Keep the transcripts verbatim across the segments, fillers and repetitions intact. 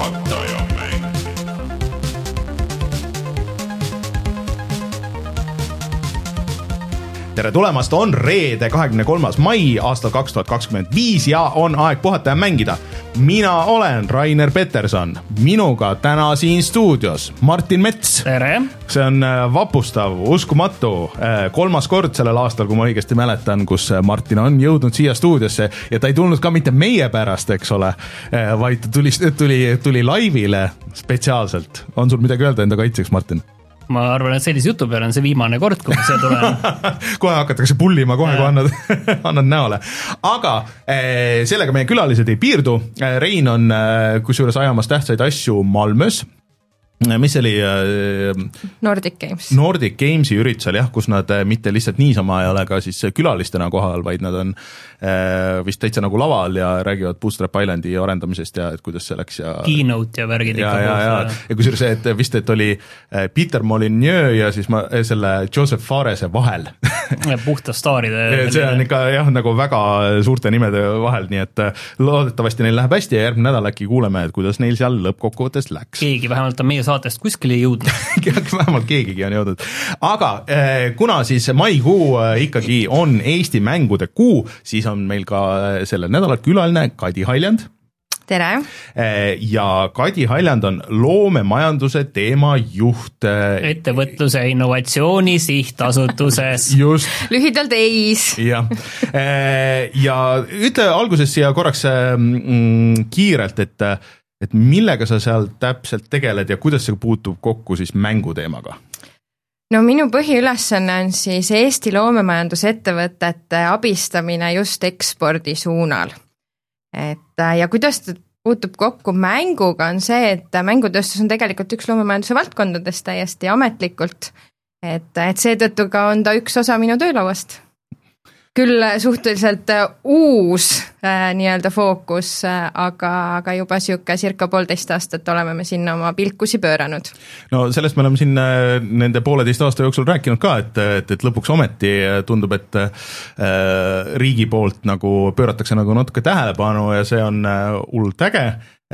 Puhataja mäng. Tere tulemast, on reede kahekümne kolmas mai aastal kaks tuhat kakskümmend viis ja on aeg puhata ja mängida. Mina olen Rainer Peterson, minuga täna siin stuudios Martin Mets. Tere! See on vapustav, uskumatu, kolmas kord sellel aastal, kui ma õigesti mäletan, kus Martin on jõudnud siia stuudiosse ja ta ei tulnud ka mitte meie pärast, eks ole, vaid tuli, tuli, tuli laivile spetsiaalselt. On sul midagi öelda enda kaitseks, Martin? Ma arvan, et sellise jutu peale on see viimane kord, kui ma siia tulen. kohe hakatakse pullima, kohe kui annad, annad näole. Aga eh, sellega meie külalised ei piirdu. Rein on eh, kusjuures ajamas tähtsaid asju Malmös. Mis oli Nordic Games Nordic Gamesi üritusel, jah, kus nad mitte lihtsalt niisama ei ole ka siis külalistena kohal, vaid nad on äh, vist täitsa nagu laval ja räägivad Bootstrap Islandi arendamisest ja et kuidas see läks ja keynote ja värgid ja, ikka ja, ja, ja. ja kusjuures see, et vist, et oli Peter Molyneux ja siis ma selle Joseph Farese vahel puhta staaride see on ikka jah, nagu väga suurte nimede vahel, nii et loodetavasti neil läheb hästi ja järgmine nädal äkki kuuleme, et kuidas neil seal lõppkokkuvõttes läks. Keegi vähemalt on meie saatest kuskil ei jõudnud. vähemalt keegigi on jõudnud. Aga kuna siis maikuu ikkagi on Eesti mängude kuu, siis on meil ka sellel nädalal külaline Kadi Haljand. Tere! Ja Kadi Haljand on loomemajanduse teema juht. Ettevõtluse innovatsiooni sihtasutuses. Just. Lühidalt eis. Ja. ja ütle alguses siia korraks mm, kiirelt, et et millega sa seal täpselt tegeled ja kuidas see puutub kokku siis mänguteemaga? No minu põhiülesanne on siis Eesti loomemajandusettevõtete abistamine just ekspordi suunal. Et, ja kuidas ta puutub kokku mänguga on see, et mängutööstus on tegelikult üks loomemajanduse valdkondadest täiesti ametlikult. Et, et seetõttu ka on ta üks osa minu töölauast. Küll suhteliselt uus äh, nii-öelda fookus, äh, aga, aga juba siuke circa poolteist aastat oleme me sinna oma pilkusi pööranud. No sellest me oleme siin äh, nende pooleteist aasta jooksul rääkinud ka, et, et, et lõpuks ometi tundub, et äh, riigi poolt nagu pööratakse nagu natuke tähelepanu ja see on äh, hullult äge.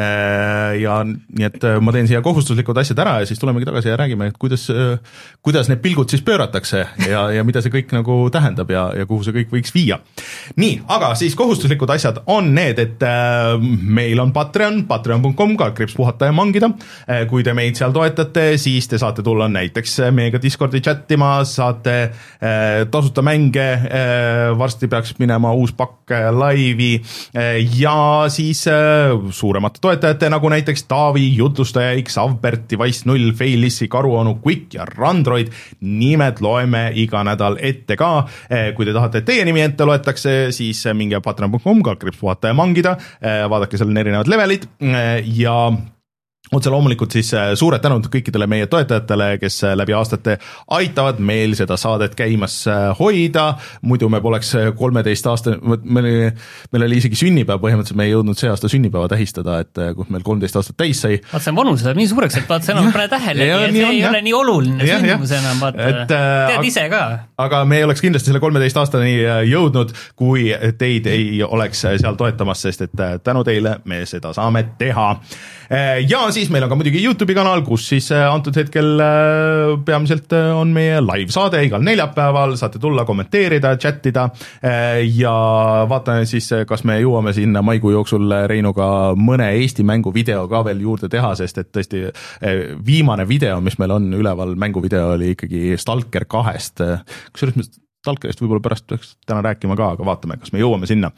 Ja nii et ma teen siia kohustuslikud asjad ära ja siis tulemegi tagasi ja räägime, et kuidas, kuidas need pilgud siis pööratakse ja, ja mida see kõik nagu tähendab ja, ja kuhu see kõik võiks viia. Nii, aga siis kohustuslikud asjad on need, et meil on Patreon, patreon punkt com, kaldkriips puhata ja mangida. Kui te meid seal toetate, siis te saate tulla näiteks meiega Discordi chattima, saate tasuta mänge, varsti peaks minema uus pakk laivi ja siis suuremat toetajate nagu näiteks Taavi, Jutlustaja X, Avbert, Device null, Failissi, Karuonu, Quick ja Randroid. Nimed loeme iga nädal ette ka. Kui te tahate, et teie nimi ette loetakse, siis minge patreon punkt com, kaldkriips puhata ja mangida. Vaadake seal on erinevad levelid ja otse loomulikult siis suured tänud kõikidele meie toetajatele, kes läbi aastate aitavad meil seda saadet käimas hoida. Muidu me poleks kolmeteist aasta, meil, meil oli isegi sünnipäev, põhimõtteliselt me ei jõudnud see aasta sünnipäeva tähistada, et kus meil kolmteist aastat täis sai. Vaat see on vanus, nii suureks, et vaat see enam pane tähele, et see ei ole nii oluline sünnimus enam, vaat et, tead ise ka. Aga me ei oleks kindlasti selle kolmeteist aastani jõudnud, kui teid ei oleks seal toetamas, sest et tänu teile me seda saame teha. Ja siis meil on ka muidugi YouTube'i kanal, kus siis antud hetkel peamiselt on meie live saade igal neljapäeval, saate tulla, kommenteerida, chattida ja vaatame siis, kas me jõuame sinna maikuu jooksul Reinuga mõne Eesti mängu video ka veel juurde teha, sest et tõesti viimane video, mis meil on üleval, mänguvideo oli ikkagi Stalker kahest, kusjuures me Stalkerist võib-olla pärast peaks täna rääkima ka, aga vaatame, kas me jõuame sinna.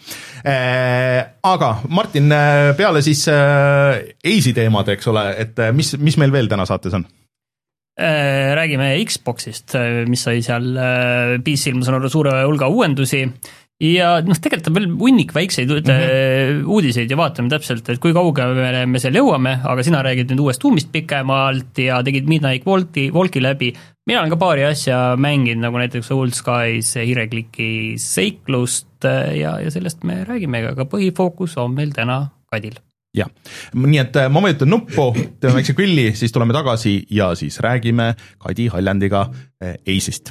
Aga Martin, peale siis eisi teemad, eks ole, et mis, mis meil veel täna saates on? Räägime Xboxist, mis sai seal P C-il, ma saan aru, suure hulga uuendusi ja noh, tegelikult on veel hunnik väikseid mm-hmm. uudiseid ja vaatame täpselt, et kui kaugele me seal jõuame, aga sina räägid nüüd uuest tuumist pikemalt ja tegid Midnight Walki, Walki läbi. Mina olen ka paari asja mänginud, nagu näiteks Old Skies, Hirekliki seiklust ja, ja sellest me räägime, aga põhifookus on meil täna Kadil. Ja, nii et ma mõjutan nuppu, teeme väikse külli, siis tuleme tagasi ja siis räägime Kadi Haljandiga eisist.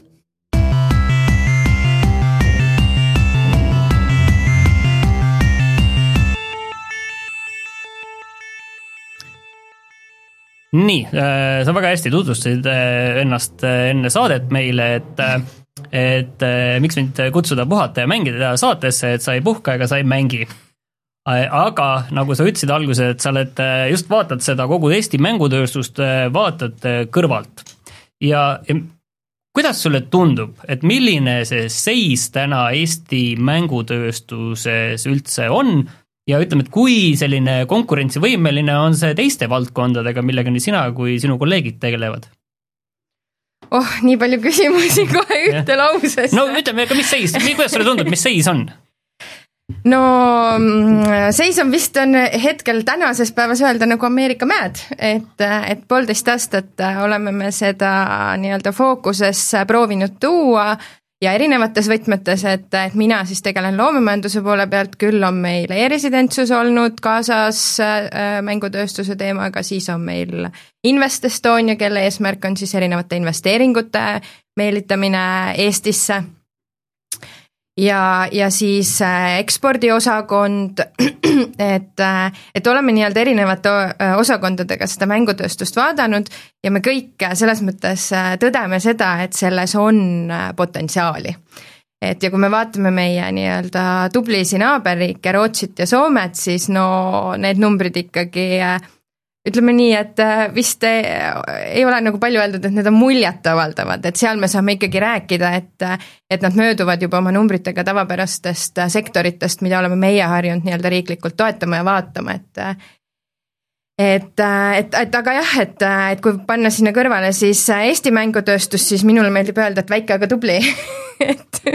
nii, sa väga hästi tutvustasid ennast enne saadet meile, et, et miks mind kutsuda puhata ja mängida saatesse, et sa ei puhka ega sa ei mängi. Aga nagu sa ütlesid alguses, et sa oled, just vaatad seda kogu Eesti mängutööstust, vaatad kõrvalt. Ja, ja kuidas sulle tundub, et milline see seis täna Eesti mängutööstuses üldse on? Ja ütleme, et kui selline konkurentsivõimeline on see teiste valdkondadega, millega nii sina kui sinu kolleegid tegelevad? Oh, nii palju küsimusi kohe ühte lausesse. No ütleme, aga mis seis, kuidas sulle tundub, mis seis on? No seis on vist on hetkel tänases päevas öelda nagu Ameerika mäed, et, et poolteist aastat oleme me seda nii-öelda fookusesse proovinud tuua ja erinevates võtmetes, et, et mina siis tegelen loomemajanduse poole pealt, küll on meil e-residentsus olnud kaasas mängutööstuse teemaga, siis on meil Invest Estonia, kelle eesmärk on siis erinevate investeeringute meelitamine Eestisse. Ja, ja siis ekspordiosakond, et, et oleme nii-öelda erinevate osakondadega seda mängutööstust vaadanud ja me kõik selles mõttes tõdeme seda, et selles on potentsiaali. Et ja kui me vaatame meie nii-öelda tublisi naaberriike, Rootsit ja Soomet, siis no need numbrid ikkagi ütleme nii, et vist ei ole nagu palju öeldud, et need on muljet avaldavad, et seal me saame ikkagi rääkida, et, et nad mööduvad juba oma numbritega tavapärastest sektoritest, mida oleme meie harjunud nii-öelda riiklikult toetama ja vaatama, et et, et, et aga jah, et, et kui panna sinna kõrvale siis Eesti mängutööstus, siis minule meeldib öelda, et väike, aga tubli et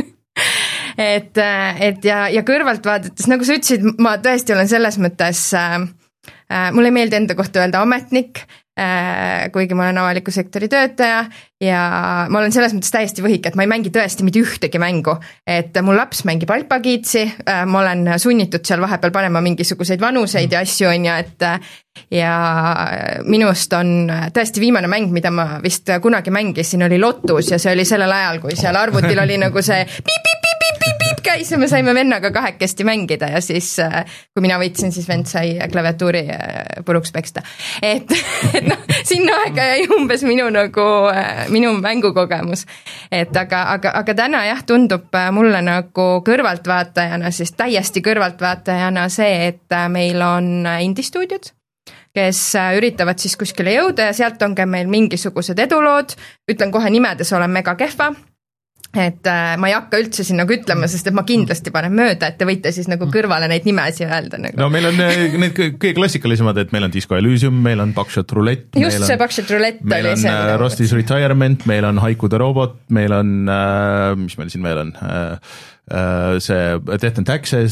et, et ja, ja kõrvalt vaadates, nagu sa ütlesid, ma tõesti olen selles mõttes mulle ei meeldi enda kohta öelda ametnik, kuigi ma olen avaliku sektori töötaja ja ma olen selles mõttes täiesti võhik, et ma ei mängi tõesti mitte ühtegi mängu, et mul laps mängib alpagiitsi, ma olen sunnitud seal vahepeal panema mingisuguseid vanuseid ja asju on ja, et ja minust on tõesti viimane mäng, mida ma vist kunagi mängisin, oli Lotus ja see oli sellel ajal, kui seal arvutil oli nagu see piip, piip, piip, piip, piip, piip käis ja me saime vennaga kahekesti mängida ja siis kui mina võitsin, siis vend sai klaviatuuri puruks peksta. Et, et noh, sinna aega jäi umbes minu nagu minu mängukogemus, et aga, aga, aga täna jah, tundub mulle nagu kõrvaltvaatajana, siis täiesti kõrvaltvaatajana see, et meil on indie-stuudiod, kes üritavad siis kuskile jõuda ja sealt on ka meil mingisugused edulood, ütlen kohe nimedes, olen mega kehva, et ma ei hakka üldse siin nagu ütlema, sest et ma kindlasti panen mööda, et te võite siis nagu kõrvale neid nimesi öelda nagu. No meil on need kõige klassikalisemad, et meil on Disco Elysium, meil on Buckshot Roulette, just see Buckshot Roulette meil on uh, Rosty's Retirement, meil on Haiku the Robot, meil on uh, mis meil siin veel on uh, Uh, see Death and Taxes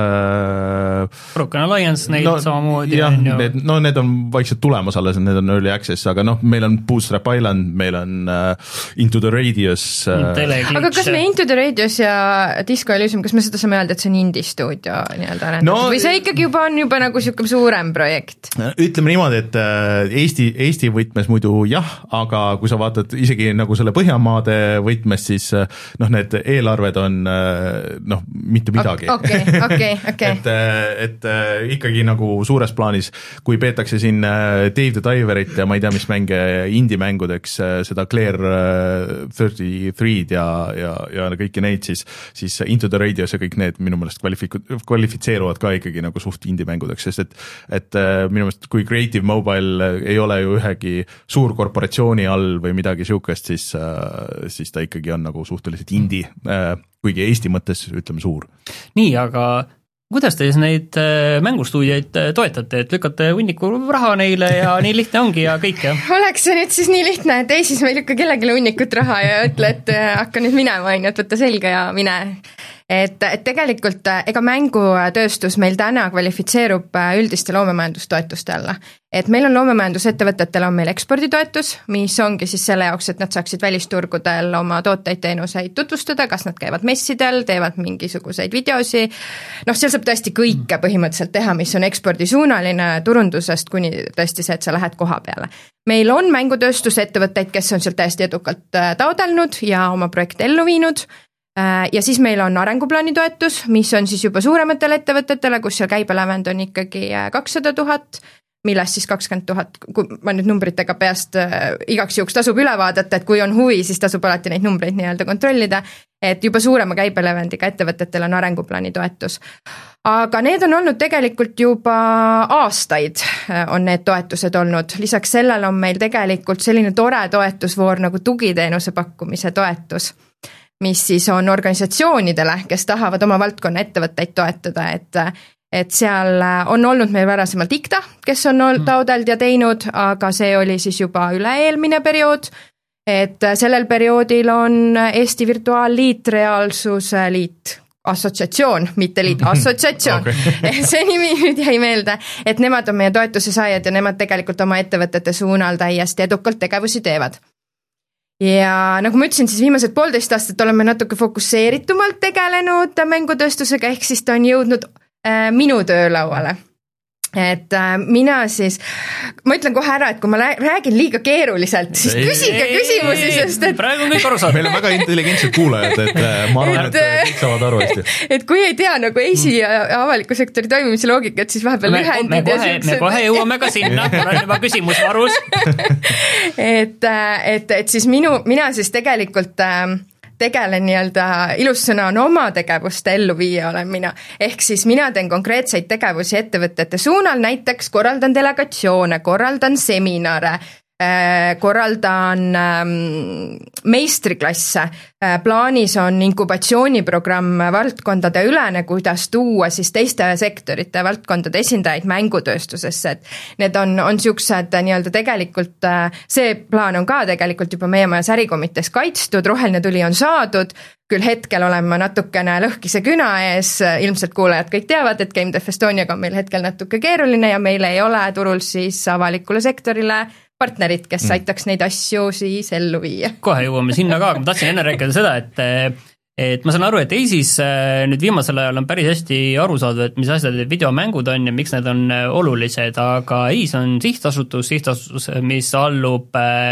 uh, Broken Alliance, neid no, samamoodi jah, need, no need on vaikselt tulemas alles, need on early access, aga noh, meil on Bootstrap Island, meil on uh, Into the Radius uh, aga kas me Into the Radius ja Disco Elysium, kas me seda saame öelda, et see on indie-stuudio nii-öelda arendatud no, või see ikkagi juba on juba nagu siuke suurem projekt? Ütleme niimoodi, et uh, Eesti, Eesti võtmes muidu jah, aga kui sa vaatad isegi nagu selle Põhjamaade võtmes, siis uh, noh, need eelarved on uh, noh, mitte midagi. Okei, okei, okei. Et, et ikkagi nagu suures plaanis, kui peetakse siin Dave the Diverit ja ma ei tea, mis mänge indie-mängudeks, seda Claire kolmkümmend ja, ja, ja kõiki neid, siis, siis Into the Radius ja kõik need minu meelest kvalifi- kvalifitseeruvad ka ikkagi nagu suht indie-mängudeks, sest et, et minu meelest kui Creative Mobile ei ole ju ühegi suurkorporatsiooni all või midagi siukest, siis, siis ta ikkagi on nagu suhteliselt indie, kuigi Eesti mõttes ütleme suur. Nii, aga kuidas te siis neid mängustuudioid toetate, et lükkate hunniku raha neile ja nii lihtne ongi ja kõik ja? Oleks see nüüd siis nii lihtne, et ei siis me ei lükka kellelegi hunnikut raha ja ütle, et hakka nüüd minema, on ju, et võtta selga ja mine. Et, et tegelikult ega mängutööstus meil täna kvalifitseerub üldiste loomemajandustoetuste alla. Et meil on loomemajandusettevõtetele on meil eksporditoetus, mis ongi siis selle jaoks, et nad saaksid välisturgudel oma tooteid teenuseid tutvustada, kas nad käivad messidel, teevad mingisuguseid videosi. Noh, seal saab tõesti kõike põhimõtteliselt teha, mis on ekspordisuunaline turundusest kuni tõesti see, et sa lähed koha peale. Meil on mängutööstusettevõtteid, kes on sealt täiesti edukalt taodelnud ja oma projekte ellu viinud. Ja siis meil on arenguplaani toetus, mis on siis juba suurematele ettevõtetele, kus seal käibelävend on ikkagi kakssada tuhat. millest siis kakskümmend tuhat, kui ma nüüd numbritega peast äh, igaks juhuks tasub üle vaadata, et kui on huvi, siis tasub alati neid numbreid nii-öelda kontrollida, et juba suurema käibelevendiga ettevõtetel on arenguplaani toetus. Aga need on olnud tegelikult juba aastaid on need toetused olnud, lisaks sellele on meil tegelikult selline tore toetusvoor nagu tugiteenuse pakkumise toetus, mis siis on organisatsioonidele, kes tahavad oma valdkonna ettevõtteid toetada, et et seal on olnud meil varasemalt I C T A, kes on taodeld ja teinud, aga see oli siis juba üle-eelmine periood, et sellel perioodil on Eesti Virtuaalliit, Reaalsuse Liit, assotsiatsioon, mitte liit, assotsiatsioon okay. see nimi nüüd jäi meelde, et nemad on meie toetuse saajad ja nemad tegelikult oma ettevõtete suunal täiesti edukalt tegevusi teevad. Ja nagu ma ütlesin, siis viimased poolteist aastat oleme natuke fokusseeritumalt tegelenud mängutööstusega, ehk siis ta on jõudnud äh, minu töölauale. Et äh, mina siis, ma ütlen kohe ära, et kui ma räägin liiga keeruliselt, siis ei, küsige ei, küsimusi, sest et praegu on kõik aru saada. Meil on väga intelligentsed kuulajad, et ma arvan, et, et kõik saavad aru hästi. Et kui ei tea nagu eisi ja avaliku sektori toimimise loogikat, siis vahepeal me, lühendid me, kohe, me kohe jõuame ka sinna, mul on juba küsimus varus. et, et, et siis minu, mina siis tegelikult äh, tegelen nii-öelda, ilus sõna on oma tegevuste ellu viia olen mina, ehk siis mina teen konkreetseid tegevusi ettevõtete suunal, näiteks korraldan delegatsioone, korraldan seminare, korraldan meistriklasse, plaanis on inkubatsiooniprogramm valdkondade ülene, kuidas tuua siis teiste sektorite valdkondade esindajaid mängutööstusesse, et need on, on siuksed nii-öelda tegelikult, see plaan on ka tegelikult juba meie majas ärikomitees kaitstud, roheline tuli on saadud, küll hetkel olen ma natukene lõhkise küna ees, ilmselt kuulajad kõik teavad, et Game Dev Estoniaga on meil hetkel natuke keeruline ja meil ei ole turul siis avalikule sektorile partnerid, kes aitaks neid asju siis ellu viia. Kohe jõuame sinna ka, ma tahtsin enne rääkida seda, et, et ma saan aru, et EISis nüüd viimasel ajal on päris hästi aru saadud, et mis asjad videomängud on ja miks need on olulised, aga EIS on sihtasutus, sihtasutus, mis allub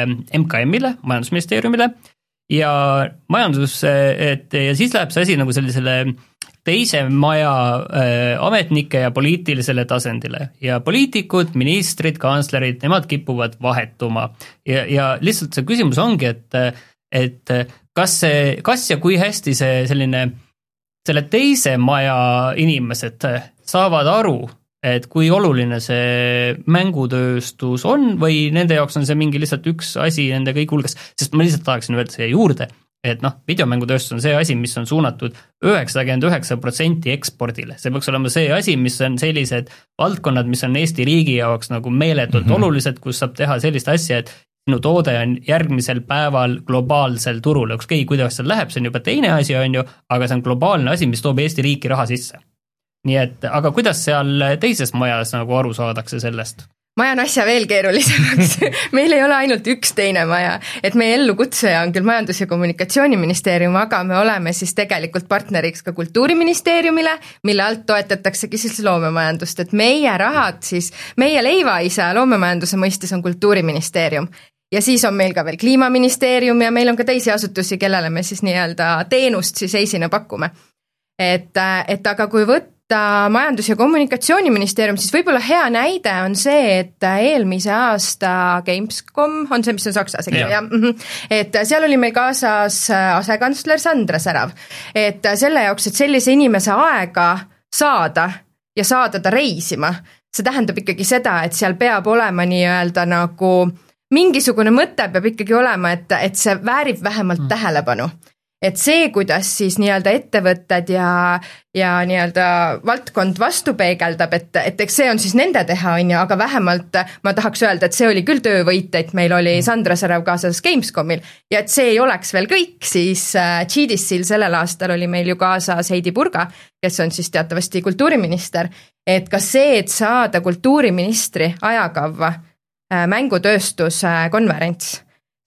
M K M-ile, majandusministeeriumile ja majandus, et ja siis läheb see asi nagu sellisele teise maja äh, ametnike ja poliitilisele tasandile ja poliitikud, ministrid, kantslerid, nemad kipuvad vahetuma ja, ja lihtsalt see küsimus ongi, et, et kas see, kas ja kui hästi see selline, selle teise maja inimesed saavad aru, et kui oluline see mängutööstus on või nende jaoks on see mingi lihtsalt üks asi nende kõik hulgas, sest ma lihtsalt tahaksin öelda siia juurde, et noh, videomängutööstus on see asi, mis on suunatud üheksakümmend üheksa protsenti ekspordile. See peaks olema see asi, mis on sellised valdkonnad, mis on Eesti riigi jaoks nagu meeletult mm -hmm. olulised, kus saab teha sellist asja, et sinu toode on järgmisel päeval globaalsel turul. Ükskõik, kuidas seal läheb, see on juba teine asi, on ju, aga see on globaalne asi, mis toob Eesti riiki raha sisse. Nii et, aga kuidas seal teises majas nagu aru saadakse sellest? Maja on asja veel keerulisemaks. Meil ei ole ainult üks teine maja, et meie ellukutseja on küll Majandus- ja Kommunikatsiooniministeerium, aga me oleme siis tegelikult partneriks ka Kultuuriministeeriumile, mille alt toetataksegi siis loomemajandust, et meie rahad siis, meie leivaisa loomemajanduse mõistes on Kultuuriministeerium. Ja siis on meil ka veel Kliimaministeerium ja meil on ka teisi asutusi, kellele me siis nii-öelda teenust siis eisina pakume. Et, et aga kui võtta Majandus- ja Kommunikatsiooniministeerium, siis võib-olla hea näide on see, et eelmise aasta Gamescom on see, mis on Saksa asega, ja. et seal oli meil kaasas asekantsler Sandra Särav, et selle jaoks, et sellise inimese aega saada ja saada ta reisima, see tähendab ikkagi seda, et seal peab olema nii-öelda nagu mingisugune mõte peab ikkagi olema, et, et see väärib vähemalt mm. tähelepanu. Et see, kuidas siis nii-öelda ettevõtted ja, ja nii-öelda valdkond vastu peegeldab, et, et eks see on siis nende teha, on ju, aga vähemalt ma tahaks öelda, et see oli küll töövõit, et meil oli Sandra Särav kaasas Gamescomil ja et see ei oleks veel kõik, siis G D C-l sellel aastal oli meil ju kaasas Heidi Purga, kes on siis teatavasti kultuuriminister, et ka see, et saada kultuuriministri ajakavva mängutööstus konverents,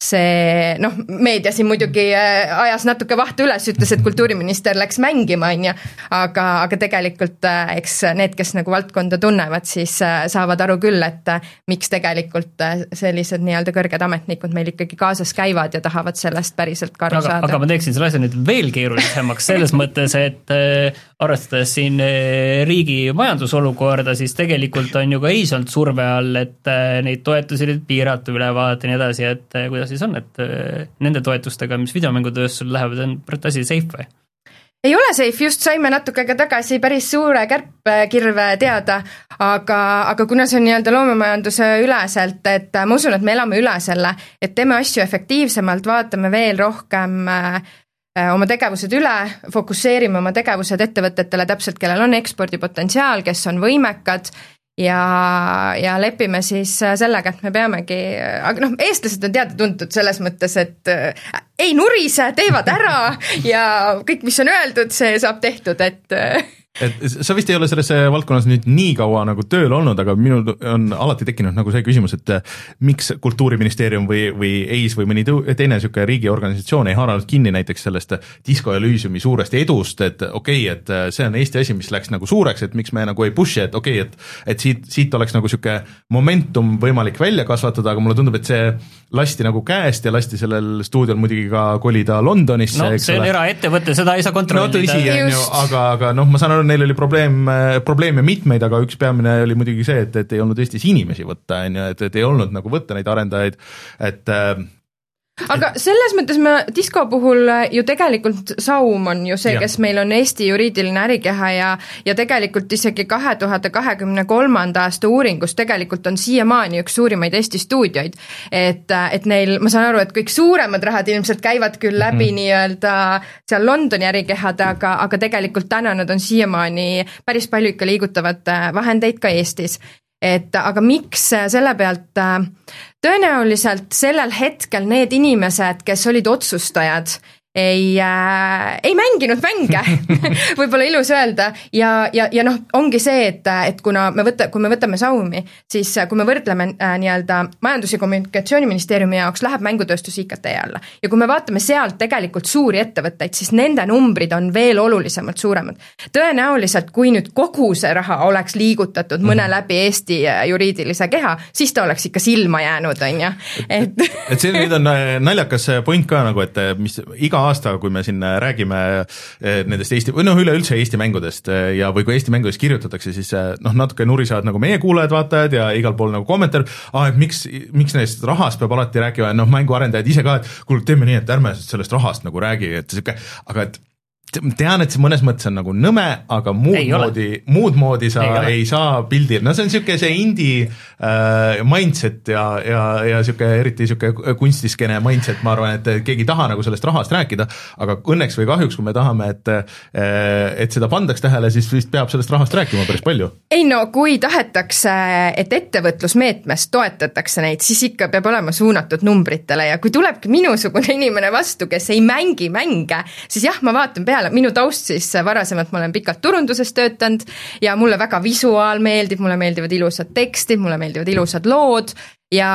see noh, meedia siin muidugi ajas natuke vahtu üles, ütles, et kultuuriminister läks mängima, on ju, aga, aga tegelikult eks need, kes nagu valdkonda tunnevad, siis saavad aru küll, et miks tegelikult sellised nii-öelda kõrged ametnikud meil ikkagi kaasas käivad ja tahavad sellest päriselt ka aru aga, saada. aga ma teeksin selle asja nüüd veel keerulisemaks selles mõttes, et arvestades siin riigi majandusolukorda, siis tegelikult on ju ka ei olnud surve all, et neid toetusi nüüd piirata üle vaadata ja nii edasi, et kuidas siis on, et nende toetustega, mis videomängutööstusel lähevad, on praegu asi safe või? Ei ole safe, just saime natuke ka tagasi päris suure kärpekirve teada, aga, aga kuna see on nii-öelda loomemajanduse üleselt, et ma usun, et me elame üle selle, et teeme asju efektiivsemalt, vaatame veel rohkem oma tegevused üle, fokusseerime oma tegevused ettevõtetele täpselt, kellel on ekspordipotentsiaal, kes on võimekad ja, ja lepime siis sellega, et me peamegi, aga noh, eestlased on teada-tuntud selles mõttes, et ei nurise, teevad ära ja kõik, mis on öeldud, see saab tehtud, et et sa vist ei ole selles valdkonnas nüüd nii kaua nagu tööl olnud, aga minul on alati tekkinud nagu see küsimus, et miks Kultuuriministeerium või, või E I S või mõni teine niisugune riigiorganisatsioon ei haaranud kinni näiteks sellest Disco Elysiumi suurest edust, et okei okay,, et see on Eesti asi, mis läks nagu suureks, et miks me nagu ei push'i, et okei okay,, et et siit, siit oleks nagu niisugune momentum võimalik välja kasvatada, aga mulle tundub, et see lasti nagu käest ja lasti sellel stuudiol muidugi ka kolida Londonisse. No see on eraettevõte, seda ei saa kontrollida. No tõsi, on ju, aga, aga noh, ma saan aru, neil oli probleem, probleeme mitmeid, aga üks peamine oli muidugi see, et, et ei olnud Eestis inimesi võtta, on ju, et, et ei olnud nagu võtta neid arendajaid, et aga selles mõttes me Disco puhul ju tegelikult Saum on ju see, kes meil on Eesti juriidiline ärikeha ja, ja tegelikult isegi kahe tuhande kahekümne kolmanda aasta uuringus tegelikult on siiamaani üks suurimaid Eesti stuudioid, et, et neil, ma saan aru, et kõik suuremad rahad ilmselt käivad küll läbi mm-hmm. nii-öelda seal Londoni ärikehade, aga, aga tegelikult täna nad on siiamaani päris palju ikka liigutavad vahendeid ka Eestis. Et aga miks selle pealt tõenäoliselt sellel hetkel need inimesed, kes olid otsustajad, ei, äh, ei mänginud mänge, võib-olla ilus öelda, ja, ja, ja noh, ongi see, et, et kuna me võtta, kui me võtame Saumi, siis kui me võrdleme äh, nii-öelda Majandus- ja Kommunikatsiooniministeeriumi jaoks läheb mängutööstus I K T alla ja kui me vaatame sealt tegelikult suuri ettevõtteid, siis nende numbrid on veel olulisemalt suuremad. Tõenäoliselt, kui nüüd kogu see raha oleks liigutatud mõne läbi Eesti juriidilise keha, siis ta oleks ikka silma jäänud, on ju. Et, et see nüüd on naljakas point ka nagu, et mis iga aasta, kui me siin räägime nendest Eesti, või noh, üleüldse Eesti mängudest ja või kui Eesti mängudest kirjutatakse, siis noh, natuke nurisevad nagu meie kuulajad, vaatajad ja igal pool nagu kommentaar, ah, et miks, miks neist rahast peab alati rääkima, noh, mänguarendajad ise ka, et kuule, teeme nii, et ärme sellest rahast nagu räägi, et siuke, aga et tean, et see mõnes mõttes on nagu nõme, aga muud ei moodi, muud moodi sa ei, ei saa pildil, no see on niisugune see indie äh, mindset ja, ja, ja niisugune eriti niisugune kunstiskene mindset, ma arvan, et keegi ei taha nagu sellest rahast rääkida, aga õnneks või kahjuks, kui me tahame, et, et seda pandaks tähele, siis vist peab sellest rahast rääkima päris palju. Ei no, kui tahetakse, et ettevõtlusmeetmes toetatakse neid, siis ikka peab olema suunatud numbritele ja kui tulebki minusugune inimene vastu, kes ei mängi mänge, siis jah, ma vaatan peale, minu taust siis varasemalt ma olen pikalt turunduses töötanud ja mulle väga visuaal meeldib, mulle meeldivad ilusad tekstid, mulle meeldivad ilusad lood ja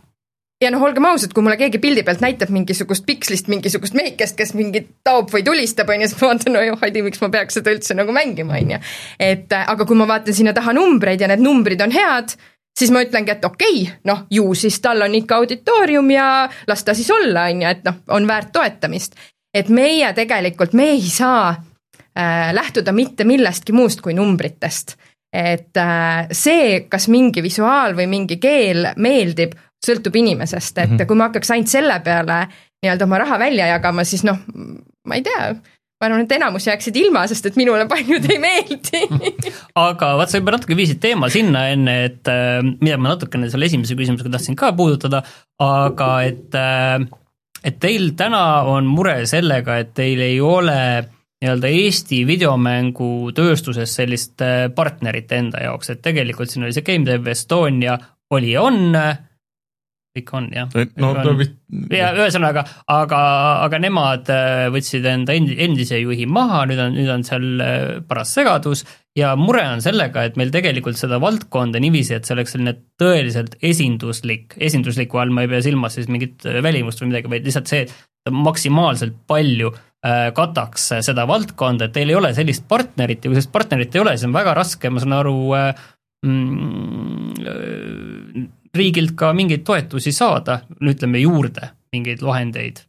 ja noh, olgem ausad, kui mulle keegi pildi pealt näitab mingisugust pikslist, mingisugust mehikest, kes mingi taob või tulistab, on ja siis ma vaatan, no ju, Heidi, miks ma peaks seda üldse nagu mängima, on ja. Et aga kui ma vaatan sinna taha numbreid ja need numbrid on head, siis ma ütlengi, et okei, noh, ju siis tal on ikka auditoorium ja las ta siis olla, on ja, et noh, on väärt toetamist. Et meie tegelikult, me ei saa äh, lähtuda mitte millestki muust kui numbritest. Et äh, see, kas mingi visuaal või mingi keel meeldib, sõltub inimesest, et mm-hmm. kui ma hakkaks ainult selle peale nii-öelda oma raha välja jagama, siis noh, ma ei tea, ma arvan, et enamus jääksid ilma, sest et minule paljud ei meeldi. Aga vaat sa juba natuke viisid teema sinna enne, et äh, mida ma natukene selle esimese küsimusega tahtsin ka puudutada, aga et äh, et teil täna on mure sellega, et teil ei ole nii-öelda Eesti videomängu tööstuses sellist partnerit enda jaoks, et tegelikult siin oli see Game Dev Estonia, oli ja on, kõik on, jah. No, on. Vist... ja ühesõnaga, aga, aga nemad võtsid enda endise juhi maha, nüüd on, nüüd on seal paras segadus ja mure on sellega, et meil tegelikult seda valdkonda niiviisi, et see oleks selline tõeliselt esinduslik, esindusliku all ma ei pea silmas siis mingit välimust või midagi, vaid lihtsalt see, et maksimaalselt palju kataks seda valdkonda, et teil ei ole sellist partnerit ja kui sellist partnerit ei ole, siis on väga raske, ma saan aru, mm, riigilt ka mingeid toetusi saada, ütleme juurde mingeid vahendeid.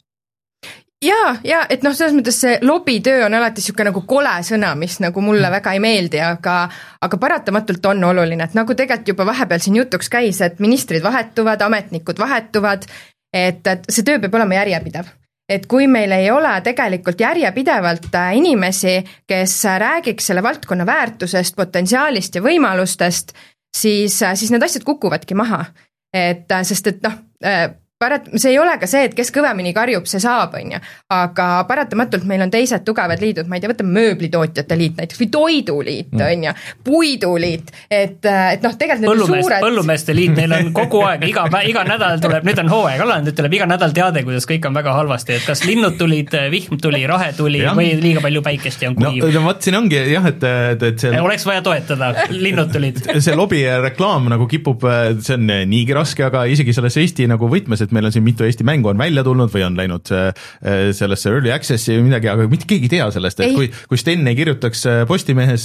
Ja, ja, et noh, selles mõttes see lobitöö on alati siuke nagu kole sõna, mis nagu mulle mm. väga ei meeldi, aga, aga paratamatult on oluline, et nagu tegelikult juba vahepeal siin jutuks käis, et ministrid vahetuvad, ametnikud vahetuvad, et, et see töö peab olema järjepidev. Et kui meil ei ole tegelikult järjepidevalt inimesi, kes räägiks selle valdkonna väärtusest, potentsiaalist ja võimalustest, siis, siis need asjad kukuvadki maha. Et, sest et noh, parat-, see ei ole ka see, et kes kõvemini karjub, see saab, on ju. Aga paratamatult meil on teised tugevad liidud, ma ei tea, võtame mööblitootjate liit näiteks või toiduliit, mm. on ju, puiduliit, et, et noh, tegelikult need Põllumeest, suured... Põllumeeste liit, neil on kogu aeg, iga, iga nädal tuleb, nüüd on hooaeg alanud, nüüd tuleb iga nädal teade, kuidas kõik on väga halvasti, et kas linnud tulid, vihm tuli, rahe tuli ja. Või liiga palju päikest ja on kuiv. No, no vaat siin ongi jah, et, et, et see... Oleks vaja toetada, linnud tulid. See lobi reklaam nagu kipub, see on niigi raske, aga isegi selles Eesti nagu võtmes, et meil on siin mitu Eesti mängu on välja tulnud või on läinud sellesse early access'i või midagi, aga mitte keegi tea sellest, et ei. kui, kui Sten ei kirjutaks Postimehes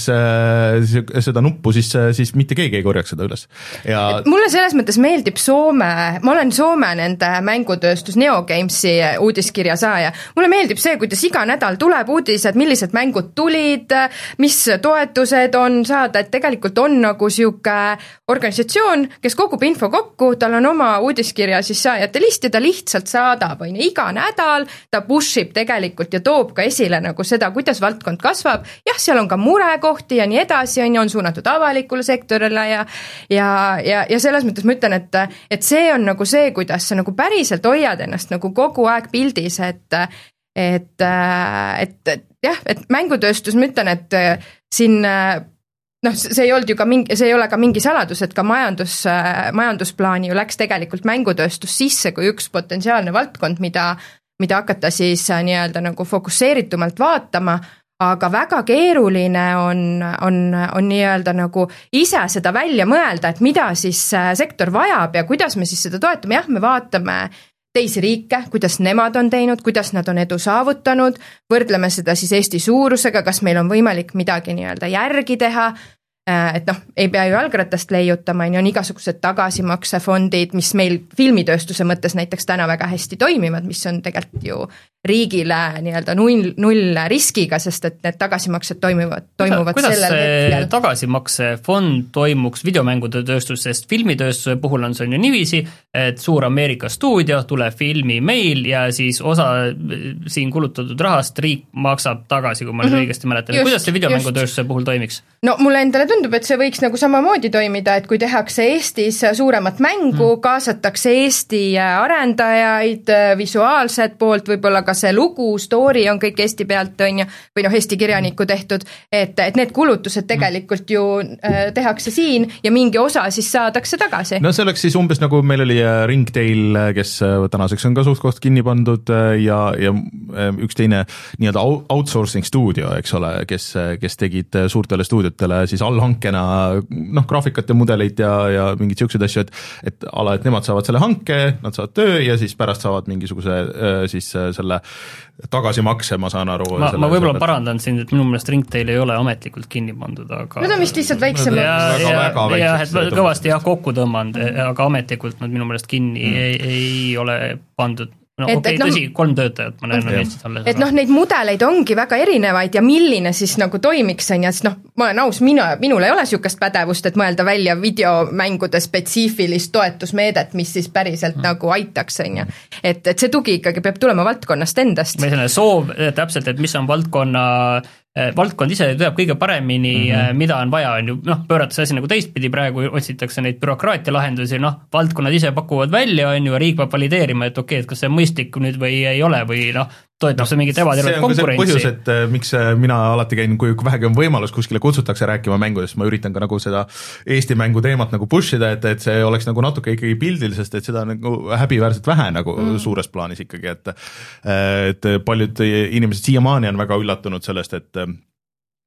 seda nuppu, siis, siis mitte keegi ei korjaks seda üles. Ja... mulle selles mõttes meeldib Soome, ma olen Soome nende mängutööstus NeoGamesi uudiskirja saaja, mulle meeldib see, kuidas iga nädal tuleb uudised, millised mängud tulid, mis toetused on saada, et tegelikult on nagu siuke organisatsioon, kes kogub info kokku, tal on oma uudiskirja siis saajate list ja ta lihtsalt saadab, on iga nädal, ta pushib tegelikult ja toob ka esile nagu seda, kuidas valdkond kasvab, jah, seal on ka murekohti ja nii edasi, on, on suunatud avalikule sektorile ja, ja, ja, ja selles mõttes ma ütlen, et, et see on nagu see, kuidas sa nagu päriselt hoiad ennast nagu kogu aeg pildis, et, et, et, et jah, et mängutööstus, ma ütlen, et siin noh, see ei olnud ju ka mingi, see ei ole ka mingi saladus, et ka majandus, majandusplaani ju läks tegelikult mängutööstus sisse kui üks potentsiaalne valdkond, mida, mida hakata siis nii-öelda nagu fokusseeritumalt vaatama, aga väga keeruline on, on, on nii-öelda nagu ise seda välja mõelda, et mida siis sektor vajab ja kuidas me siis seda toetame, jah, me vaatame teisi riike, kuidas nemad on teinud, kuidas nad on edu saavutanud, võrdleme seda siis Eesti suurusega, kas meil on võimalik midagi nii-öelda järgi teha, et noh, ei pea ju jalgratast leiutama, on igasugused tagasimaksefondid, mis meil filmitööstuse mõttes näiteks täna väga hästi toimivad, mis on tegelikult ju riigile nii-öelda null, null riskiga, sest et need tagasimaksed toimuvad, toimuvad kuidas sellel hetkel. Kuidas tagasimaksefond toimuks videomängude tööstus, sest filmitööstuse puhul on see on ju niiviisi, et suur Ameerika stuudio tuleb filmi meil ja siis osa siin kulutatud rahast riik maksab tagasi, kui ma nüüd mm-hmm. õigesti mäletan. Kuidas see videomängutööstuse puhul toimiks? No mulle endale tundub, et see võiks nagu samamoodi toimida, et kui tehakse Eestis suuremat mängu, mm. kaasatakse Eesti arendajaid, visuaalset poolt, võib-olla ka see lugu, story on kõik Eesti pealt, on ju, või noh, Eesti kirjaniku tehtud, et, et need kulutused tegelikult ju äh, tehakse siin ja mingi osa siis saadakse tagasi. No see oleks siis umbes nagu meil oli Ringtail, kes tänaseks on ka suht koht kinni pandud ja, ja üks teine nii-öelda outsourcing stuudio, eks ole, kes, kes tegid suurtele stuudiotele siis allhankena noh, graafikat ja mudeleid ja, ja mingid siuksed asju, et, et ala, et nemad saavad selle hanke, nad saavad töö ja siis pärast saavad mingisuguse siis selle tagasimakse, ma saan aru. Ma, ma võib-olla selle... parandan siin, et minu meelest Ringtail ei ole ametlikult kinni pandud, aga... Nad on vist lihtsalt väiksem. Ja, ja, ja, ja et kõvasti jah, kokku tõmmanud, aga ametlikult nad minu meelest kinni mm. ei, ei ole pandud. No okei, okay, tõsi, no, kolm töötajat, ma näen on Eestis alles. Et noh, neid mudeleid ongi väga erinevaid ja milline siis nagu toimiks, on ja siis noh, ma olen aus, minu, minul ei ole siukest pädevust, et mõelda välja videomängude spetsiifilist toetusmeedet, mis siis päriselt mm. nagu aitaks, on ja. Et, et see tugi ikkagi peab tulema valdkonnast endast. Või selline soov täpselt, et mis on valdkonna valdkond ise teab kõige paremini mm-hmm. mida on vaja, on ju, noh, pöörates asi nagu teistpidi, praegu otsitakse neid bürokraatia lahendusi, noh, valdkonnad ise pakuvad välja, on ju, riik peab valideerima, et okei, et kas see on mõistlik nüüd või ei ole või noh, toetab no, see mingit ebatervet konkurentsi. See on põhjus, et miks mina alati käin, kui vähegi on võimalus kuskile kutsutakse rääkima mängudest, ma üritan ka nagu seda Eesti mängu teemat nagu push ida, et, et see oleks nagu natuke ikkagi pildil, sest et seda nagu häbiväärselt vähe nagu mm. suures plaanis ikkagi, et, et paljud inimesed siiamaani on väga üllatunud sellest, et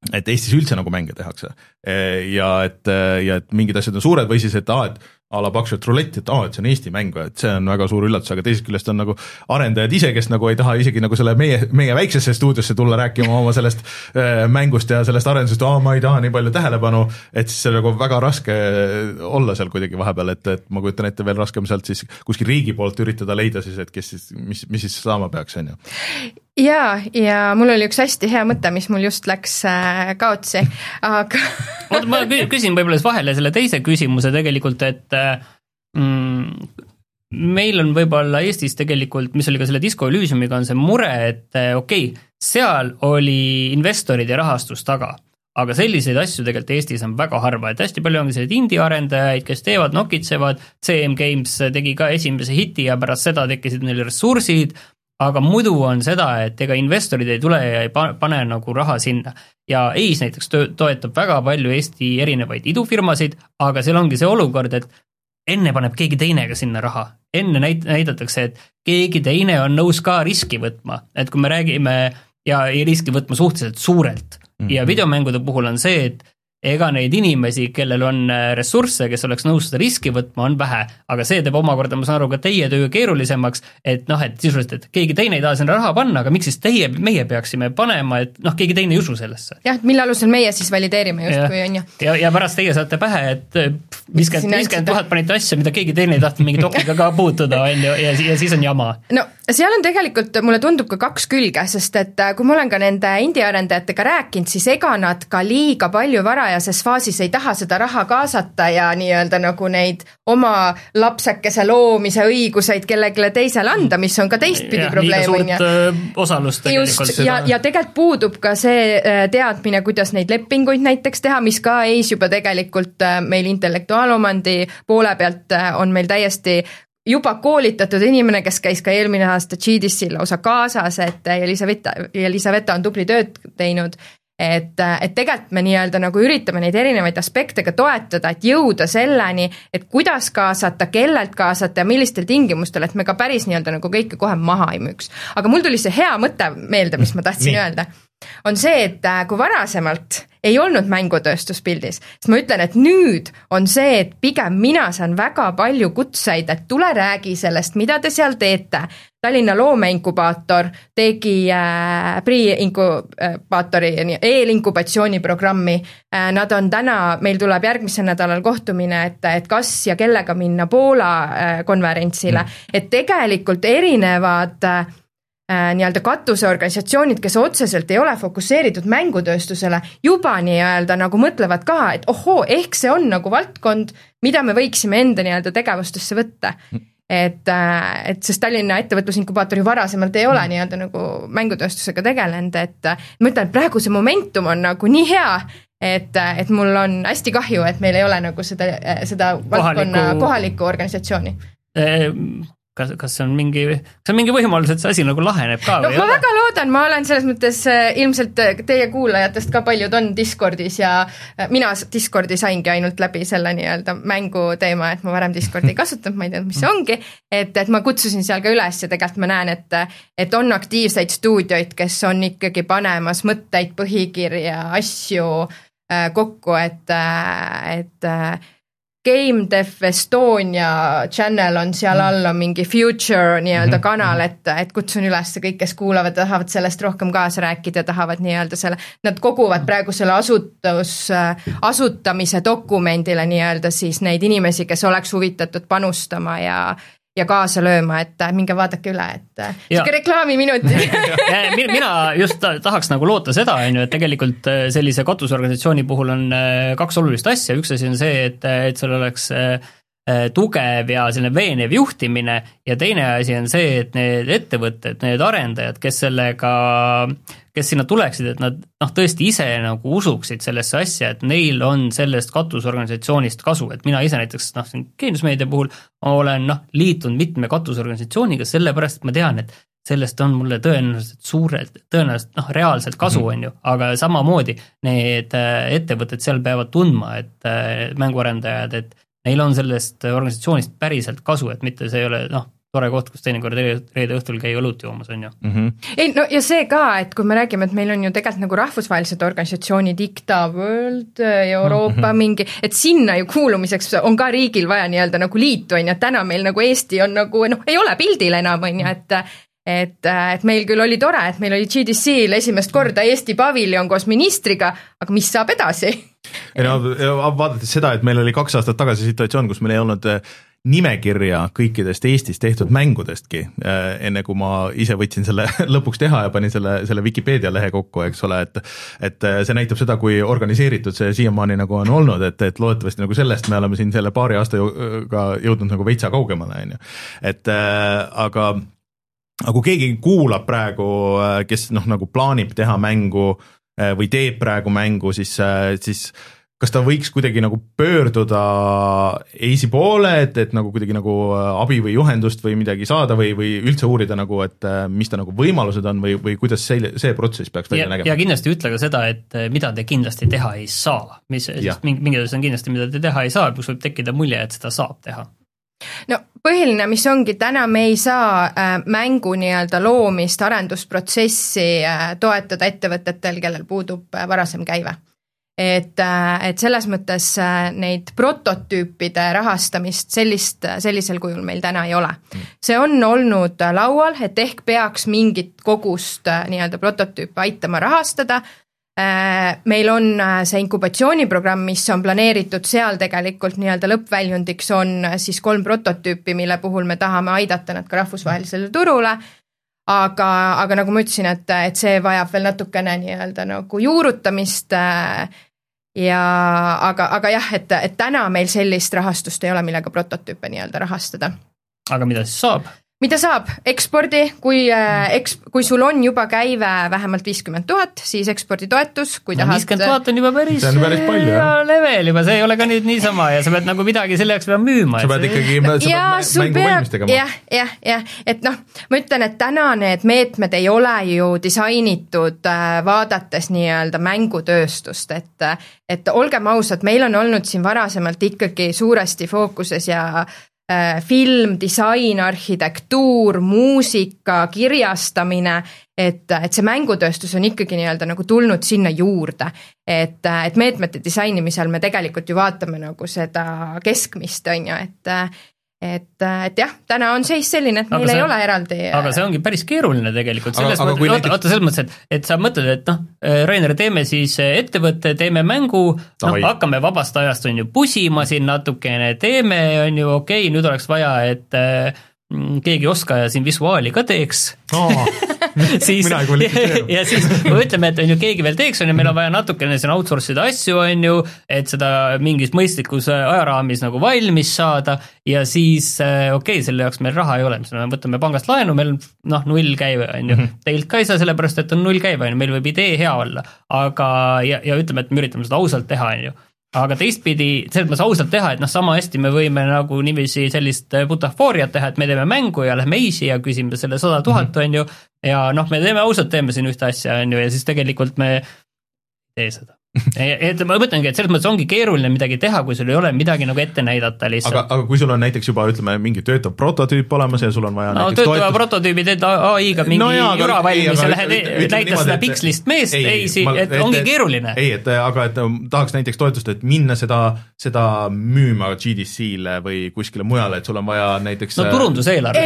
et Eestis üldse nagu mänge tehakse ja et, ja et mingid asjad on suured või siis, et aa, et a la Buckshot Roulette, et aa, et see on Eesti mäng, et see on väga suur üllatus, aga teisest küljest on nagu arendajad ise, kes nagu ei taha isegi nagu selle meie, meie väiksesse stuudiosse tulla rääkima oma sellest äh, mängust ja sellest arendusest, aa, ma ei taha nii palju tähelepanu, et siis see nagu väga raske olla seal kuidagi vahepeal, et, et ma kujutan ette veel raskem sealt siis kuskil riigi poolt üritada leida siis, et kes siis, mis, mis siis saama peaks, on ju. Ja, ja mul oli üks hästi hea mõte, mis mul just läks äh, kaotsi, aga Oot, ma küsin võib-olla vahele selle teise küsimuse tegelikult, et mm, meil on võib-olla Eestis tegelikult, mis oli ka selle Disco Elysiumiga, on see mure, et okei, okay, seal oli investorid ja rahastus taga, aga selliseid asju tegelikult Eestis on väga harva, et hästi palju on selliseid indie-arendajaid, kes teevad, nokitsevad, C M Games tegi ka esimese hiti ja pärast seda tekkisid neil ressursid, aga muidu on seda, et ega investorid ei tule ja ei pane nagu raha sinna. Ja E I S näiteks toetab väga palju Eesti erinevaid idufirmasid, aga seal ongi see olukord, et enne paneb keegi teine ka sinna raha. Enne näit- näidatakse, et keegi teine on nõus ka riski võtma. Et kui me räägime ja ei riski võtma suhteliselt suurelt. Mm-hmm. Ja videomängude puhul on see, et ega neid inimesi, kellel on ressursse, kes oleks nõus seda riski võtma, on vähe, aga see teeb omakorda, ma saan aru, ka teie töö keerulisemaks, et noh, et sisuliselt, et keegi teine ei taha sinna raha panna, aga miks siis teie, meie peaksime panema, et noh, keegi teine ei usu sellesse. Jah, et mille alusel meie siis valideerime just, kui on ju. Ja, ja pärast teie saate pähe, et viiskümmend tuhat panite asja, mida keegi teine ei tahtnud mingi dokiga ka puutuda, on ju, ja, ja siis on jama. No seal on tegelikult, mulle tundub ka kaks külge, sest et kui ma olen ka nende indie-arendajatega rääkinud, siis ega nad ka liiga palju varajases faasis ei taha seda raha kaasata ja nii-öelda nagu neid oma lapsekese loomise õiguseid kellegile teisele anda, mis on ka teistpidi ja, probleem. Liiga suurt osalust tegelikult. Just, ja, ja tegelikult puudub ka see teadmine, kuidas neid lepinguid näiteks teha, mis ka E I S juba tegelikult meil intellektuaalomandi poole pealt on meil täiesti juba koolitatud inimene, kes käis ka eelmine aasta G D C-l lausa kaasas, et Elisaveta, Elisaveta on tubli tööd teinud, et, et tegelikult me nii-öelda nagu üritame neid erinevaid aspektega toetada, et jõuda selleni, et kuidas kaasata, kellelt kaasata ja millistel tingimustel, et me ka päris nii-öelda nagu kõike kohe maha ei müüks. Aga mul tuli see hea mõte meelde, mis ma tahtsin öelda, on see, et kui varasemalt ei olnud mängutööstuspildis, siis ma ütlen, et nüüd on see, et pigem mina saan väga palju kutseid, et tule räägi sellest, mida te seal teete. Tallinna loomeinkubaator tegi äh, pre-inkubaatori, eelinkubatsiooniprogrammi. Äh, nad on täna, meil tuleb järgmisel nädalal kohtumine, et, et kas ja kellega minna Poola äh, konverentsile, mm. et tegelikult erinevad äh, nii-öelda katuseorganisatsioonid, kes otseselt ei ole fokusseeritud mängutööstusele, juba nii-öelda nagu mõtlevad ka, et ohoo, ehk see on nagu valdkond, mida me võiksime enda nii-öelda tegevustesse võtta. Et, et sest Tallinna ettevõtlusinkubaatori varasemalt ei ole nii-öelda nagu mängutööstusega tegelenud, et ma ütlen, et praegu see momentum on nagu nii hea, et, et mul on hästi kahju, et meil ei ole nagu seda, seda valdkonna kohaliku, kohaliku organisatsiooni. Kas, kas see on mingi, kas on mingi võimalus, et see asi nagu laheneb ka? No ma ole? väga loodan, ma olen selles mõttes ilmselt teie kuulajatest ka paljud on Discordis ja mina Discordi saingi ainult läbi selle nii-öelda mängu teema, et ma varem Discordi ei kasutanud, ma ei tea, mis see ongi, et, et ma kutsusin seal ka üles ja tegelikult ma näen, et, et on aktiivseid stuudioid, kes on ikkagi panemas mõtteid, põhikirja, asju kokku, et, et Game Dev Estonia channel on seal all, on mingi Future nii-öelda kanal, et, et kutsun üles kõik, kes kuulavad, tahavad sellest rohkem kaasa rääkida, tahavad nii-öelda selle, nad koguvad praegu selle asutus, asutamise dokumendile nii-öelda siis neid inimesi, kes oleks huvitatud panustama ja ja kaasa lööma, et minge vaadake üle, et siuke reklaamiminut. Mina just tahaks nagu loota seda, et tegelikult sellise katusorganisatsiooni puhul on kaks olulist asja, üks asi on see, et, et seal oleks tugev ja selline veenev juhtimine ja teine asi on see, et need ettevõtted, need arendajad, kes sellega, kes sinna tuleksid, et nad noh, tõesti ise nagu usuksid sellesse asja, et neil on sellest katusorganisatsioonist kasu, et mina ise näiteks noh, Geeniusmeedia puhul olen noh, liitunud mitme katusorganisatsiooniga sellepärast, et ma tean, et sellest on mulle tõenäoliselt suurelt, tõenäoliselt noh, reaalselt kasu on ju, aga samamoodi need ettevõtted seal peavad tundma, et mänguarendajad, et neil on sellest organisatsioonist päriselt kasu, et mitte see ei ole noh, tore koht, kus teinekord reede õhtul käi õlut joomas on ju. Mm -hmm. ei no ja see ka, et kui me räägime, et meil on ju tegelikult nagu rahvusvahelised organisatsioonid, I C T A, World, Euroopa mm -hmm. mingi, et sinna ju kuulumiseks on ka riigil vaja nii-öelda nagu liitu, on ju, täna meil nagu Eesti on nagu, noh, ei ole pildil enam, on ju, et et, et meil küll oli tore, et meil oli G D C-l esimest korda Eesti paviljon koos ministriga, aga mis saab edasi? ei no vaadates seda, et meil oli kaks aastat tagasi situatsioon, kus meil ei olnud nimekirja kõikidest Eestis tehtud mängudestki, enne kui ma ise võtsin selle lõpuks teha ja panin selle, selle Vikipeedia lehe kokku, eks ole, et et see näitab seda, kui organiseeritud see siiamaani nagu on olnud, et, et loodetavasti nagu sellest me oleme siin selle paari aastaga jõudnud nagu veitsa kaugemale, on ju. Et aga aga kui keegi kuulab praegu, kes noh, nagu plaanib teha mängu või teeb praegu mängu, siis, siis kas ta võiks kuidagi nagu pöörduda eisi poole, et, et nagu kuidagi nagu abi või juhendust või midagi saada või, või üldse uurida nagu, et mis ta nagu võimalused on või, või kuidas see, see protsess peaks välja nägema? ja kindlasti ütle ka seda, et mida te kindlasti teha ei saa, mis, mingid asjad on kindlasti, mida te teha ei saa, kus võib tekkida mulje, et seda saab teha. no põhiline, mis ongi, täna me ei saa äh, mängu nii-öelda loomist, arendusprotsessi äh, toetada ettevõtetel, kellel puudub äh, varasem käive. Et, äh, et selles mõttes äh, neid prototüüpide rahastamist sellist, sellisel kujul meil täna ei ole. See on olnud laual, et ehk peaks mingit kogust äh, nii-öelda prototüüpe aitama rahastada. Meil on see inkubatsiooniprogramm, mis on planeeritud, seal tegelikult nii-öelda lõppväljundiks on siis kolm prototüüpi, mille puhul me tahame aidata nad ka rahvusvahelisele turule, aga, aga nagu ma ütlesin, et, et see vajab veel natukene nii-öelda nagu juurutamist ja aga, aga jah, et, et täna meil sellist rahastust ei ole, millega prototüüpe nii-öelda rahastada. Aga mida siis saab? Mida saab? Ekspordi, kui, eks, kui sul on juba käive vähemalt viiskümmend tuhat, siis eksporditoetus, kui no, tahad... viiskümmend tuhat on juba päris, on päris palju, ja level juba, see ei ole ka nüüd niisama ja sa pead nagu midagi selle jaoks peab müüma. Sa pead ikkagi sa pead ja, mängu peab, valmis tegema. Jah, jah, jah, et noh, ma ütlen, et täna need meetmed ei ole ju disainitud vaadates nii-öelda mängutööstust, et, et olgem ausad, meil on olnud siin varasemalt ikkagi suuresti fookuses ja film, disain, arhitektuur, muusika, kirjastamine, et, et see mängutööstus on ikkagi nii-öelda nagu tulnud sinna juurde, et, et meetmete disainimisel me tegelikult ju vaatame nagu seda keskmist, on ju, et et, et jah, täna on seis selline, et meil see, ei ole eraldi. Aga see ongi päris keeruline tegelikult, selles aga, mõttes, aga näiteks... oota selles mõttes, et, et sa mõtled, et noh, Rainer, teeme siis ettevõtte, teeme mängu, noh, hakkame vabast ajast on ju pusima siin natukene, teeme, on ju okei okay,, nüüd oleks vaja, et äh, keegi oskaja siin visuaali ka teeks oh. siis, ja, ja siis ütleme, et on ju keegi veel teeks, on ju, meil on vaja natukene siin outsource ida asju, on ju, et seda mingis mõistlikus ajaraamis nagu valmis saada ja siis okei okay,, selle jaoks meil raha ei ole, mis me võtame pangast laenu, meil noh, null käive, on ju, teilt ka ei saa sellepärast, et on null käive, on ju, meil võib idee hea olla, aga ja, ja ütleme, et me üritame seda ausalt teha, on ju. Aga teistpidi, selles mõttes ausalt teha, et noh, sama hästi me võime nagu niiviisi sellist butafooriat teha, et me teeme mängu ja lähme easy ja küsime selle sada tuhat, on ju, ja noh, me teeme ausalt, teeme siin ühte asja, on ju, ja siis tegelikult me tee seda. et ma mõtlengi, et selles mõttes ongi keeruline midagi teha, kui sul ei ole midagi nagu ette näidata lihtsalt. Aga, aga kui sul on näiteks juba, ütleme, mingi töötav prototüüp olemas ja sul on vaja no, näiteks töötava toetus... prototüübi teed A I-ga mingi no jaa, jura valmis ja lähed näita seda pikslist meest, ei, ei, ma, et, et ongi et, keeruline. Ei, et aga et tahaks näiteks toetust, et minna seda, seda müüma G D C-le või kuskile mujale, et sul on vaja näiteks no turunduseelarve.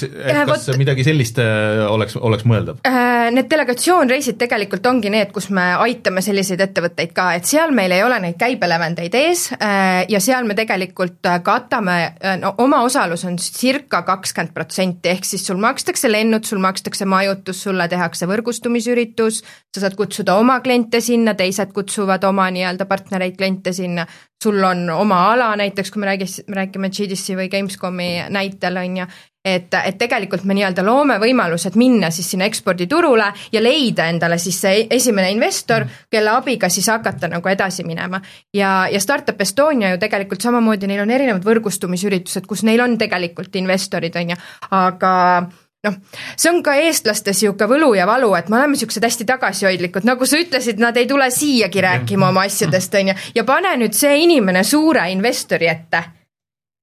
Kas võt... midagi sellist oleks, oleks mõeldav? Need delegatsioonreisid tegelikult ongi need, kus me aitame selliseid ettevõtteid ka, et seal meil ei ole neid käibelevendeid ees ja seal me tegelikult katame, no oma osalus on circa kakskümmend protsenti, ehk siis sul makstakse lennud, sul makstakse majutus, sulle tehakse võrgustumisüritus, sa saad kutsuda oma kliente sinna, teised kutsuvad oma nii-öelda partnereid kliente sinna, sul on oma ala näiteks, kui me räägis, räägime G D C või Gamescomi näitel, on ju, et, et tegelikult me nii-öelda loome võimalused minna siis sinna eksporditurule ja leida endale siis see esimene investor, kelle abiga siis hakata nagu edasi minema. Ja, ja Startup Estonia ju tegelikult samamoodi, neil on erinevad võrgustumisüritused, kus neil on tegelikult investorid, on ju, aga noh, see on ka eestlaste siuke võlu ja valu, et me oleme siuksed hästi tagasihoidlikud, nagu sa ütlesid, nad ei tule siiagi rääkima oma asjadest, on ju, ja pane nüüd see inimene suure investori ette.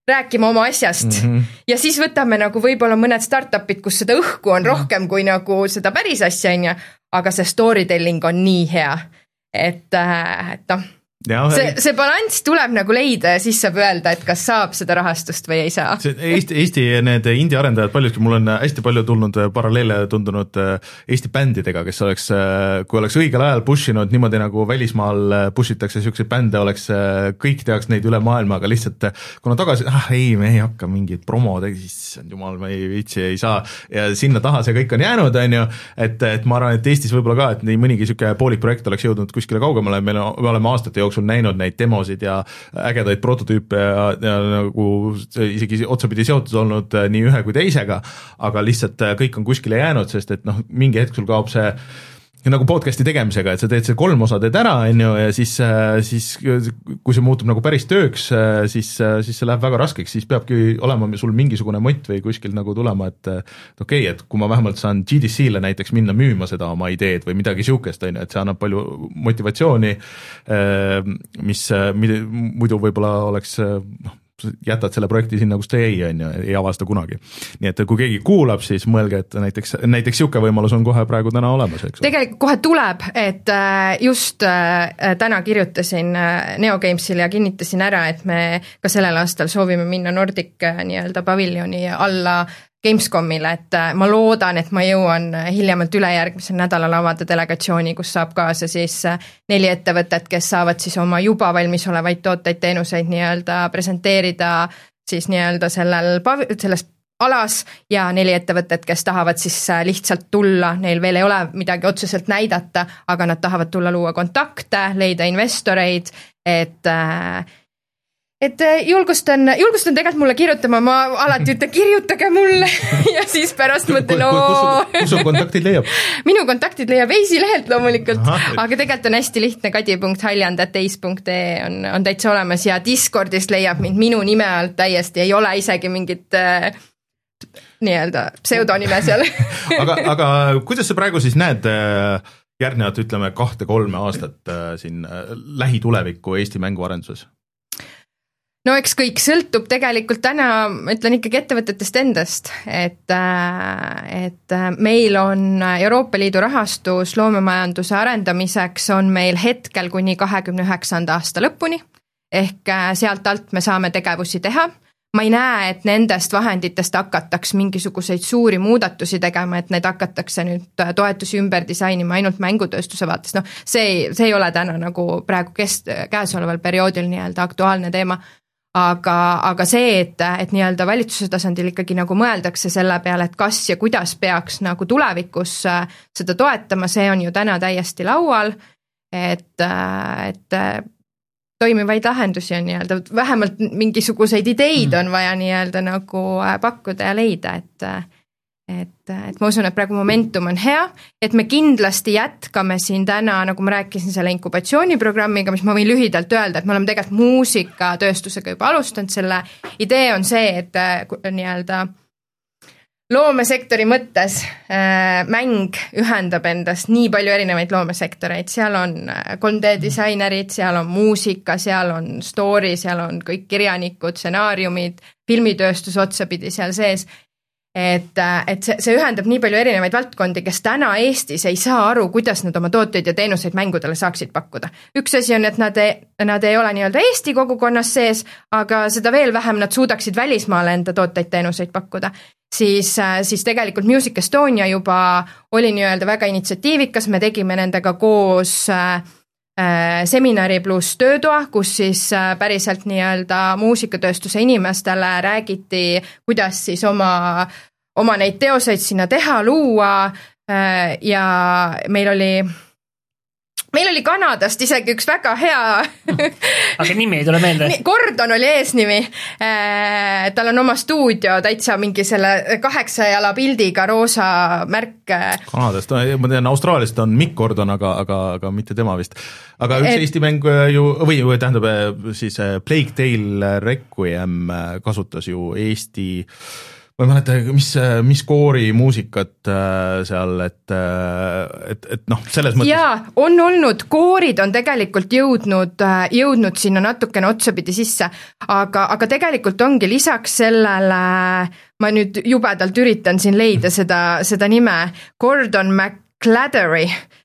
rääkima oma asjast mm -hmm. ja siis võtame nagu võib-olla mõned startupid, kus seda õhku on rohkem kui nagu seda päris asja, on ju, aga see storytelling on nii hea, et, et noh, see, see balanss tuleb nagu leida ja siis saab öelda, et kas saab seda rahastust või ei saa. Eesti, Eesti need indie arendajad paljuski, mul on hästi palju tulnud paralleele tundunud Eesti bändidega, kes oleks, kui oleks õigel ajal push inud niimoodi nagu välismaal push itakse niisuguseid bände, oleks kõik teaks neid üle maailma, aga lihtsalt kuna tagasi, ah ei, me ei hakka mingit promo tegema, siis jumal, me ei viitsi, ei saa ja sinna taha see kõik on jäänud, on ju, et, et ma arvan, et Eestis võib-olla ka, et nii mõnigi niisugune poolik projekt oleks jõudnud kuskile kaugemale, meil on, me oleme aastate jooksul näinud neid demosid ja ägedaid prototüüpe ja, ja nagu isegi otsapidi seotud olnud nii ühe kui teisega, aga lihtsalt kõik on kuskile jäänud, sest et noh, mingi hetk sul kaob see nagu podcasti tegemisega, et sa teed see kolm osa teed ära, on ju, ja siis, siis kui see muutub nagu päris tööks, siis, siis see läheb väga raskeks, siis peabki olema sul mingisugune mott või kuskil nagu tulema, et okei okay,, et kui ma vähemalt saan G D C-le näiteks minna müüma seda oma ideed või midagi niisugust, on ju, et see annab palju motivatsiooni, mis muidu võib-olla oleks noh, jätad selle projekti sinna, kus ta jäi, on ju, ei avasta kunagi. Nii et kui keegi kuulab, siis mõelge, et näiteks, näiteks siuke võimalus on kohe praegu täna olemas, eks. Tegelikult kohe tuleb, et just täna kirjutasin NeoGamesile ja kinnitasin ära, et me ka sellel aastal soovime minna Nordic nii-öelda paviljoni alla Gamescomile, et ma loodan, et ma jõuan hiljemalt ülejärgmisel nädalal avada delegatsiooni, kus saab kaasa siis neli ettevõtet, kes saavad siis oma juba valmis olevaid tooteid, teenuseid nii-öelda presenteerida siis nii-öelda sellel, selles alas ja neli ettevõtet, kes tahavad siis lihtsalt tulla, neil veel ei ole midagi otseselt näidata, aga nad tahavad tulla luua kontakte, leida investoreid, et et julgustan, julgustan tegelikult mulle kirjutama, ma alati ütlen, kirjutage mulle ja siis pärast mõtlen, oo. Kus su kontaktid leiab? Minu kontaktid leiab Eisi lehelt loomulikult, Aha. aga tegelikult on hästi lihtne, kadi punkt haljand ät eis punkt ee on, on täitsa olemas ja Discordist leiab mind minu nime alt täiesti, ei ole isegi mingit äh, nii-öelda pseudonime seal aga, aga kuidas sa praegu siis näed äh, järgnevat, ütleme, kahte-kolme aastat äh, siin äh, lähitulevikku Eesti mänguarenduses? No eks kõik sõltub tegelikult täna, ma ütlen ikkagi ettevõtetest endast, et, et meil on Euroopa Liidu rahastus loomemajanduse arendamiseks on meil hetkel kuni kahekümne üheksanda aasta lõpuni, ehk sealt alt me saame tegevusi teha. Ma ei näe, et nendest vahenditest hakataks mingisuguseid suuri muudatusi tegema, et need hakatakse nüüd toetusi ümber disainima ainult mängutööstuse vaates. No, see, see ei ole täna nagu praegu kest, käesoleval perioodil nii-öelda aktuaalne teema. Aga, aga see, et, et nii-öelda valitsuse tasandil ikkagi nagu mõeldakse selle peale, et kas ja kuidas peaks nagu tulevikus seda toetama, see on ju täna täiesti laual, et, et toimivaid lahendusi on nii-öelda, vähemalt mingisuguseid ideid on vaja nii-öelda nagu pakkuda ja leida, et Et, et ma usun, et praegu momentum on hea, et me kindlasti jätkame siin täna, nagu ma rääkisin selle inkubatsiooniprogrammiga, mis ma võin lühidalt öelda, et me oleme tegelikult muusikatööstusega juba alustanud, selle idee on see, et nii-öelda loomesektori mõttes äh, mäng ühendab endast nii palju erinevaid loomesektoreid, seal on kolm D disainerid, seal on muusika, seal on story, seal on kõik kirjanikud, stsenaariumid, filmitööstus otsapidi seal sees. Et, et see, see ühendab nii palju erinevaid valdkondi, kes täna Eestis ei saa aru, kuidas nad oma tooteid ja teenuseid mängudele saaksid pakkuda. Üks asi on, et nad ei, nad ei ole nii-öelda Eesti kogukonnas sees, aga seda veel vähem nad suudaksid välismaale enda tooteid teenuseid pakkuda. Siis, siis tegelikult Music Estonia juba oli nii-öelda väga initsiatiivikas, me tegime nendega koos äh, seminari pluss töötoa, kus siis päriselt nii-öelda muusikatööstuse inimestele räägiti, kuidas siis oma, oma neid teoseid sinna teha, luua ja meil oli, meil oli Kanadast isegi üks väga hea aga nimi ei tule meelde? Gordon oli eesnimi, tal on oma stuudio täitsa mingi selle kaheksa jala pildiga roosa märk. Kanadast, ma tean, Austraaliast on Mick Gordon, aga, aga, aga mitte tema vist. Aga üks et, Eesti mäng ju, või, või tähendab siis Plague Tale Requiem kasutas ju Eesti ma ei mäleta, mis, mis koori muusikat seal, et, et, et noh, selles mõttes. Jaa, on olnud, koorid on tegelikult jõudnud, jõudnud sinna natukene otsapidi sisse, aga, aga tegelikult ongi lisaks sellele, ma nüüd jubedalt üritan siin leida seda, seda nime, Gordon McClattery.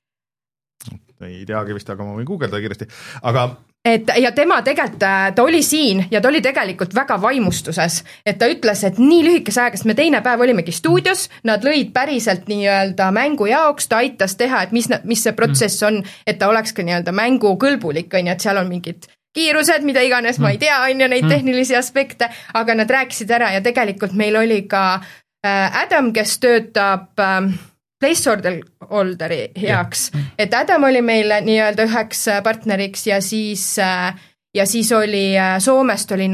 Ei teagi vist, aga ma võin guugeldada kiiresti, aga et ja tema tegelikult, ta oli siin ja ta oli tegelikult väga vaimustuses, et ta ütles, et nii lühikese aega, sest me teine päev olimegi stuudios, nad lõid päriselt nii-öelda mängu jaoks, ta aitas teha, et mis, mis see protsess on, et ta oleks ka nii-öelda mängu kõlbulik, on ju, et seal on mingid kiirused, mida iganes, ma ei tea, on ju neid tehnilisi aspekte, aga nad rääkisid ära ja tegelikult meil oli ka Adam, kes töötab placeholderi heaks, et Adam oli meil nii-öelda üheks partneriks ja siis, ja siis oli Soomest oli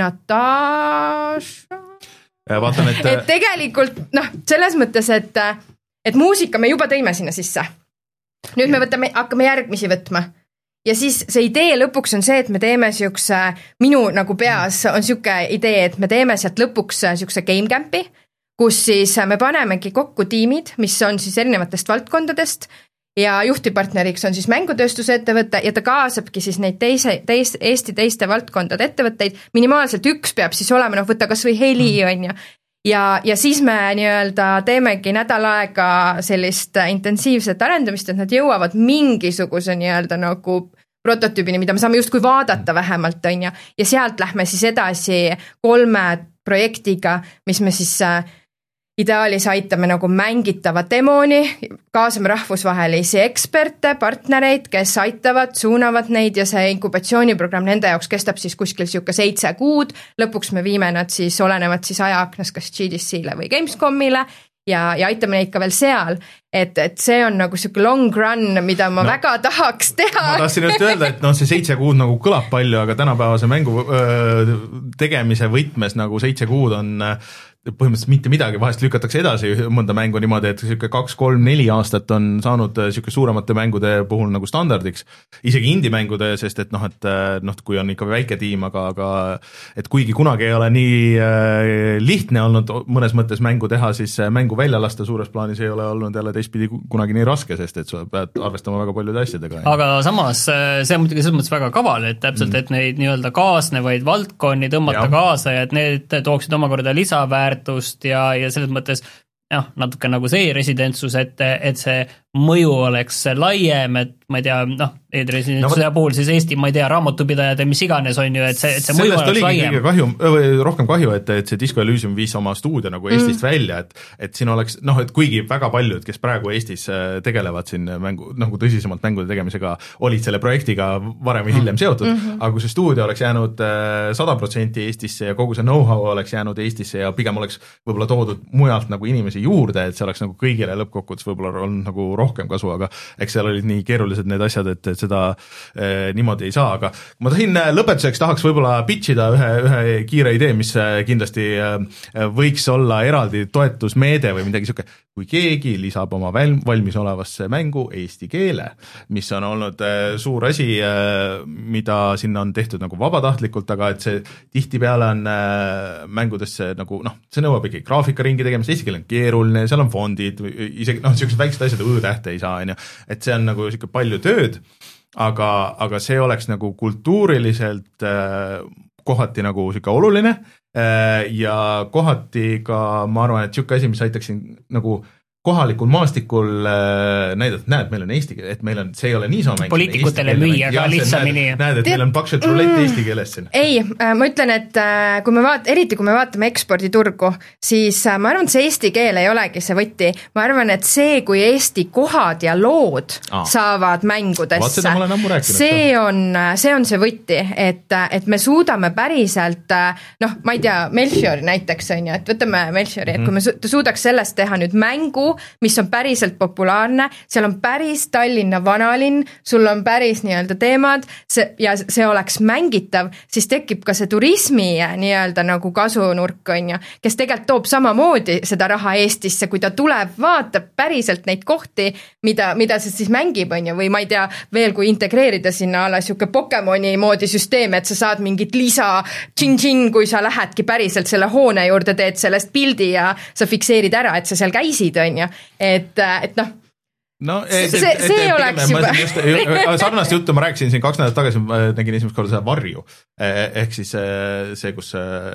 Natasha. Vaatan, et... et tegelikult, noh, selles mõttes, et, et muusika me juba tõime sinna sisse. Nüüd me võtame, hakkame järgmisi võtma. Ja siis see idee lõpuks on see, et me teeme siukse, minu nagu peas on siuke idee, et me teeme sealt lõpuks siukse game campi, kus siis me panemegi kokku tiimid, mis on siis erinevatest valdkondadest ja juhtivpartneriks on siis mängutööstuse ettevõte ja ta kaasabki siis neid teise, teis, Eesti teiste valdkondade ettevõtteid. Minimaalselt üks peab siis olema, noh võtta kas või heli on ju. Ja, ja siis me nii-öelda teemegi nädal aega sellist intensiivset arendamist, et nad jõuavad mingisuguse nii-öelda nagu prototüübini, mida me saame justkui vaadata vähemalt on ju. Ja sealt lähme siis edasi kolme projektiga, mis me siis ideaalis aitame nagu mängitava demoni, kaasame rahvusvahelisi eksperte, partnereid, kes aitavad, suunavad neid ja see inkubatsiooniprogramm nende jaoks kestab siis kuskil siuke seitse kuud, lõpuks me viime nad siis, olenevad siis ajaaknas kas G D C-le või Gamescomile ja, ja aitame neid ka veel seal, et, et see on nagu siuke long run, mida ma no, väga tahaks teha. Ma tahtsin just öelda, et noh, see seitse kuud nagu kõlab palju, aga tänapäevase mängu öö, tegemise võtmes nagu seitse kuud on põhimõtteliselt mitte midagi, vahest lükatakse edasi mõnda mängu niimoodi, et siuke kaks, kolm, neli aastat on saanud siuke suuremate mängude puhul nagu standardiks, isegi indie-mängude, sest et noh, et noh, kui on ikka väike tiim, aga, aga et kuigi kunagi ei ole nii äh, lihtne olnud mõnes mõttes mängu teha, siis mängu välja lasta suures plaanis ei ole olnud jälle teistpidi kunagi nii raske, sest et sa pead arvestama väga paljude asjadega. Aga samas see on muidugi selles mõttes väga kaval, et täpselt, et neid nii-öelda kaasnevaid valdkonni tõmmata ja. Kaasa ja et need tooksid omakorda lisaväärtust ja, ja selles mõttes jah, natuke nagu see residentsus, et, et see mõju oleks laiem, et ma ei tea, noh, e-residentsuse no, puhul siis Eesti, ma ei tea, raamatupidajad ja mis iganes on ju, et see, et see mõju oleks laiem. Kahju, rohkem kahju, et, et see Disco Elysium viis oma stuudio nagu Eestist mm. välja, et, et siin oleks, noh, et kuigi väga paljud, kes praegu Eestis tegelevad siin mängu, nagu tõsisemalt mängude tegemisega, olid selle projektiga varem või hiljem seotud, mm-hmm. aga kui see stuudio oleks jäänud sada protsenti Eestisse ja kogu see know-how oleks jäänud Eestisse ja pigem oleks võib-olla toodud mujalt nagu inimesi juurde, et see oleks nagu kõigile lõppkokkuvõttes võib-olla on nagu rohkem kasu, aga eks seal olid nii keerulised need asjad, et, et seda eh, niimoodi ei saa, aga ma tahin lõpetuseks tahaks võib-olla pitchida ühe, ühe kiire idee, mis kindlasti eh, võiks olla eraldi toetusmeede või midagi siuke, kui keegi lisab oma väl, valmis olevasse mängu eesti keele, mis on olnud eh, suur asi, eh, mida sinna on tehtud nagu vabatahtlikult, aga et see tihtipeale on eh, mängudesse nagu noh, see nõuab ikkagi graafikaringi tegemist, eesti keel on keeruline, seal on fondid, isegi noh, siuksed väiksed asjad, õõtähte ei saa, on ju, et see on nagu siuke palju tööd, aga, aga see oleks nagu kultuuriliselt äh, kohati nagu siuke oluline äh, ja kohati ka ma arvan, et siuke asi, mis aitaks nagu kohalikul maastikul äh, näidata, näed, meil on eesti keel, et meil on, see ei ole niisama mäng. Poliitikutele müüa ka lihtsamini. Näed, näed, et Tead, meil on pakselt rulett mm, eesti keeles siin. Ei, ma ütlen, et kui me vaat-, eriti kui me vaatame eksporditurgu, siis ma arvan, et see eesti keel ei olegi see võtti. Ma arvan, et see, kui eesti kohad ja lood Aa. saavad mängudesse, see on, see on see võtti, et, et me suudame päriselt, noh, ma ei tea, Melchiori näiteks on ju, et võtame Melchiori, et kui me su- suudaks sellest teha nüüd mängu, mängu, mis on päriselt populaarne, seal on päris Tallinna vanalinn, sul on päris nii-öelda teemad see, ja see oleks mängitav, siis tekib ka see turismi nii-öelda nagu kasunurk on ju, kes tegelikult toob samamoodi seda raha Eestisse, kui ta tuleb, vaatab päriselt neid kohti, mida, mida see siis mängib on ju, või ma ei tea, veel kui integreerida sinna alla siuke Pokemoni moodi süsteem, et sa saad mingit lisa tšin-tšin, kui sa lähedki päriselt selle hoone juurde, teed sellest pildi ja sa fikseerid ära, et sa seal käisid, on ju, et, et noh, no, et, see, et, see et, oleks juba. Just, sarnast juttu ma rääkisin siin kaks nädalat tagasi, ma nägin esimest korda seda Varju, ehk siis see, kus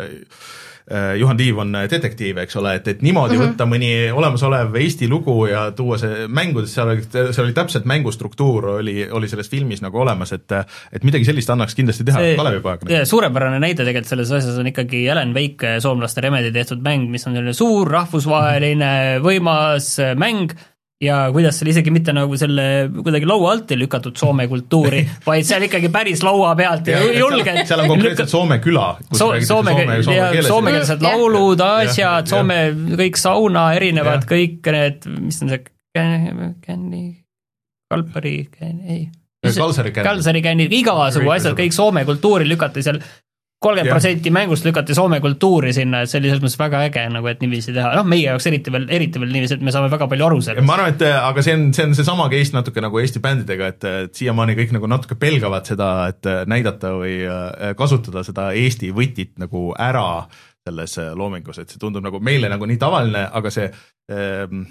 Juhan Liiv on detektiiv, eks ole, et, et niimoodi mm -hmm. võtta mõni olemasolev Eesti lugu ja tuua see mängudes, seal oli, seal oli täpselt mängustruktuur, oli, oli selles filmis nagu olemas, et, et midagi sellist annaks kindlasti teha Kalevipoeg. Suurepärane näide tegelikult selles asjas on ikkagi Alan Wake soomlaste Remedi tehtud mäng, mis on selline suur rahvusvaheline võimas mäng, ja kuidas seal isegi mitte nagu selle kuidagi laua alt ei lükatud Soome kultuuri, vaid seal ikkagi päris laua pealt ja, ja julged. Seal on konkreetselt Soome küla, kus so, räägitakse soome, soome, soome ja, keeles. Soomekeelsed laulud, asjad, Soome kõik sauna, erinevad ja. Kõik need, mis on see känni, kalpari, ei. Kalsari känni. Kalsari känni, igasugu asjad, kõik Soome kultuuri lükati seal kolmkümmend protsenti mängust lükati Soome kultuuri sinna, et see oli selles mõttes väga äge, nagu et niiviisi teha. Noh, meie jaoks eriti veel, eriti veel niiviisi, et me saame väga palju aru sellest. Ma arvan, et aga see on, see on see sama case natuke nagu Eesti bändidega, et, et siiamaani kõik nagu natuke pelgavad seda, et näidata või kasutada seda Eesti võtit nagu ära selles loomingus, et see tundub nagu meile nagu nii tavaline, aga see ähm,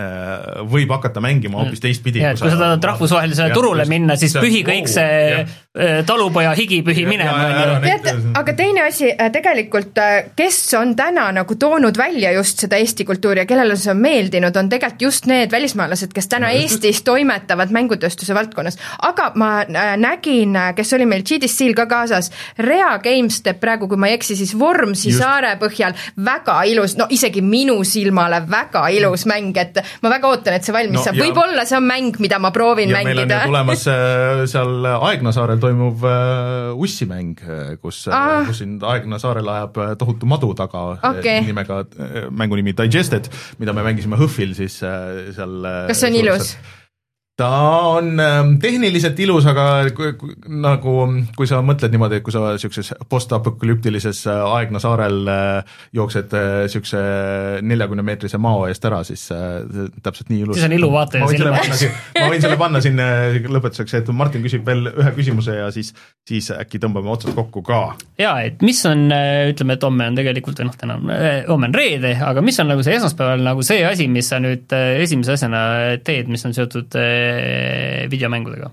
võib hakata mängima hoopis teistpidi. Ja, kui sa tahad rahvusvahelisele ja, turule just, minna, siis pühi kõik wow, see ja. Talupoja higipühi minema. Teate, aga teine asi, tegelikult kes on täna nagu toonud välja just seda Eesti kultuuri ja kellele see on meeldinud, on tegelikult just need välismaalased, kes täna no, Eestis toimetavad mängutööstuse valdkonnas. Aga ma nägin, kes oli meil G D C-l ka kaasas, Rea Games teeb praegu, kui ma ei eksi, siis Vormsi saare põhjal väga ilus, no isegi minu silmale väga ilus mäng, et ma väga ootan, et see valmis no, saab. Võib-olla see on mäng, mida ma proovin ja mängida. Ja meil on tulemas seal Aegnasaarel toimuv ussimäng, kus, ah. kus siin Aegnasaarel ajab tohutu madu taga okay. nimega, mängu nimi Digested, mida me mängisime Hõhvil siis seal. Kas see on ilus? Ta on tehniliselt ilus, aga kui, kui, nagu kui sa mõtled niimoodi, et kui sa siukses postapokalüptilises Aegnasaarel jooksed siukse neljakümne meetrise mao eest ära, siis täpselt nii ilus. Siis on ilu vaata ja silma. Ma võin selle panna siin lõpetuseks, et Martin küsib veel ühe küsimuse ja siis, siis äkki tõmbame otsad kokku ka. Jaa, et mis on, ütleme, et homme on tegelikult, noh, täna homme on reede, aga mis on nagu see esmaspäeval nagu see asi, mis sa nüüd esimese asjana teed, mis on seotud videomängudega?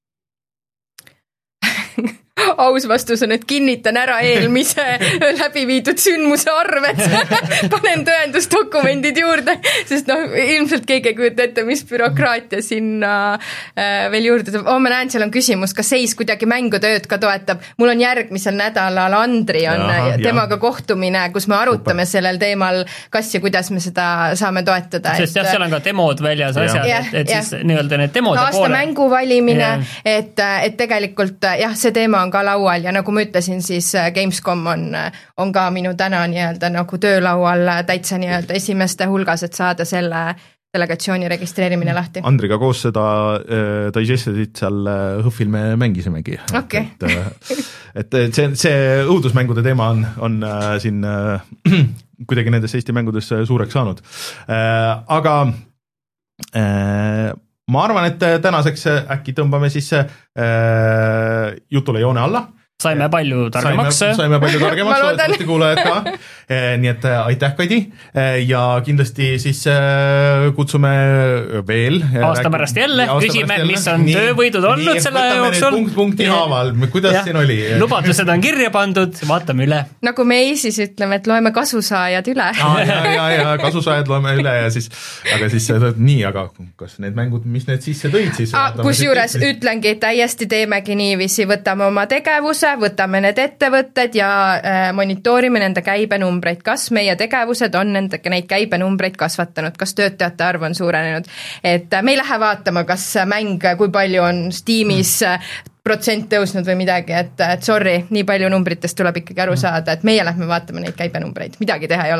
Aus vastus on, et kinnitan ära eelmise läbi viidud sündmuse arved. Panen tõendusdokumendid juurde, sest noh, ilmselt keegi ei kujuta ette, mis bürokraatia sinna äh, veel juurde. Oh, ma näen, seal on küsimus, kas seis kuidagi mängutööd ka toetab. Mul on järgmisel nädalal Andri on Jaha, temaga jah. kohtumine, kus me arutame Super. sellel teemal, kas ja kuidas me seda saame toetada. Sest jah, seal on ka demod väljas asjad, ja, et, et ja. siis nii-öelda need demode aasta poole. Aasta mängu valimine, et, et tegelikult jah, see teema on ka laual ja nagu ma ütlesin, siis Gamescom on, on ka minu täna nii-öelda nagu töölaual täitsa nii-öelda esimeste hulgas, et saada selle delegatsiooni registreerimine lahti. Andriga koos seda äh, Digestedit seal Hõhvil me mängisimegi. Okay. Et, et, et see, see õudusmängude teema on, on äh, siin äh, kuidagi nendes Eesti mängudes suureks saanud. Äh, aga äh, ma arvan, et tänaseks äkki tõmbame siis äh, jutule joone alla. Saime palju targemaks. Saime, saime palju targemaks, loodetavasti kuulajad ka. Nii et aitäh, Kaidi. Ja kindlasti siis kutsume veel. Aasta pärast jälle, küsime, mis on nii, töövõidud olnud nii, selle jooksul. Punkt, punkti haaval, kuidas ja. siin oli? Lubadused on kirja pandud, vaatame üle. Nagu me siis ütleme, et loeme kasusaajad üle. Ah, ja, ja, ja kasusaajad loeme üle ja siis, aga siis nii, aga kas need mängud, mis need sisse tõid siis? Ah, kus juures ütlengi, täiesti teemegi niiviisi, võtame oma tegevuse, võtame need ettevõtted ja äh, monitoorime nende käibenumbreid, kas meie tegevused on nende, neid käibenumbreid kasvatanud, kas töötajate arv on suurenenud, et äh, me ei lähe vaatama, kas mäng, kui palju on Steamis äh, protsent tõusnud või midagi, et, et sorry, nii palju numbritest tuleb ikkagi aru saada, et meie lähme vaatame neid käibenumbreid, midagi teha ei ole.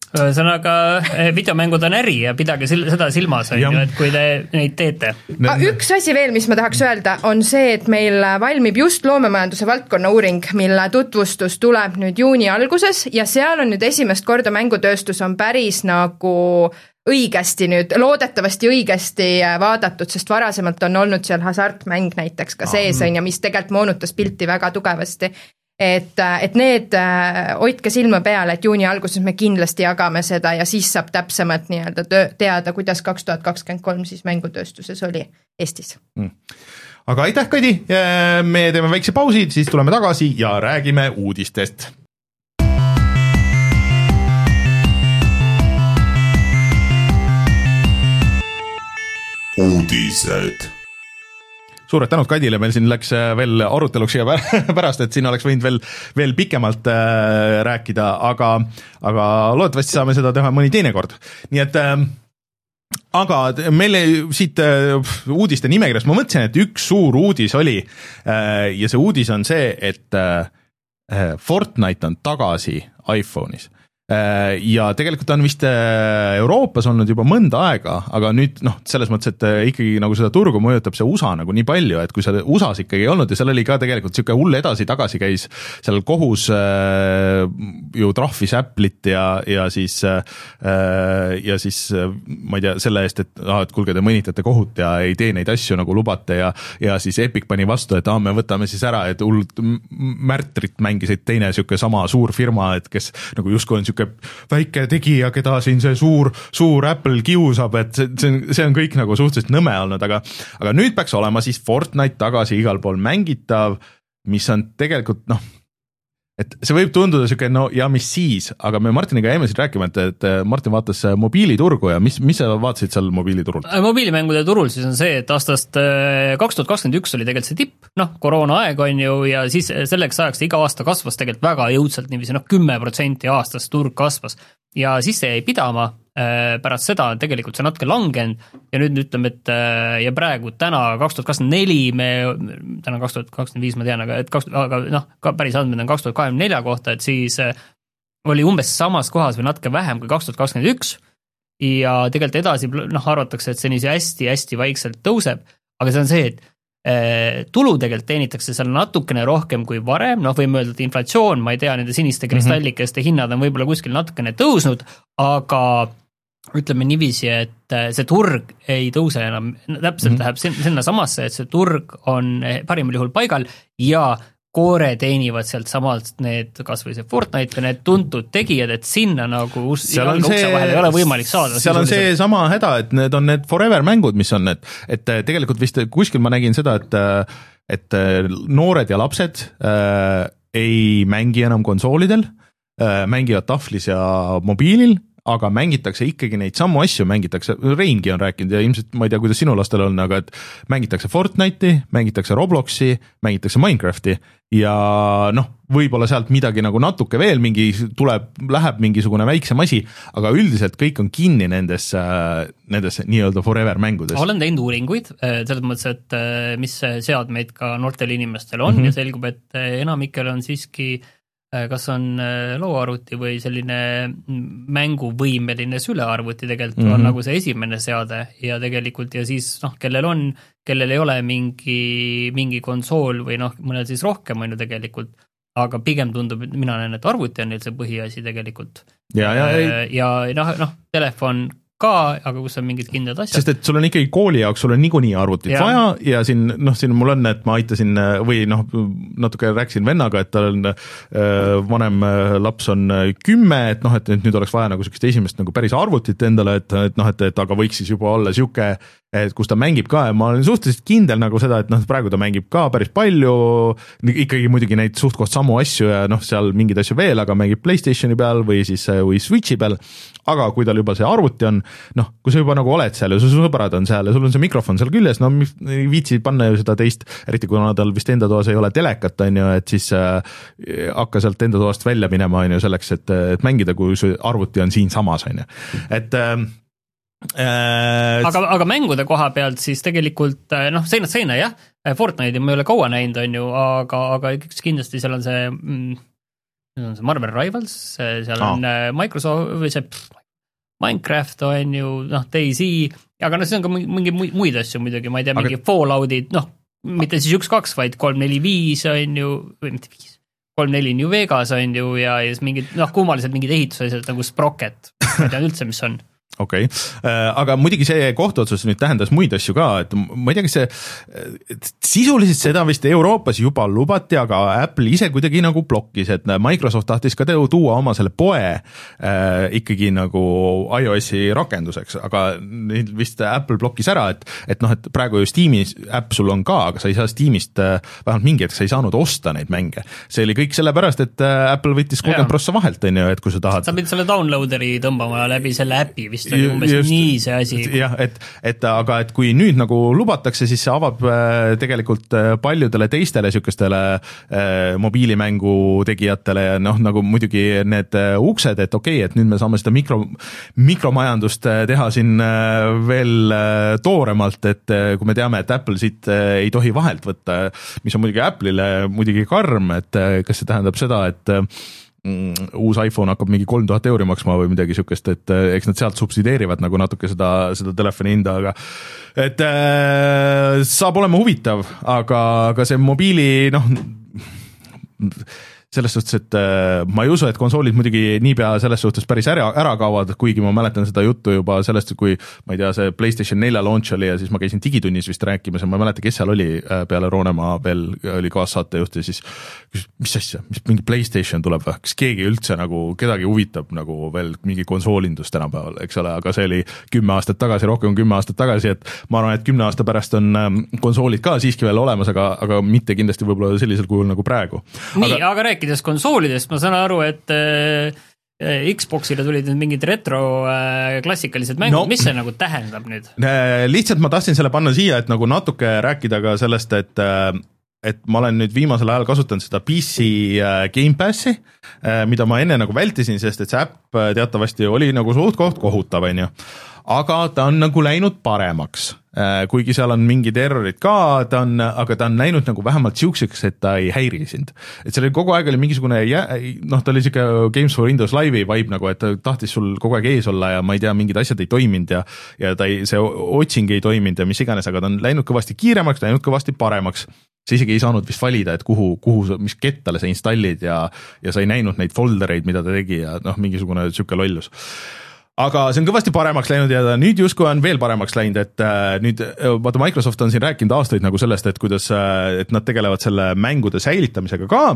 ühesõnaga videomängud on äri ja pidage seda silmas, on ju, et kui te neid teete. Üks asi veel, mis ma tahaks öelda, on see, et meil valmib just loomemajanduse valdkonna uuring, mille tutvustus tuleb nüüd juuni alguses ja seal on nüüd esimest korda mängutööstus on päris nagu õigesti nüüd, loodetavasti õigesti vaadatud, sest varasemalt on olnud seal hasartmäng näiteks ka sees on ja mis tegelikult moonutas pilti väga tugevasti. Et, et need hoidke silma peale, et juuni alguses me kindlasti jagame seda ja siis saab täpsemalt nii-öelda teada, kuidas kaks tuhat kakskümmend kolm siis mängutööstuses oli Eestis. Mm. Aga aitäh, Kadi, me teeme väikse pausi, siis tuleme tagasi ja räägime uudistest. Uudised. Suured tänud Kadile, meil siin läks veel aruteluks ja pärast, et siin oleks võinud veel, veel pikemalt äh, rääkida, aga, aga loodetavasti saame seda teha mõni teine kord. Nii et äh, aga meile siit äh, uudiste nimekirjas, ma mõtlesin, et üks suur uudis oli äh, ja see uudis on see, et äh, Fortnite on tagasi iPhone'is. Ja tegelikult on vist Euroopas olnud juba mõnda aega, aga nüüd noh, selles mõttes, et ikkagi nagu seda turgu mõjutab see U S A nagu nii palju, et kui see U S A-s ikkagi ei olnud ja seal oli ka tegelikult siuke hull edasi-tagasi käis seal kohus äh, ju trahvis Apple'it ja, ja siis äh, ja siis ma ei tea, selle eest, et, ah, et kulge, te mõnitate kohut ja ei tee neid asju nagu lubate ja, ja siis Epic pani vastu, et ah, me võtame siis ära, et hullult Märtrit mängisid teine siuke sama suur firma, et kes nagu justkui on väike tegija, keda siin see suur, suur Apple kiusab, et see, see, on, see on kõik nagu suhteliselt nõme olnud, aga, aga nüüd peaks olema siis Fortnite tagasi igal pool mängitav, mis on tegelikult noh, et see võib tunduda siuke, no ja mis siis, aga me Martiniga jäime siin rääkima, et, et Martin vaatas mobiiliturgu ja mis, mis sa vaatasid seal mobiiliturul? Mobiilimängude turul siis on see, et aastast kaks tuhat kakskümmend üks oli tegelikult see tipp, noh, koroona aeg on ju ja siis selleks ajaks iga aasta kasvas tegelikult väga jõudsalt niiviisi, noh, kümme protsenti aastas turg kasvas ja siis see jäi pidama, pärast seda on tegelikult see natuke langenud ja nüüd ütleme, et ja praegu täna kaks tuhat kakskümmend neli, me täna kaks tuhat kakskümmend viis ma tean, aga, et kaks, aga noh, päris andmed on kaks tuhat kakskümmend neli kohta, et siis oli umbes samas kohas või natuke vähem kui kaks tuhat kakskümmend üks ja tegelikult edasi noh, arvatakse, et see nii hästi-hästi vaikselt tõuseb, aga see on see, et tulu tegelikult teenitakse seal natukene rohkem kui varem, noh võime öelda, et inflatsioon, ma ei tea, nende siniste kristallikeste hinnad on võib-olla kuskil natukene tõusnud, aga ütleme niiviisi, et see turg ei tõuse enam, täpselt mm-hmm. läheb sinna samasse, et see turg on parimal juhul paigal ja koore teenivad sealt samalt need kas või see Fortnite ja need tuntud tegijad, et sinna nagu iga ukse vahel ei ole võimalik saada. Seal on see sama häda, et need on need forever mängud, mis on need, et tegelikult vist kuskil ma nägin seda, et, et noored ja lapsed äh, ei mängi enam konsoolidel, äh, mängivad tahvlis ja mobiilil, aga mängitakse ikkagi neid samu asju, mängitakse, Reingi on rääkinud ja ilmselt ma ei tea, kuidas sinu lastel on, aga et mängitakse Fortnite'i, mängitakse Robloxi, mängitakse Minecrafti ja noh, võib-olla sealt midagi nagu natuke veel, mingi tuleb, läheb mingisugune väiksem asi, aga üldiselt kõik on kinni nendes, nendes nii-öelda forever mängudes. Olen teinud uuringuid, selles mõttes, et mis seadmeid ka noortel inimestel on mm-hmm. ja selgub, et enamikel on siiski kas on lauaarvuti või selline mänguvõimeline sülearvuti tegelikult mm-hmm. on nagu see esimene seade ja tegelikult ja siis noh, kellel on, kellel ei ole mingi, mingi konsool või noh, mõnel siis rohkem on ju tegelikult, aga pigem tundub, et mina näen, et arvuti on neil see põhiasi tegelikult. Ja, ja, ja, ja noh, noh, telefon ka, aga kus on mingid kindlad asjad. Sest et sul on ikkagi kooli jaoks, sul on niikuinii arvutit ja. vaja ja siin, noh, siin mul on, et ma aitasin või noh, natuke rääkisin vennaga, et tal on äh, vanem laps on kümme, et noh, et nüüd oleks vaja nagu sellist esimest nagu päris arvutit endale, et, et noh, et, et aga võiks siis juba olla siuke, et kus ta mängib ka ja ma olen suhteliselt kindel nagu seda, et noh, praegu ta mängib ka päris palju, ikkagi muidugi neid suht-koht samu asju ja noh, seal mingeid asju veel, aga mängib PlayStationi peal või siis või Switchi peal, aga kui tal juba see arvuti on, noh, kui sa juba nagu oled seal ja su sõbrad on seal ja sul on see mikrofon seal küljes, no ei viitsi panna ju seda teist, eriti kuna tal vist enda toas ei ole telekat, on ju, et siis äh, hakka sealt enda toast välja minema, on ju, selleks, et, et mängida, kui see arvuti on siin samas, on ju, et äh, Äh, aga, aga mängude koha pealt siis tegelikult noh, seinad seina jah, Fortnite'i ma ei ole kaua näinud, on ju, aga, aga kindlasti seal on see mm, on see Marvel Rivals, seal Aa. on Microsoft või see pff, Minecraft on ju, noh, DayZ, aga no see on ka mingi muid asju muidugi, ma ei tea, aga... mingi Falloutid, noh, mitte siis üks, kaks, vaid kolm, neli, viis on ju, või mitte viis, kolm, neli New Vegas on ju ja, ja mingid, noh, kummalised mingid ehitusasjad nagu Sprocket, ma ei tea üldse, mis on. okei okay., aga muidugi see kohtuotsus nüüd tähendas muid asju ka, et ma ei tea, kas see sisuliselt seda vist Euroopas juba lubati, aga Apple ise kuidagi nagu blokkis, et Microsoft tahtis ka tuua oma selle poe äh, ikkagi nagu iOS-i rakenduseks, aga vist Apple blokkis ära, et, et noh, et praegu ju Steamis äpp sul on ka, aga sa ei saa Steamist, vähemalt mingi hetk sa ei saanud osta neid mänge. See oli kõik sellepärast, et Apple võttis kolmkümmend prossa vahelt, on ju, et kui sa tahad. Sa pidid selle downloaderi tõmbama läbi selle äpi vist. Umbes just, nii see asi. jah, et, et aga et kui nüüd nagu lubatakse, siis see avab tegelikult paljudele teistele sükestele äh, mobiilimängu tegijatele ja noh, nagu muidugi need uksed, et okei okay,, et nüüd me saame seda mikro, mikromajandust teha siin veel tooremalt, et kui me teame, et Apple siit ei tohi vahelt võtta, mis on muidugi Apple'ile muidugi karm, et kas see tähendab seda, et uus iPhone hakkab mingi kolm tuhat euri maksma või midagi sükest, et eks nad sealt subsideerivad nagu natuke seda, seda telefoni hinda, aga et äh, saab olema huvitav, aga, aga see mobiili, noh, selles suhtes, et äh, ma ei usu, et konsoolid muidugi niipea selles suhtes päris ära, ära kaovad, kuigi ma mäletan seda juttu juba sellest, kui ma ei tea, see PlayStation nelja launch oli ja siis ma käisin Digitunnis vist rääkimas ja ma ei mäleta, kes seal oli peale Roonemaa veel oli kaassaatejuht ja siis mis asja, mis mingi PlayStation tuleb või, kas keegi üldse nagu kedagi huvitab nagu veel mingi konsoolindus tänapäeval, eks ole, aga see oli kümme aastat tagasi, rohkem kümme aastat tagasi, et ma arvan, et kümne aasta pärast on konsoolid ka siiski veel olemas, aga, aga mitte kindlasti võib-olla sellisel kujul nagu praegu. Nii, aga, aga rääkides konsoolidest, ma saan aru, et äh, Xboxile tulid nüüd mingid retro äh, klassikalised mängud, no, mis see nagu tähendab nüüd? Lihtsalt ma tahtsin selle panna siia, et nagu natuke rääkida ka sellest, et äh, et ma olen nüüd viimasel ajal kasutanud seda P C Game Passi, mida ma enne nagu vältisin, sest et see äpp teatavasti oli nagu suht koht kohutav, on ju. Aga ta on nagu läinud paremaks, kuigi seal on mingid errorid ka, ta on, aga ta on läinud nagu vähemalt siukseks, et ta ei häiri sind. Et seal kogu aeg oli mingisugune, noh, ta oli siuke Games for Windows Live'i vibe nagu, et ta tahtis sul kogu aeg ees olla ja ma ei tea, mingid asjad ei toiminud ja, ja ta ei, see otsing ei toiminud ja mis iganes, aga ta on läinud kõvasti kiiremaks, läinud kõvasti paremaks. Sa isegi ei saanud vist valida, et kuhu, kuhu, mis kettale sa installid ja, ja sa ei näinud neid foldereid, mida ta tegi ja noh, mingisugune siuke lollus. Aga see on kõvasti paremaks läinud ja nüüd justkui on veel paremaks läinud, et äh, nüüd, vaata Microsoft on siin rääkinud aastaid nagu sellest, et kuidas, et nad tegelevad selle mängude säilitamisega ka.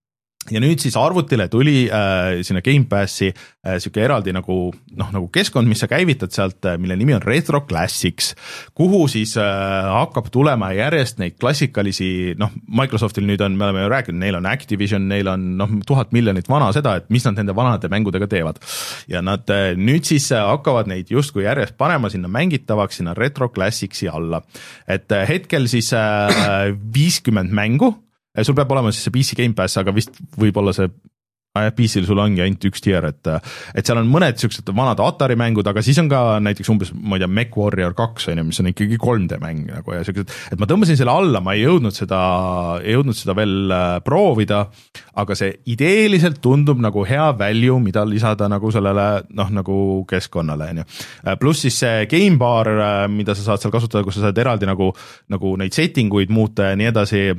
Ja nüüd siis arvutile tuli äh, sinna Game Passi äh, siuke eraldi nagu, noh, nagu keskkond, mis sa käivitad sealt, mille nimi on Retro Classics, kuhu siis äh, hakkab tulema järjest neid klassikalisi, noh, Microsoftil nüüd on, me oleme ju rääkinud, neil on Activision, neil on noh, tuhat miljonit vana seda, et mis nad nende vanade mängudega teevad. Ja nad äh, nüüd siis hakkavad neid justkui järjest panema sinna mängitavaks, sinna Retro Classicsi alla. Et äh, hetkel siis äh, viiskümmend mängu, sul peab olema siis see P C Game Pass, aga vist võib-olla see P C-l sul ongi ainult üks tier, et, et seal on mõned siuksed vanad Atari mängud, aga siis on ka näiteks umbes, ma ei tea, MechWarrior kaks, mis on ikkagi kolm D mäng nagu ja siuksed, et ma tõmbasin selle alla, ma ei jõudnud seda, ei jõudnud seda veel proovida, aga see ideeliselt tundub nagu hea value, mida lisada nagu sellele, noh, nagu keskkonnale, on ju. Pluss siis see Game Bar, mida sa saad seal kasutada, kus sa saad eraldi nagu, nagu neid settinguid muuta ja nii edasi.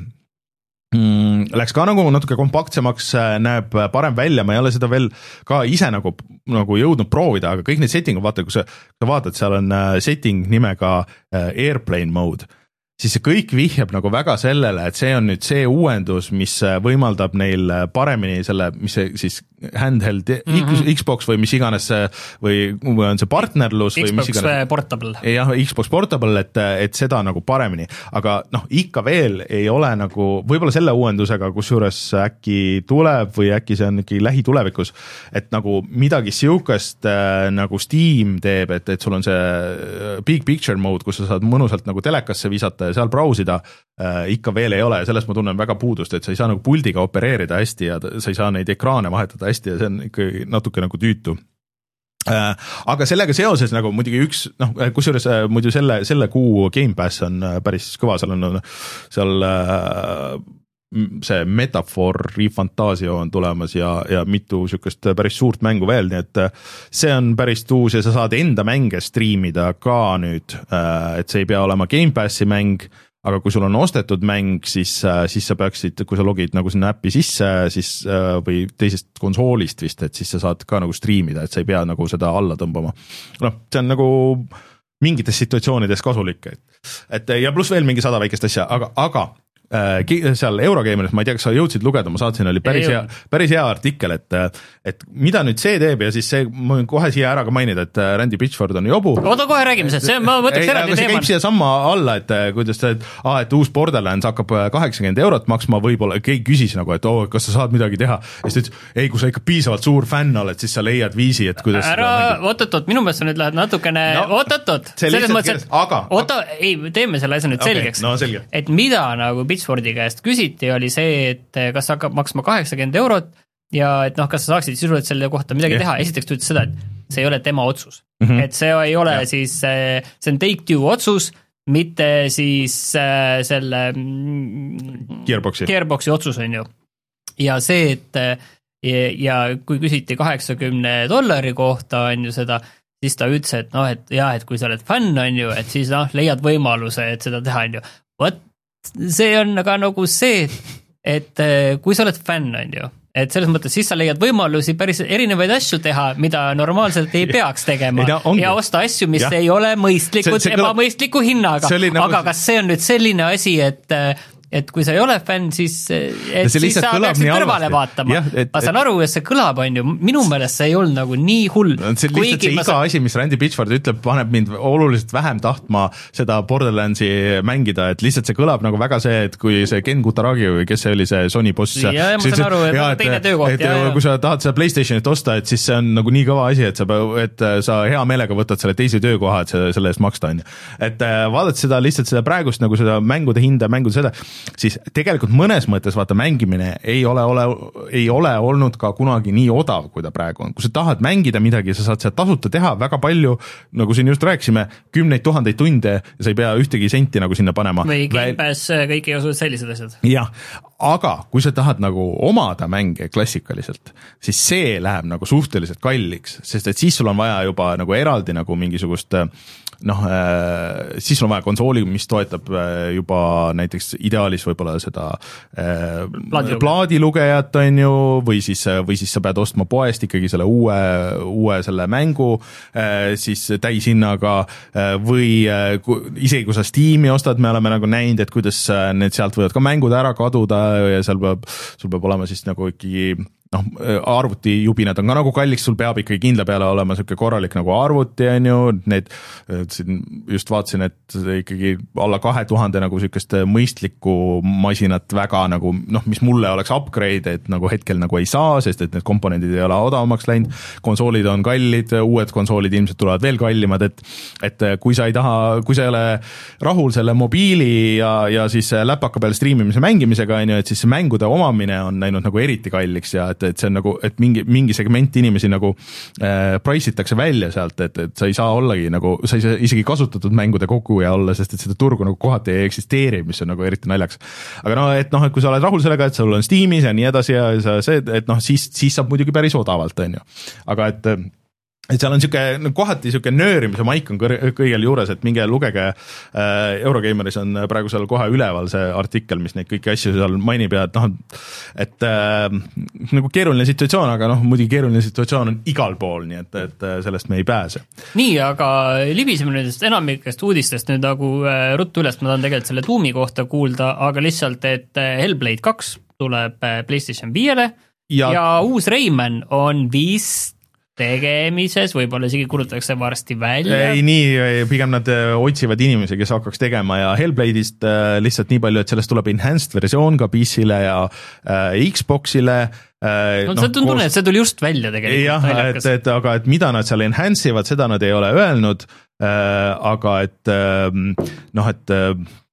Mm, läks ka nagu natuke kompaktsemaks, näeb parem välja, ma ei ole seda veel ka ise nagu, nagu jõudnud proovida, aga kõik need settingud, vaata, kui sa, sa vaatad, seal on setting nimega Airplane Mode, siis see kõik vihjab nagu väga sellele, et see on nüüd see uuendus, mis võimaldab neil paremini selle, mis see siis handheld mm-hmm. Xbox või mis iganes või on see partnerlus Xbox või mis iganes. Portable. Jah, Xbox Portable, et, et seda nagu paremini, aga noh, ikka veel ei ole nagu, võib-olla selle uuendusega, kus juures äkki tuleb või äkki see on ikkagi lähitulevikus, et nagu midagi siukest nagu Steam teeb, et, et sul on see big picture mode, kus sa saad mõnusalt nagu telekasse visata ja seal brausida, äh, ikka veel ei ole ja sellest ma tunnen väga puudust, et sa ei saa nagu puldiga opereerida hästi ja sa ei saa neid ekraane vahetada hästi ja see on ikkagi natuke nagu tüütu. Äh, aga sellega seoses nagu muidugi üks, noh, kusjuures äh, muidu selle, selle kuu Game Pass on päris kõva, seal on seal äh, see metafoori fantaasia on tulemas ja, ja mitu sükest päris suurt mängu veel, nii et see on päris uus ja sa saad enda mänge striimida ka nüüd, et see ei pea olema Gamepassi mäng, aga kui sul on ostetud mäng, siis, siis sa peaksid, kui sa logid nagu sinna äppi sisse, siis või teisest konsoolist vist, et siis sa saad ka nagu striimida, et sa ei pea nagu seda alla tõmbama. Noh, see on nagu mingites situatsioonides kasulik, et, et ja pluss veel mingi sada väikest asja, aga, aga seal Eurogameris, ma ei tea, kas sa jõudsid lugeda, ma saatsin, oli päris hea, päris hea artikkel, et, et mida nüüd see teeb ja siis see, ma võin kohe siia ära ka mainida, et Randy Pitchford on jobu. Oota, kohe räägime see, ma võtaks eraldi teeman. See käib siia samma alla, et kuidas see, et, ah, et uus Borderlands hakkab kaheksakümmend eurot maksma, võib-olla keegi küsis nagu, et oo, kas sa saad midagi teha. Ja siis ta ütles, ei, kui sa ikka piisavalt suur fänn oled, siis sa leiad viisi, et kuidas ära, oot-oot, minu meelest sa nüüd lähed natukene no, oot-oot, selles mõttes, et aga, oota, aga, ei, teeme selle asja nüüd okay, selgeks, no, selge. Et mida nagu Pitchfordi käest küsiti, oli see, et kas hakkab maksma kaheksakümmend eurot ja et noh, kas sa saaksid sisuliselt selle kohta midagi yeah. teha, esiteks ta ütles seda, et see ei ole tema otsus mm, -hmm. et see ei ole yeah. siis, see on Take-Two otsus, mitte siis selle Gearboxi, Gearboxi otsus on ju. Ja see, et ja kui küsiti kaheksakümne dollari kohta on ju seda, siis ta ütles, et noh, et jah, et kui sa oled fänn on ju, et siis noh, leiad võimaluse, et seda teha on ju. What? See on aga nagu see, et kui sa oled fänn on ju, et selles mõttes siis sa leiad võimalusi päris erinevaid asju teha, mida normaalselt ei peaks tegema ei, no, ja osta asju, mis ja. Ei ole mõistlikud, ebamõistliku hinnaga, nagu... aga kas see on nüüd selline asi, et et kui sa ei ole fänn, siis, et siis sa peaksid kõrvale vaatama. Ja, et, ma saan aru, et see kõlab on ju, minu meelest see ei olnud nagu nii hull. See lihtsalt see iga saan... asi, mis Randy Pitchford ütleb, paneb mind oluliselt vähem tahtma seda Borderlandsi mängida, et lihtsalt see kõlab nagu väga see, et kui see Ken Kutaragi või kes see oli see Sony boss. Ja, ja ma saan aru, et ja, teine töökoht. Et, ja, ja. Kui sa tahad seda PlayStationit osta, et siis see on nagu nii kõva asi, et sa, et sa hea meelega võtad selle teise töökoha, et selle eest maksta on. Et vaadata seda lihtsalt seda praegust nagu seda mängude hinda, mängude seda, siis tegelikult mõnes mõttes vaata mängimine ei ole, ole, ei ole olnud ka kunagi nii odav, kui ta praegu on. Kui sa tahad mängida midagi, sa saad seda tasuta teha väga palju, nagu siin just rääkisime, kümneid tuhandeid tunde ja sa ei pea ühtegi senti nagu sinna panema. Või Gamepass, kõik ei osu sellised asjad. Jah, aga kui sa tahad nagu omada mänge klassikaliselt, siis see läheb nagu suhteliselt kalliks, sest et siis sul on vaja juba nagu eraldi nagu mingisugust noh, siis sul on vaja konsooli, mis toetab juba näiteks ideaalis võib-olla seda Plaadiluge. plaadilugejat on ju, või siis, või siis sa pead ostma poest ikkagi selle uue, uue selle mängu siis täishinnaga või isegi kui sa Steam'i ostad, me oleme nagu näinud, et kuidas need sealt võivad ka mängud ära kaduda ja seal peab, sul peab olema siis nagu ikkagi noh, arvutijubinad on ka nagu kalliks, sul peab ikkagi kindla peale olema selline korralik nagu arvuti on ju, need just vaatasin, et ikkagi alla kahe tuhande nagu sellist mõistlikku masinat väga nagu noh, mis mulle oleks upgrade, et nagu hetkel nagu ei saa, sest et need komponendid ei ole odavamaks läinud, konsoolid on kallid, uued konsoolid ilmselt tulevad veel kallimad, et et kui sa ei taha, kui sa ei ole rahul selle mobiili ja, ja siis läpaka peal striimimise mängimisega on ju, et siis mängude omamine on läinud nagu eriti kalliks ja et et see on nagu, et mingi, mingi segment inimesi nagu äh, price itakse välja sealt, et, et sa ei saa ollagi nagu, sa ei saa isegi kasutatud mängude koguja olla, sest et seda turgu nagu kohati ei eksisteeri, mis on nagu eriti naljaks. Aga no, et noh, et kui sa oled rahul sellega, et sul on Steamis ja nii edasi ja see, et noh, siis, siis saab muidugi päris odavalt, on ju. Aga et et seal on siuke, no kohati siuke nöörimise maik on kõigel juures, et minge lugege äh, Eurogameris on praegu seal kohe üleval see artikkel, mis neid kõiki asju seal mainib ja et noh, et äh, nagu keeruline situatsioon, aga noh, muidugi keeruline situatsioon on igal pool, nii et, et sellest me ei pääse. Nii, aga libiseme nendest enamikest uudistest nüüd nagu äh, ruttu üles, ma tahan tegelikult selle tuumi kohta kuulda, aga lihtsalt, et Hellblade kaks tuleb PlayStation viiele ja, ja uus Rayman on viis tegemises, võib-olla isegi kulutatakse varsti välja. Ei, nii, pigem nad otsivad inimesi, kes hakkaks tegema ja Hellblade'ist lihtsalt nii palju, et sellest tuleb enhanced versioon ka P C-le ja äh, Xboxile. Äh, no, no see tundub, koos... et see tuli just välja tegelikult. Jah, et, et, aga et mida nad seal enhance ivad, seda nad ei ole öelnud, äh, aga et äh, noh, et äh,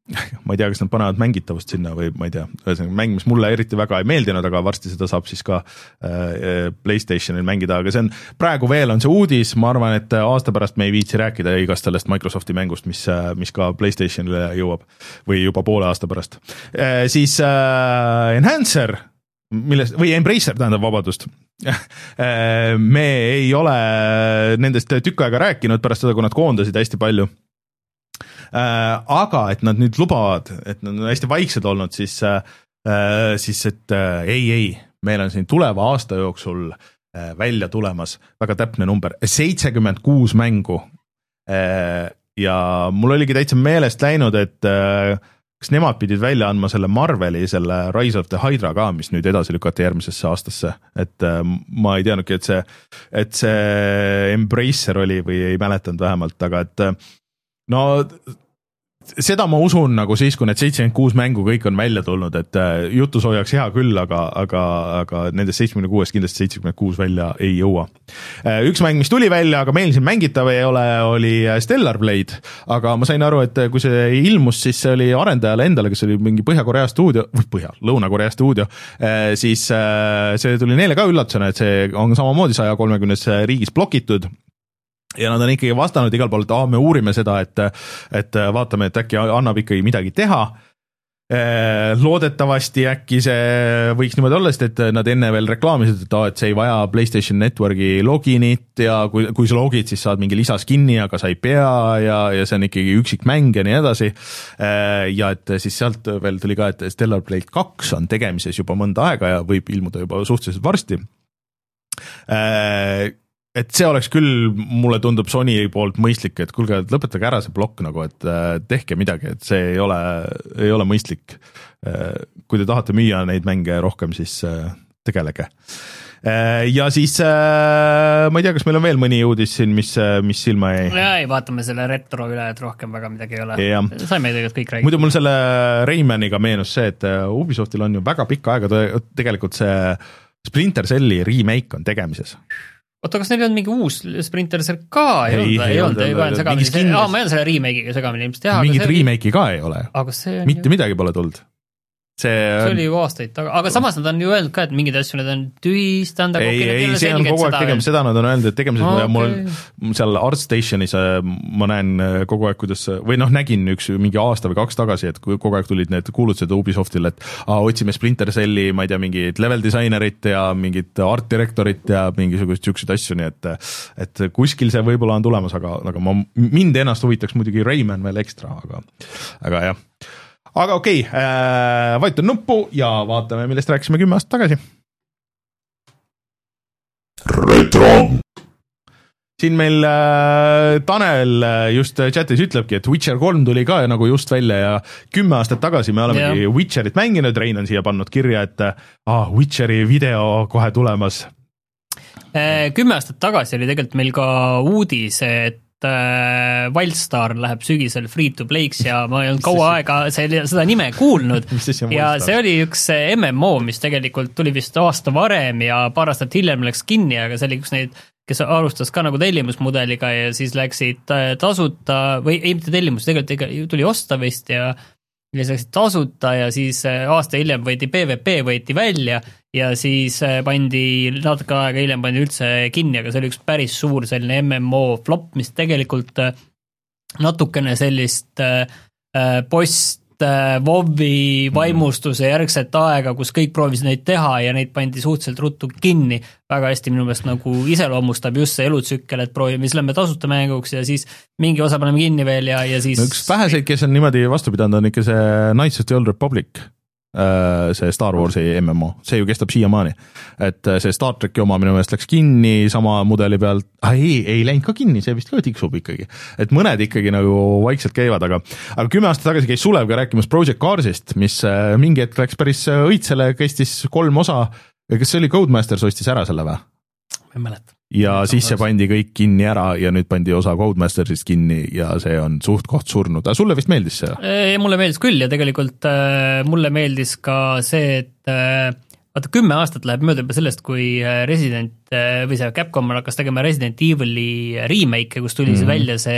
ma ei tea, kas nad panevad mängitavust sinna või ma ei tea, ühesõnaga mäng, mis mulle eriti väga ei meeldinud, aga varsti seda saab siis ka äh, PlayStationil mängida, aga see on, praegu veel on see uudis, ma arvan, et aasta pärast me ei viitsi rääkida igast sellest Microsofti mängust, mis, mis ka PlayStationile jõuab või juba poole aasta pärast äh,. Siis äh, Enhancer, millest, või Embracer tähendab, vabadust me ei ole nendest tükk aega rääkinud pärast seda, kui nad koondasid hästi palju. Äh, aga et nad nüüd lubavad, et nad on hästi vaiksed olnud, siis, äh, siis et äh, ei, ei, meil on siin tuleva aasta jooksul äh, välja tulemas väga täpne number, seitsekümmend kuus mängu äh, ja mul oligi täitsa meelest läinud, et äh, kas nemad pidid välja andma selle Marveli, selle Rise of the Hydra ka, mis nüüd edasi lükati järgmisesse aastasse, et äh, ma ei teadnudki, et see, et see Embracer oli või ei mäletanud vähemalt, aga et äh, no seda ma usun nagu siis, kui need seitsekümmend kuus mängu kõik on välja tulnud, et jutus hoiaks hea küll, aga, aga, aga nendest seitsekümmend kuus kindlasti seitsekümmend kuus välja ei jõua. Üks mäng, mis tuli välja, aga meil siin mängitav ei ole, oli Stellar Blade, aga ma sain aru, et kui see ilmus, siis see oli arendajale endale, kes oli mingi Põhja-Korea stuudio, või Põhja, Lõuna-Korea stuudio, siis see tuli neile ka üllatusena, et see on samamoodi saja kolmekümnes riigis blokitud. Ja nad on ikkagi vastanud igal pool, et ah, me uurime seda, et, et vaatame, et äkki annab ikkagi midagi teha. Loodetavasti äkki see võiks niimoodi olla, sest et nad enne veel reklaamisid, et, ah, et see ei vaja PlayStation Networki loginit ja kui, kui sa logid, siis saad mingi lisaskinni, aga sa ei pea ja, ja see on ikkagi üksik mäng ja nii edasi. Ja et siis sealt veel tuli ka, et Stellar Blade kaks on tegemises juba mõnda aega ja võib ilmuda juba suhteliselt varsti. Et see oleks küll, mulle tundub Sony poolt mõistlik, et kuulge, lõpetage ära see blokk nagu, et tehke midagi, et see ei ole, ei ole mõistlik. Kui te tahate müüa neid mänge rohkem, siis tegelege. Ja siis ma ei tea, kas meil on veel mõni uudis siin, mis, mis silma jäi? Ja ei, vaatame selle retro üle, et rohkem väga midagi ei ole. Ja. Saime tegelikult kõik räägida. Muidu mul selle Raymaniga meenus see, et Ubisoftil on ju väga pikka aega tegelikult see Splinter Celli remake on tegemises. Oota, kas neil on mingi uus Splinter Cell ka? Ei, ei, ei, ei olnud, ei olnud segamini. Aa, ma ei ole selle remake'iga segamini. Mingit remake'i ka ei ole. Mitte ju... midagi pole tulnud. See, see oli ju aastaid taga, aga samas nad on ju öelnud ka, et mingid asju need on tühistanud. Ei, ei, see on kogu aeg tegemises, seda nad on öelnud, et tegemises oh, ja mul okay. seal ArtStationis ma näen kogu aeg, kuidas, või noh, nägin üks mingi aasta või kaks tagasi, et kogu aeg tulid need kuulutused Ubisoftil, et aa, otsime Splinter Celli, ma ei tea, mingit level designerit ja mingit art directorit ja mingisugust siukseid asju, nii et, et kuskil see võib-olla on tulemas, aga, aga ma, mind ennast huvitaks muidugi Rayman veel ekstra, aga, aga jah. Aga okei, okay, äh, vajutan nuppu ja vaatame, millest rääkisime kümme aastat tagasi. Retro! Siin meil äh, Tanel just chatis ütlebki, et Witcher kolm tuli ka nagu just välja ja kümme aastat tagasi me olemegi yeah. Witcherit mänginud, Rein on siia pannud kirja, et ah, Witcheri video kohe tulemas. Kümme aastat tagasi oli tegelikult meil ka uudis, et Wildstar läheb sügisel free to play'ks ja ma ei olnud kaua aega seda nime kuulnud ja see oli üks M M O, mis tegelikult tuli vist aasta varem ja paar aastat hiljem läks kinni, aga see oli üks neid, kes alustas ka nagu tellimusmudeliga ja siis läksid tasuta või ei mitte tellimus, tegelikult tuli osta vist ja ja siis läksid tasuta ja siis aasta hiljem võeti P V P võeti välja ja siis pandi natuke aega hiljem pandi üldse kinni, aga see oli üks päris suur selline M M O flop, mis tegelikult natukene sellist post WoW-i vaimustuse järgset aega, kus kõik proovisid neid teha ja neid pandi suhteliselt ruttu kinni. Väga hästi minu meelest nagu iseloomustab just see elutsükkel, et proovime, mis lähme tasuta mänguks ja siis mingi osa paneme kinni veel ja, ja siis... No üks väheseid, kes on niimoodi vastu pidanud, on ikka see Knights of the Old Republic, see Star Warsi M M O, see ju kestab siiamaani. Et see Star Treki oma minu meelest läks kinni sama mudeli pealt, ah, ei, ei läinud ka kinni, see vist ka tiksub ikkagi. Et mõned ikkagi nagu vaikselt käivad, aga, aga kümme aastat tagasi käis Sulev ka rääkimas Project Carsist, mis mingi hetk läks päris õitsele, kestis kolm osa, kas see oli Codemasters ostis ära selle või? Ma ei mäleta. Ja siis see pandi kõik kinni ära ja nüüd pandi osa Codemastersist kinni ja see on suht koht surnud. Aga sulle vist meeldis see? Mulle meeldis küll ja tegelikult äh, mulle meeldis ka see, et äh, vaata kümme aastat läheb mööda sellest, kui Resident äh, või see Capcom hakkas tegema Resident Evil'i remake, kus tuli mm-hmm. see välja see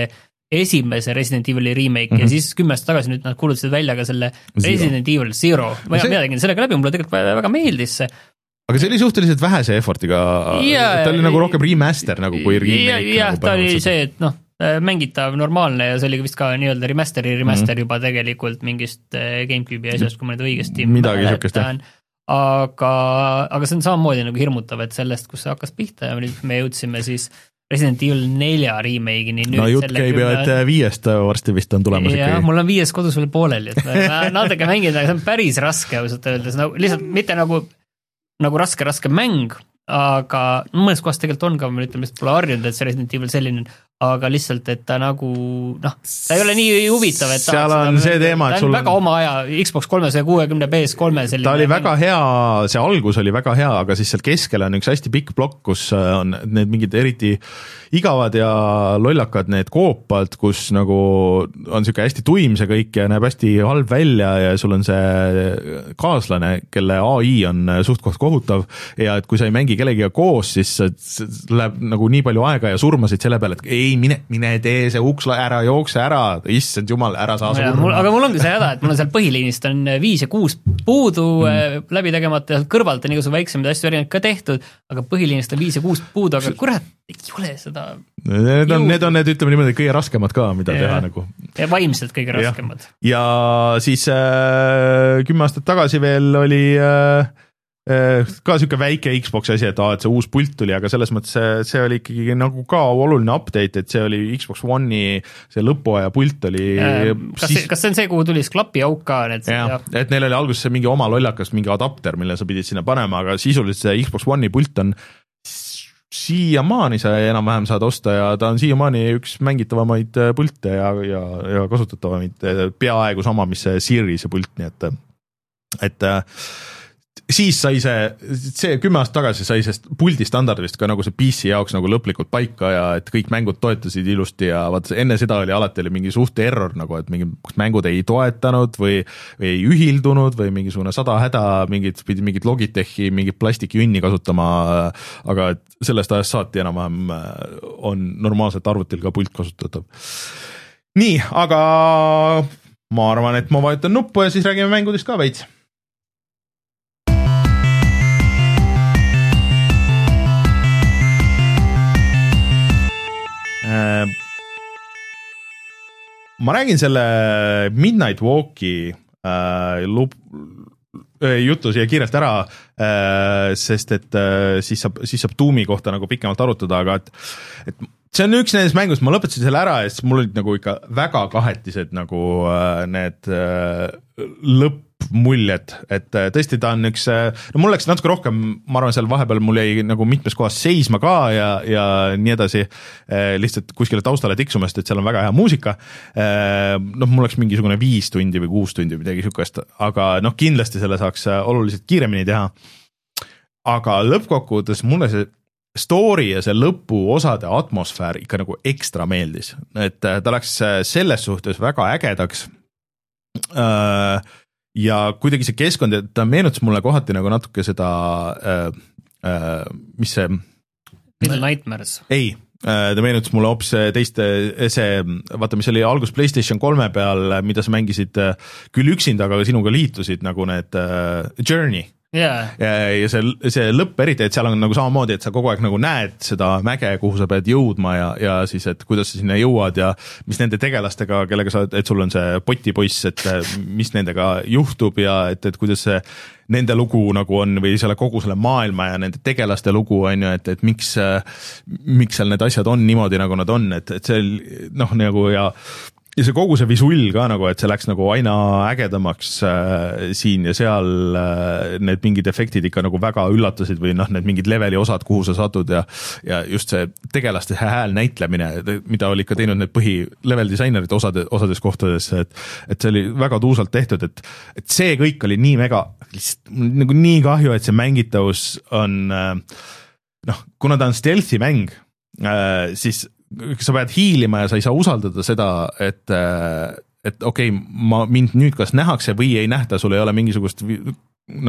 esimese Resident Evil'i remake mm-hmm. ja siis kümme aastat tagasi nüüd nad kuulutasid välja ka selle Zero. Resident Evil Zero. Ma see... tegin sellega läbi, mulle tegelikult väga meeldis see. Aga see oli suhteliselt vähese effortiga, ja, ta oli nagu rohkem remaster nagu kui remake. Jah, nagu ta oli see, et noh, mängitav normaalne ja see oli vist ka nii-öelda remasteri remaster mm-hmm. juba tegelikult mingist GameCube'i asjast, kui ma nüüd õigesti midagi mäletan. Aga, aga see on samamoodi nagu hirmutav, et sellest, kus see hakkas pihta ja nüüd me jõudsime siis Resident Evil nelja remake'ini. No jutt käib ju, et viiest varsti vist on tulemas. Ja ikkagi. Mul on viies kodus veel pooleli, et ma natuke mängin, aga see on päris raske ausalt öeldes, no, lihtsalt mitte nagu, nagu raske, raske mäng, aga mõnes kohas tegelikult on ka, ma ütleme, et pole harjunud, et see Resident Evil selline, aga lihtsalt, et ta nagu, noh, ta ei ole nii huvitav, et ta, seal on seda, see teema, et sul on väga oma aja Xbox kolmesaja kuuekümne P S kolme selline. Ta oli väga hea, see algus oli väga hea, aga siis seal keskel on üks hästi pikk plokk, kus on need mingid eriti igavad ja lollakad need koopad, kus nagu on siuke hästi tuim see kõik ja näeb hästi halb välja ja sul on see kaaslane, kelle A I on suht koht kohutav ja et kui sa ei mängi kellegiga koos, siis läheb nagu nii palju aega ja surmasid selle peale, et ei, mine, mine tee see uks ära, jookse ära, issand jumal, ära saa no surma. Aga mul ongi see häda, et mul on seal põhiliinist on viis ja kuus puudu mm. läbi tegemata ja kõrvalt on igasugune väiksemaid asju erinevad ka tehtud, aga põhiliinist on viis ja kuus puudu, aga kurat, ei ole seda Need on, need on need, ütleme niimoodi, kõige raskemad ka, mida ja, teha nagu. Ja vaimselt kõige raskemad. Ja, ja siis äh, kümme aastat tagasi veel oli äh, ka siuke väike Xbox asi, et, ah, et see uus pult tuli, aga selles mõttes see, see oli ikkagi nagu ka oluline update, et see oli Xbox One'i see lõpuaja pult oli äh, kas, siis... kas see on see, kuhu tuli klapi auk ka? Need, ja, ja. Et neil oli alguses mingi oma lollakas, mingi adapter, mille sa pidid sinna panema, aga sisuliselt see Xbox One'i pult on siiamaani sa enam-vähem saad osta ja ta on siiamaani üks mängitavamaid pulte ja, ja, ja kasutatavamaid peaaegu sama, mis see Series'e pult, nii et, et siis sai see, see kümme aastat tagasi sai see puldi standardist ka nagu see P C jaoks nagu lõplikult paika ja et kõik mängud toetasid ilusti ja vaat enne seda oli alati oli mingi suht error nagu, et mingi mängud ei toetanud või, või ei ühildunud või mingisugune sada häda, mingid, pidi mingit Logitechi, mingit plastikjünni kasutama, aga et sellest ajast saati enam-vähem on normaalselt arvutil ka pult kasutatav. Nii, aga ma arvan, et ma vajutan nuppu ja siis räägime mängudest ka veits. Ma räägin selle Midnight Walki äh, lup, äh, jutu siia kiirelt ära, äh, sest et äh, siis saab, siis saab Doomi kohta nagu pikemalt arutada, aga et, et see on üks nendest mängust, ma lõpetasin selle ära ja siis mul olid nagu ikka väga kahetised nagu äh, need äh, lõppmuljed, et äh, tõesti ta on üks, äh, no mul läks natuke rohkem, ma arvan, seal vahepeal mul jäi nagu mitmes kohas seisma ka ja, ja nii edasi, äh, lihtsalt kuskile taustale tiksumast, et seal on väga hea muusika, äh, noh, mul läks mingisugune viis tundi või kuus tundi või midagi sükast, aga noh, kindlasti selle saaks oluliselt kiiremini teha, aga lõppkokkuvõttes mulle see story ja see lõpuosade atmosfäär ikka nagu ekstra meeldis, et ta läks selles suhtes väga ägedaks ja kuidagi see keskkond, et ta meenutas mulle kohati nagu natuke seda mis see Little Nightmares ei, ta meenutas mulle hoopis teiste see, vaata mis oli algus PlayStation kolme peal, mida sa mängisid küll üksinda, aga sinuga liitusid nagu need Journey Yeah. ja, ja see, see lõpp eriti, et seal on nagu samamoodi, et sa kogu aeg nagu näed seda mäge, kuhu sa pead jõudma ja, ja siis, et kuidas sa sinna jõuad ja mis nende tegelastega, kellega sa, et sul on see potipoiss, et mis nendega juhtub ja et, et kuidas see nende lugu nagu on või selle kogu selle maailma ja nende tegelaste lugu on ju, et, et miks, miks seal need asjad on niimoodi, nagu nad on, et, et see noh, nagu ja ja see kogu see visull ka nagu, et see läks nagu aina ägedamaks äh, siin ja seal äh, need mingid efektid ikka nagu väga üllatasid või noh, need mingid leveli osad, kuhu sa satud ja, ja just see tegelaste hääl näitlemine, mida oli ikka teinud need põhi level disainerid osade, osades kohtades, et, et see oli väga tuusalt tehtud, et, et see kõik oli nii mega, lihtsalt nagu nii kahju, et see mängitavus on äh, noh, kuna ta on stealthy mäng, äh, siis sa pead hiilima ja sa ei saa usaldada seda, et, et okei okay,, ma, mind nüüd kas nähakse või ei nähta, sul ei ole mingisugust nagu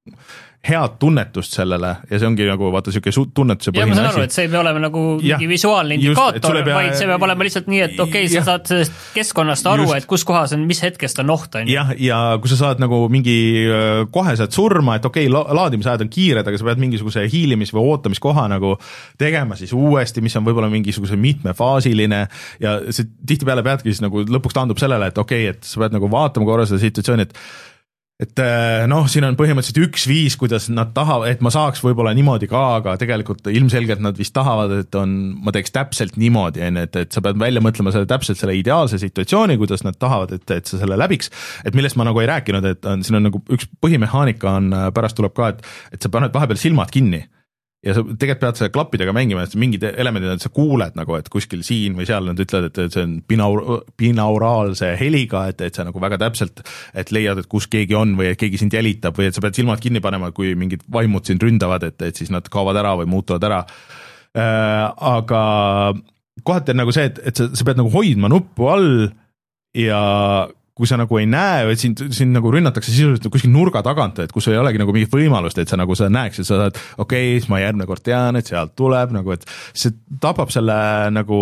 head tunnetust sellele ja see ongi nagu vaata siuke tunnetuse põhine asi. Ja ma saan aru, et see ei pea olema nagu mingi visuaalne indikaator, pea... vaid see peab olema lihtsalt nii, et okei okay,, sa saad sellest keskkonnast aru, just. Et kus kohas on, mis hetkest on oht. On. Jah, ja kui sa saad nagu mingi kohe saad surma, et okei okay,, laadimisajad on kiired, aga sa pead mingisuguse hiilimis- või ootamiskoha nagu tegema siis uuesti, mis on võib-olla mingisuguse mitmefaasiline ja see tihtipeale peadki siis nagu lõpuks taandub sellele, et okei okay,, et sa pead nagu vaatama korra seda situatsiooni, et et noh, siin on põhimõtteliselt üks viis, kuidas nad tahavad, et ma saaks võib-olla niimoodi ka, aga tegelikult ilmselgelt nad vist tahavad, et on, ma teeks täpselt niimoodi, et, et sa pead välja mõtlema selle täpselt selle ideaalse situatsiooni, kuidas nad tahavad, et, et sa selle läbiks, et millest ma nagu ei rääkinud, et on, siin on nagu üks põhimehaanika on, pärast tuleb ka, et, et sa paned vahepeal silmad kinni. Ja sa tegelikult pead selle klappidega mängima, et mingid elemendid, et sa kuuled nagu, et kuskil siin või seal nad ütlevad, et see on binaur, binauraalse heliga, et, et sa nagu väga täpselt, et leiad, et kus keegi on või et keegi sind jälitab või et sa pead silmad kinni panema, kui mingid vaimud sind ründavad, et, et siis nad kaovad ära või muutuvad ära. Äh, aga kohati on nagu see, et, et sa, sa pead nagu hoidma nuppu all ja kui sa nagu ei näe, et sind, sind nagu rünnatakse sisuliselt kuskil nurga tagant, et kus ei olegi nagu mingit võimalust, et sa nagu sa näeks, et sa saad, okei okay,, ma järgmine kord tean, et sealt tuleb nagu, et see tapab selle nagu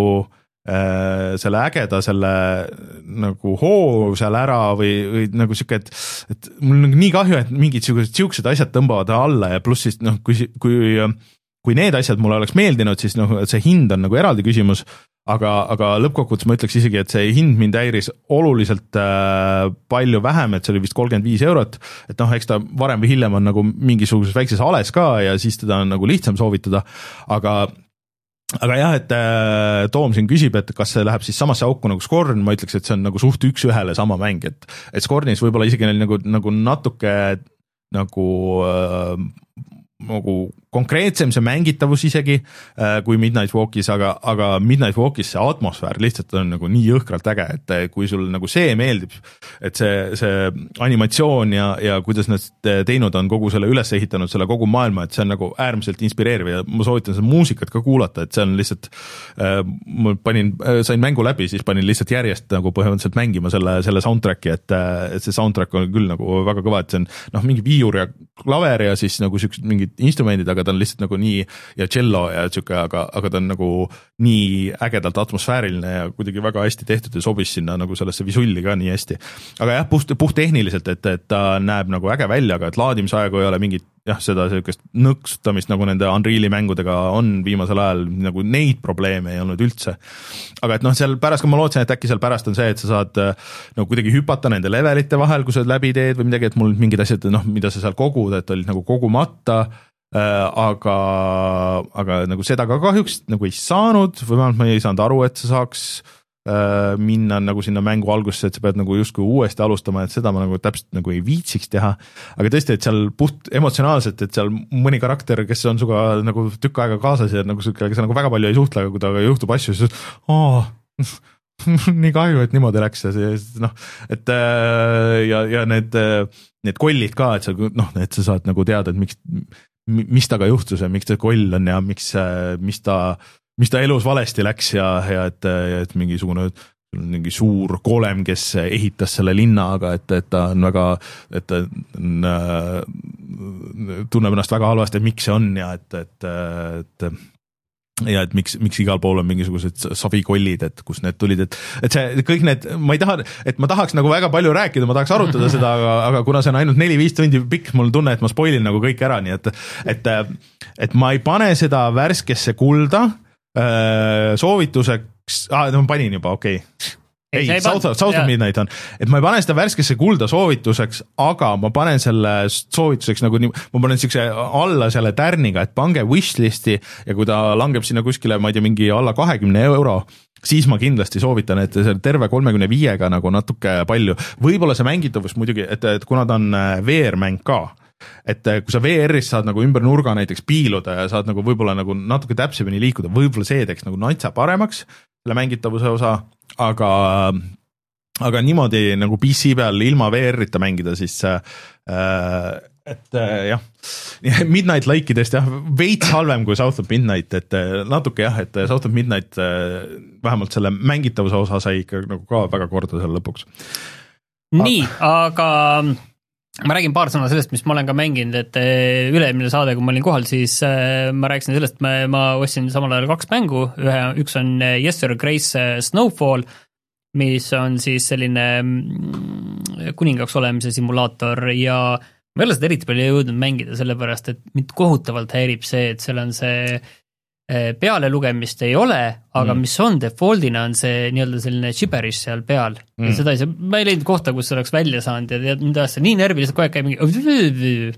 äh, selle ägeda selle nagu hoo seal ära või, või nagu siuke, et, et mul on nii kahju, et mingid siuksed, siuksed asjad tõmbavad alla ja pluss siis noh, kui, kui, kui need asjad mulle oleks meeldinud, siis noh, see hind on nagu eraldi küsimus, aga, aga lõppkokkuvõttes ma ütleks isegi, et see hind mind häiris oluliselt äh, palju vähem, et see oli vist kolmkümmend viis eurot, et noh, eks ta varem või hiljem on nagu mingisuguses väikses ales ka ja siis teda on nagu lihtsam soovitada, aga aga jah, et äh, Toom siin küsib, et kas see läheb siis samasse auku nagu Scorn, ma ütleks, et see on nagu suht üks ühele sama mäng, et, et Scornis võib-olla isegi nagu, nagu natuke nagu äh, nagu konkreetsem see mängitavus isegi äh, kui Midnight Walkis, aga, aga Midnight Walkis see atmosfäär lihtsalt on nagu nii jõhkralt äge, et kui sul nagu see meeldib, et see, see animatsioon ja, ja kuidas nad teinud on kogu selle üles ehitanud, selle kogu maailma, et see on nagu äärmiselt inspireeriv ja ma soovitan seda muusikat ka kuulata, et see on lihtsalt äh, ma panin, sain mängu läbi, siis panin lihtsalt järjest nagu põhimõtteliselt mängima selle, selle soundtracki, et, et see soundtrack on küll nagu väga kõva, et see on noh, mingi viiur ja klaver ja siis nagu siuksed mingid instrumendid, aga ta on lihtsalt nagu nii ja cello ja siuke, aga, aga ta on nagu nii ägedalt atmosfääriline ja kuidagi väga hästi tehtud ja sobis sinna nagu sellesse visulli ka nii hästi. Aga jah, puht, puht tehniliselt, et, et ta näeb nagu äge välja, aga et laadimisaegu ei ole mingit jah, seda sellist nõksutamist nagu nende Unreali mängudega on viimasel ajal, nagu neid probleeme ei olnud üldse. Aga et noh, seal pärast, kui ma lootsin, et äkki seal pärast on see, et sa saad nagu kuidagi hüpata nende levelite vahel, kui sa läbi teed või midagi, et mul mingid asjad, noh, mida sa seal kogud, et olid nagu kogumata, aga, aga nagu seda ka kahjuks nagu ei saanud või vähemalt ma ei saanud aru, et sa saaks minna nagu sinna mängu algusse, et sa pead nagu justkui uuesti alustama, et seda ma nagu täpselt nagu ei viitsiks teha, aga tõesti, et seal puht emotsionaalselt, et seal mõni karakter, kes on suga nagu tükk aega kaasas ja nagu kellega sa nagu väga palju ei suhtle, aga kui ta juhtub asju, siis oo, nii kahju, et niimoodi läks ja see, noh, et ja, ja need, need kollid ka, et sa, noh, et sa saad nagu teada, et miks, mis taga juhtus ja miks ta koll on ja miks, mis ta mis ta elus valesti läks ja, ja et, et mingisugune mingi suur kolem, kes ehitas selle linna, aga et, et ta on väga, et ta on, tunneb ennast väga halvasti, et miks see on ja et, et, et ja et miks, miks igal pool on mingisugused savikollid, et kus need tulid, et, et see kõik need, ma ei taha, et ma tahaks nagu väga palju rääkida, ma tahaks arutada seda, aga, aga kuna see on ainult neli-viis tundi pikk, mul on tunne, et ma spoilin nagu kõik ära, nii et, et, et ma ei pane seda värskesse kulda soovituseks, ah, ma panin juba, okei okay. ei, ei South, South of Midnight on, et ma ei pane seda värskesse kulda soovituseks, aga ma panen selle soovituseks nagu nii, ma panen siukse alla selle tärniga, et pange wishlisti ja kui ta langeb sinna kuskile, ma ei tea, mingi alla kahekümne euro, siis ma kindlasti soovitan, et see terve kolmekümne viiega nagu natuke palju, võib-olla see mängitavus muidugi, et, et kuna ta on V R-mäng ka, et kui sa V R-is saad nagu ümber nurga näiteks piiluda ja saad nagu võib-olla nagu natuke täpsemini liikuda, võib-olla see teeks nagu natsa paremaks selle mängitavuse osa, aga, aga niimoodi nagu P C peal ilma V R-ita mängida, siis äh, et äh, jah, Midnight Lake'idest jah, veits halvem kui South of Midnight, et natuke jah, et South of Midnight äh, vähemalt selle mängitavuse osa sai ikka nagu ka väga korda seal lõpuks. Nii, aga ma räägin paar sõna sellest, mis ma olen ka mänginud, et üle-eelmine saade, kui ma olin kohal, siis ma rääkisin sellest, ma, ma ostsin samal ajal kaks mängu, ühe, üks on Yes Sir Grace Snowfall, mis on siis selline kuningaks olemise simulaator ja ma ei ole seda eriti palju jõudnud mängida, sellepärast, et mind kohutavalt häirib see, et seal on see peale lugemist ei ole, aga mm. mis on defaultina, on see nii-öelda selline gibberish seal peal. Mm. Ja seda ei saa, ma ei leidnud kohta, kus see oleks välja saanud ja tead, mida see nii närviliselt kogu aeg käib mingi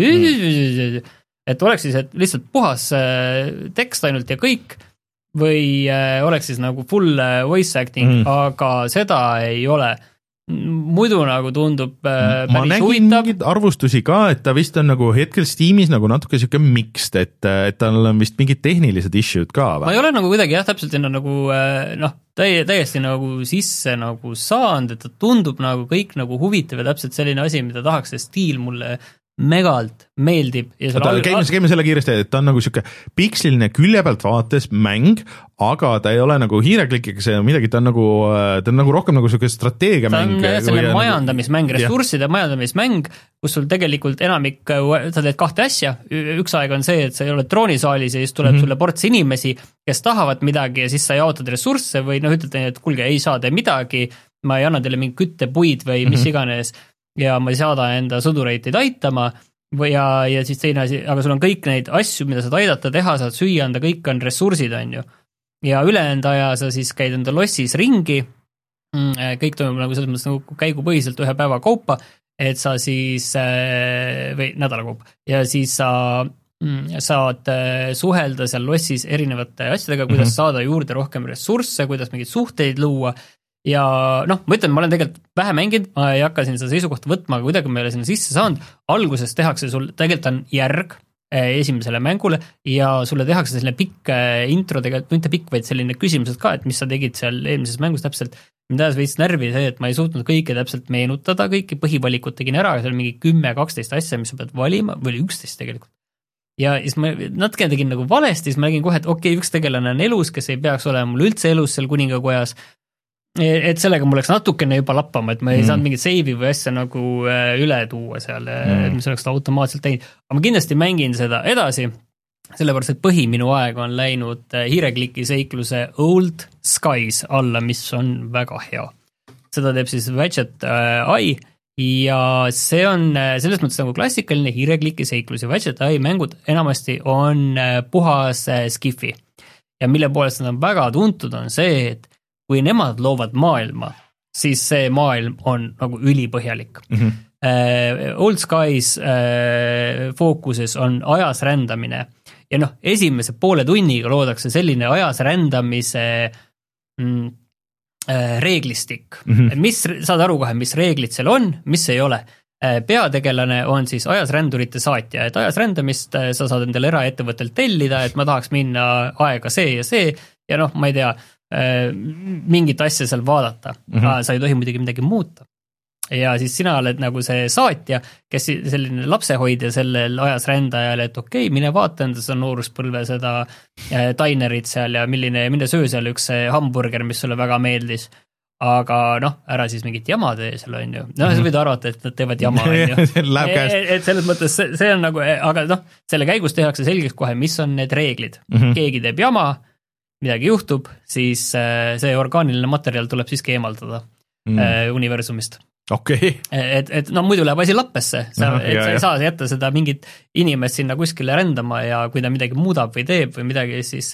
mm. et oleks siis, et lihtsalt puhas tekst ainult ja kõik või oleks siis nagu full voice acting, mm. aga seda ei ole. Muidu nagu tundub äh, ma nägin mingid arvustusi ka, et ta vist on nagu hetkel Steamis nagu natuke siuke mixed, et, et tal on vist mingid tehnilised issued ka või? ma ei ole nagu kuidagi jah, täpselt sinna nagu noh, täie, täiesti nagu sisse nagu saanud, et ta tundub nagu kõik nagu huvitav ja täpselt selline asi, mida tahaks, see stiil mulle megalt meeldib. Ja ta, al- käime, käime selle kiiresti, et ta on nagu siuke piksliline külje pealt vaates mäng, aga ta ei ole nagu hiireklikkiga see midagi, ta on nagu, ta on nagu rohkem nagu siuke strateegiamäng. Ta on selline majandamismäng, nagu, ressursside jah. majandamismäng, kus sul tegelikult enamik, sa teed kahte asja, üks aeg on see, et sa ei ole troonisaalis ja siis tuleb mm-hmm. sulle ports inimesi, kes tahavad midagi ja siis sa jaotad ressursse või noh, ütled, et kuulge, ei saa te midagi, ma ei anna teile mingi küttepuid või mis mm-hmm. iganes ja ma ei saada enda sõdureiteid aitama või ja, ja siis teine asi, aga sul on kõik neid asju, mida saad aidata teha, saad süüa anda, kõik on ressursid, on ju. Ja ülejäänud aja sa siis käid enda lossis ringi, kõik toimub nagu selles mõttes nagu käigupõhiselt ühe päeva kaupa, et sa siis, või nädala kaupa, ja siis sa saad suhelda seal lossis erinevate asjadega, kuidas mm-hmm. saada juurde rohkem ressursse, kuidas mingeid suhteid luua, ja noh, ma ütlen, ma olen tegelikult vähe mänginud, ma ei hakka siin seda seisukohta võtma, aga kuidagi ma ei ole sinna sisse saanud, alguses tehakse sul, tegelikult on järg esimesele mängule ja sulle tehakse selline pikk intro, tegelikult mitte pikk, vaid selline küsimused ka, et mis sa tegid seal eelmises mängus täpselt, mind ajas veits närvi see, et ma ei suutnud kõike täpselt meenutada, kõiki põhivalikud tegin ära, seal mingi kümme kaksteist asja, mis sa pead valima, või üksteist tegelikult. Ja siis ma natuke tegin nagu valesti, siis ma nägin kohe, et okei, okay, üks tegelane on elus, kes ei peaks olema mul üldse elus seal kuningakojas, et sellega mul läks natukene juba lappama, et ma ei mm. saanud mingit seivi või asja nagu üle tuua seal, mm. mis oleks automaatselt teinud. Aga ma kindlasti mängin seda edasi, sellepärast, et põhi minu aeg on läinud hiirekliki seikluse Old Skies alla, mis on väga hea. Seda teeb siis Wadget Eye ja see on selles mõttes nagu klassikaline hiirekliki seiklus ja Wadget Eye mängud enamasti on puhas skifi. Ja mille poolest nad on väga tuntud on see, et kui nemad loovad maailma, siis see maailm on nagu ülipõhjalik. Mm-hmm. Uh, Old Skies uh, fookuses on ajas rändamine ja noh, esimese poole tunniga loodakse selline ajas rändamise mm, uh, reeglistik. Mm-hmm. Mis, saad aru kohe, mis reeglid seal on, mis ei ole. Uh, peategelane on siis ajasrändurite saatja, et ajasrändamist uh, sa saad endale eraettevõttelt tellida, et ma tahaks minna aega see ja see ja noh, ma ei tea, mingit asja seal vaadata, mm-hmm. sa ei tohi muidugi midagi muuta. Ja siis sina oled nagu see saatja, kes selline lapsehoidja sellel ajas rändajal, et okei, okay, mine vaata enda seda nooruspõlve seda tainerit seal ja milline, mine söö seal üks hamburger, mis sulle väga meeldis. Aga noh, ära siis mingit jama tee seal on ju. No sa võid arvata, et nad teevad jama on ju. et, et selles mõttes see, see on nagu, aga noh, selle käigus tehakse selgeks kohe, mis on need reeglid. Mm-hmm. Keegi teeb jama, midagi juhtub, siis see orgaaniline materjal tuleb siiski eemaldada mm. universumist. Okay. Et, et no muidu läheb asi lappesse, sa, no, et jah, sa ei saa jätta seda mingit inimest sinna kuskile rändama ja kui ta midagi muudab või teeb või midagi, siis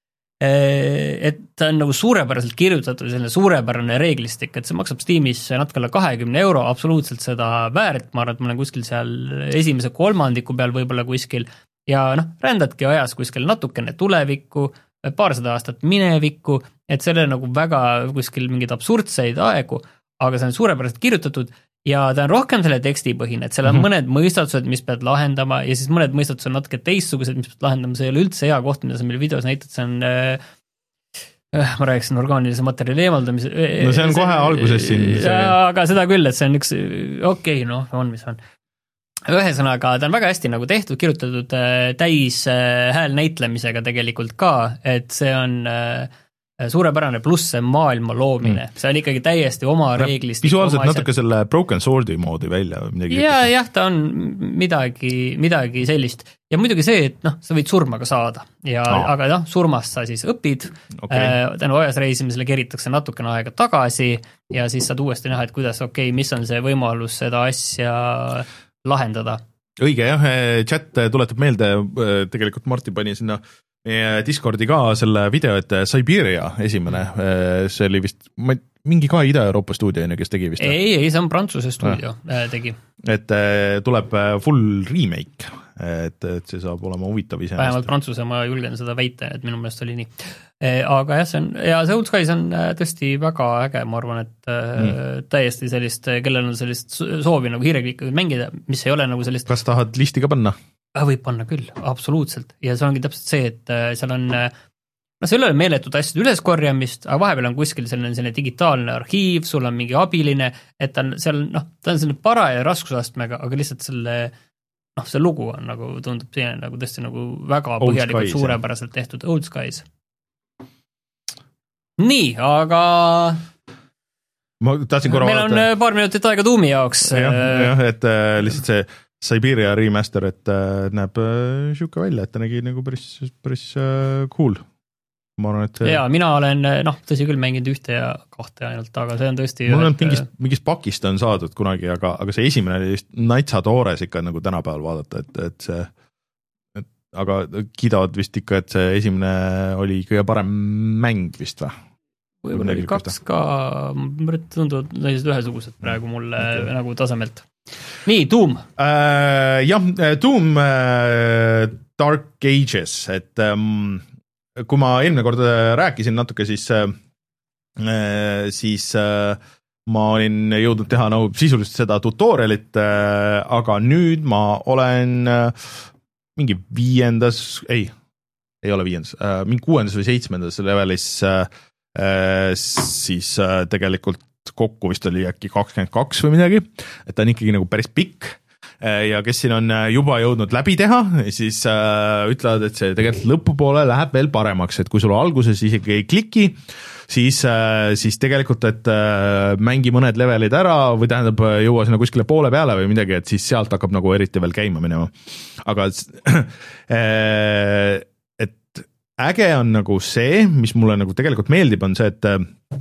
et ta on nagu suurepäraselt kirjutatud, selline suurepärane reeglistik, et see maksab Steamis natuke alla kahekümne euro, absoluutselt seda väärt, ma arvan, et ma olen kuskil seal esimese kolmandiku peal võib-olla kuskil ja noh, rändadki ajas kuskil natukene tulevikku, paarsada aastat minevikku, et selle nagu väga kuskil mingid absurdseid aegu, aga see on suurepäraselt kirjutatud ja ta on rohkem selle tekstipõhine, et seal on mm-hmm. mõned mõistatused, mis pead lahendama ja siis mõned mõistatused on natuke teistsugused, mis pead lahendama, see ei ole üldse hea koht, mida sa meil videos näitad, see on äh, ma rääkisin orgaanilise materjali eemaldamise. No see on see, kohe alguses siin. See... Aga seda küll, et see on üks, okei, okay, noh, on mis on. Ühesõnaga, ta on väga hästi nagu tehtud, kirjutatud täis hääl näitlemisega tegelikult ka, et see on suurepärane, pluss see maailma loomine mm., see on ikkagi täiesti oma reeglist. Visuaalselt natuke asjad. Selle Broken Swordi moodi välja. Ja, jah, ta on midagi, midagi sellist. Ja muidugi see, et noh, sa võid surma ka saada, ja, no. aga noh, surmast sa siis õpid, okay. tänu ajas reisimisele keritakse natukene aega tagasi ja siis saad uuesti näha, et kuidas, okei, okay, mis on see võimalus seda asja lahendada. Õige, jah, chat tuletab meelde, tegelikult Martin pani sinna meie Discordi ka selle video, et Siberia esimene, see oli vist mingi ka Ida-Euroopa stuudio, kes tegi vist. Ei, ei, see on Prantsuse stuudio ja. tegi. Et tuleb full remake, et, et see saab olema huvitav ise. Vähemalt Prantsuse ma julgen seda väita, et minu meelest oli nii. Aga jah, see on, ja see Old Skies on tõesti väga äge, ma arvan, et mm. täiesti sellist, kellel on sellist soovi nagu hiireklikku mängida, mis ei ole nagu sellist... Kas tahad listi ka panna? Võib panna küll, absoluutselt. Ja see ongi täpselt see, et seal on, no see ei ole meeletud asjade üleskorjamist, aga vahepeal on kuskil selline, selline digitaalne arhiiv, sul on mingi abiline, et ta on seal, noh, ta on selline paraja raskusastmega, aga lihtsalt selle, noh, see lugu on nagu, tundub selline nagu tõesti nagu väga Old põhjalikult Skies, suurepäraselt tehtud Old Skies. Nii, aga... Ma tahtsin korra meil on vaadata... paar minutit aega Doomi jaoks. Jah, jah, et äh, lihtsalt see Siberia remaster, et äh, näeb äh, siuke välja, et ta nägi nagu päris, päris äh, cool. Ma arvan, et... Ja, mina olen, noh, tõsi küll mänginud ühte ja kahte ainult, aga see on tõesti... Mul on mingist, mingist pakist on saadud kunagi, aga, aga see esimene oli just Natsa Toores ikka nagu tänapäeval vaadata, et, et see... Et, aga kiidavad vist ikka, et see esimene oli kõige parem mäng vist või? Võib-olla oli kaks ka, tunduvad neised ühesugused praegu mulle okay. nagu tasemelt. Nii, Doom. Uh, jah, Doom uh, Dark Ages, et um, kui ma eelmine kord rääkisin natuke, siis, uh, siis uh, ma olin jõudnud teha nagu sisuliselt seda tutorialit, uh, aga nüüd ma olen uh, mingi viiendas, ei, ei ole viiendas, uh, mingi kuuendas või seitsmendas levelis uh, uh, siis uh, tegelikult kokku vist oli äkki kakskümmend kaks või midagi, et ta on ikkagi nagu päris pikk ja kes siin on juba jõudnud läbi teha, siis äh, ütlevad, et see tegelikult lõpupoole läheb veel paremaks, et kui sul alguses isegi ei kliki, siis, äh, siis tegelikult, et äh, mängi mõned levelid ära või tähendab jõua sinna kuskile poole peale või midagi, et siis sealt hakkab nagu eriti veel käima minema. Aga äh, et äge on nagu see, mis mulle nagu tegelikult meeldib, on see, et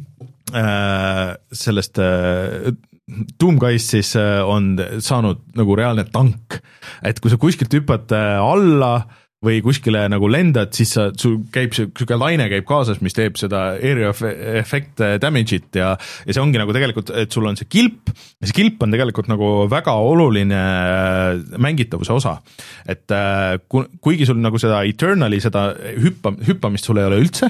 sellest Doomgeist siis on saanud nagu reaalne tank, et kui sa kuskilt hüppad alla või kuskile nagu lendad, siis sa, sul käib see, siuke laine käib kaasas, mis teeb seda area effect damage'it ja, ja see ongi nagu tegelikult, et sul on see kilp ja see kilp on tegelikult nagu väga oluline mängitavuse osa, et kuigi sul nagu seda Eternali, seda hüppa, hüppamist sul ei ole üldse,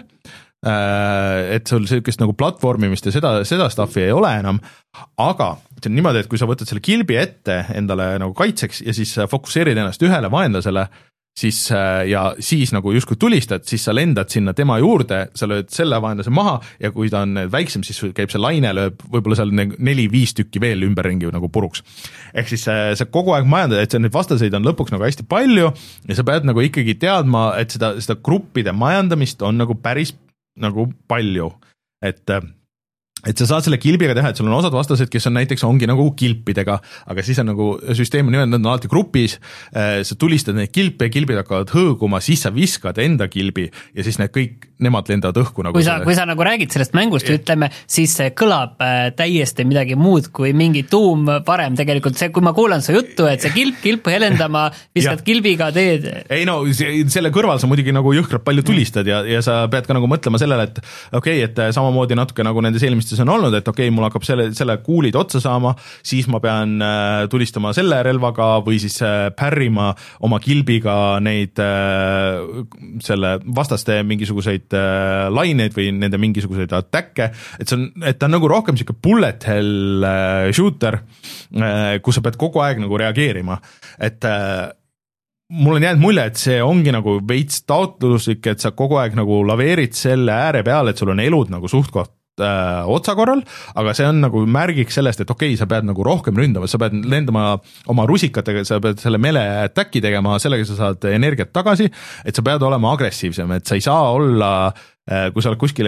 et sul sellist nagu platvormimist ja seda, seda stuffi ei ole enam, aga see on niimoodi, et kui sa võtad selle kilbi ette endale nagu kaitseks ja siis fokusseerid ennast ühele vaenlasele, siis ja siis nagu justkui tulistad, siis sa lendad sinna tema juurde, sa lööd selle vaenlase maha ja kui ta on väiksem, siis käib see laine, lööb võib-olla seal neli-viis tükki veel ümberringi nagu puruks. Ehk siis sa kogu aeg majandad, et see neid vastaseid on lõpuks nagu hästi palju ja sa pead nagu ikkagi teadma, et seda, seda gruppide majandamist on nagu päris nagu palju, et et sa saad selle kilbiga teha, et sul on osad vastased, kes on näiteks ongi nagu kilpidega, aga siis on nagu süsteem on niimoodi, nad on alati grupis, sa tulistad neid kilpe, kilbid hakkavad hõõguma, siis sa viskad enda kilbi ja siis need kõik, nemad lendavad õhku nagu kui sa, kui sa nagu räägid sellest mängust, yeah. ütleme, siis see kõlab täiesti midagi muud kui mingi Doom varem tegelikult, see, kui ma kuulan su juttu, et see kilp, kilp helendama, viskad yeah. kilbiga teed. Ei no, selle kõrval sa muidugi nagu jõhkralt palju tulistad ja, ja sa pead ka nagu mõtlema sellele, et okei okay,, et samamoodi natuke nagu nendes eelmistes on olnud, et okei okay,, mul hakkab selle, selle kuulid otsa saama, siis ma pean äh, tulistama selle relvaga või siis äh, pärrima oma kilbiga neid äh, selle vastaste mingisuguseid äh, laineid või nende mingisuguseid attack'e, et see on, et ta on nagu rohkem siuke bullet hell äh, shooter äh,, kus sa pead kogu aeg nagu reageerima, et äh, mul on jäänud mulje, et see ongi nagu veits taotluslik, et sa kogu aeg nagu laveerid selle ääre peal, et sul on elud nagu suht koht Äh, otsa korral, aga see on nagu märgiks sellest, et okei okay,, sa pead nagu rohkem ründama, sa pead lendama oma rusikatega, sa pead selle mele attacki tegema, sellega sa saad energiat tagasi, et sa pead olema agressiivsem, et sa ei saa olla, äh, kui sa oled kuskile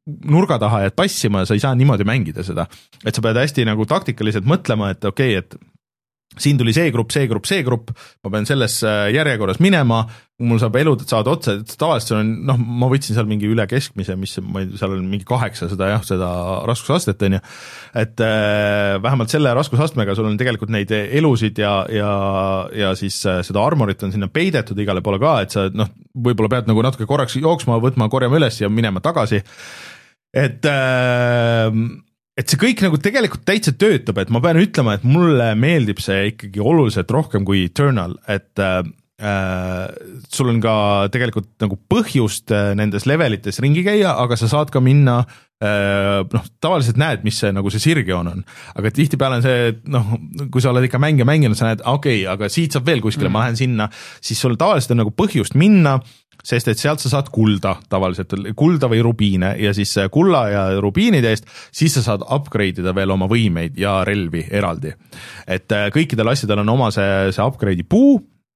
nurga taha jääd passima ja sa ei saa niimoodi mängida seda. Et sa pead hästi nagu taktikaliselt mõtlema, et okei, okay, et siin tuli see grupp, see grupp, see grupp, ma pean selles järjekorras minema, mul saab elud saada otsa, et tavaliselt on, noh, ma võtsin seal mingi üle keskmise, mis ma ei, seal on mingi kaheksa seda, jah, seda raskusastet, on ju, et äh, vähemalt selle raskusastmega sul on tegelikult neid elusid ja, ja, ja siis äh, seda armorit on sinna peidetud igale poole ka, et sa, noh, võib-olla pead nagu natuke korraks jooksma, võtma, korjama üles ja minema tagasi, et äh, et see kõik nagu tegelikult täitsa töötab, et ma pean ütlema, et mulle meeldib see ikkagi oluliselt rohkem kui Eternal, et äh, sul on ka tegelikult nagu põhjust nendes levelites ringi käia, aga sa saad ka minna äh, noh, tavaliselt näed, mis see nagu see sirgjoon on, aga tihtipeale on see, et noh, kui sa oled ikka mänge mänginud, sa näed, okei okay,, aga siit saab veel kuskile mm., ma lähen sinna, siis sul tavaliselt on nagu põhjust minna, sest et sealt sa saad kulda tavaliselt, kulda või rubiine ja siis kulla ja rubiinide eest, siis sa saad upgrade ida veel oma võimeid ja relvi eraldi. Et kõikidel asjadel on oma see, see upgrade'i puu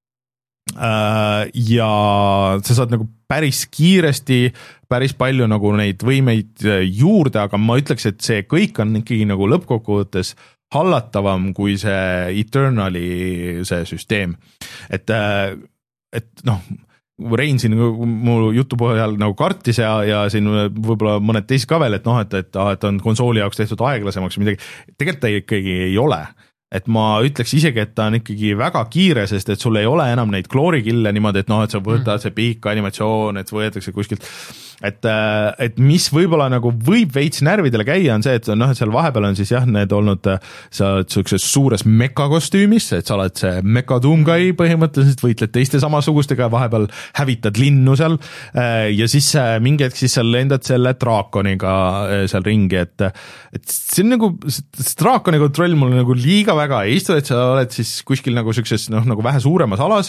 ja sa saad nagu päris kiiresti, päris palju nagu neid võimeid juurde, aga ma ütleks, et see kõik on ikkagi nagu lõppkokkuvõttes hallatavam kui see Eternali see süsteem. Et, et noh, Rein siin mu jutu põhjal nagu kartis ja, ja siin võib-olla mõned teised ka veel, et noh, et, et, et on konsooli jaoks tehtud aeglasemaks midagi. Tegelikult ta ikkagi ei ole. Et ma ütleks isegi, et ta on ikkagi väga kiire, sest et sul ei ole enam neid kloorikille niimoodi, et noh, et sa võtad see pikk animatsioon, et võetakse kuskilt. Et, et mis võib-olla nagu võib veits närvidele käia on see, et noh, et seal vahepeal on siis jah, need olnud sa oled sellises suures mekakostüümis, et sa oled see mekadoomgai põhimõtteliselt, võitled teiste samasugustega, vahepeal hävitad linnu seal ja siis mingi hetk siis seal lendad selle draakoniga seal ringi, et, et see on nagu, see draakoni kontroll mul nagu liiga väga ei istu, et sa oled siis kuskil nagu sellises noh, nagu vähe suuremas alas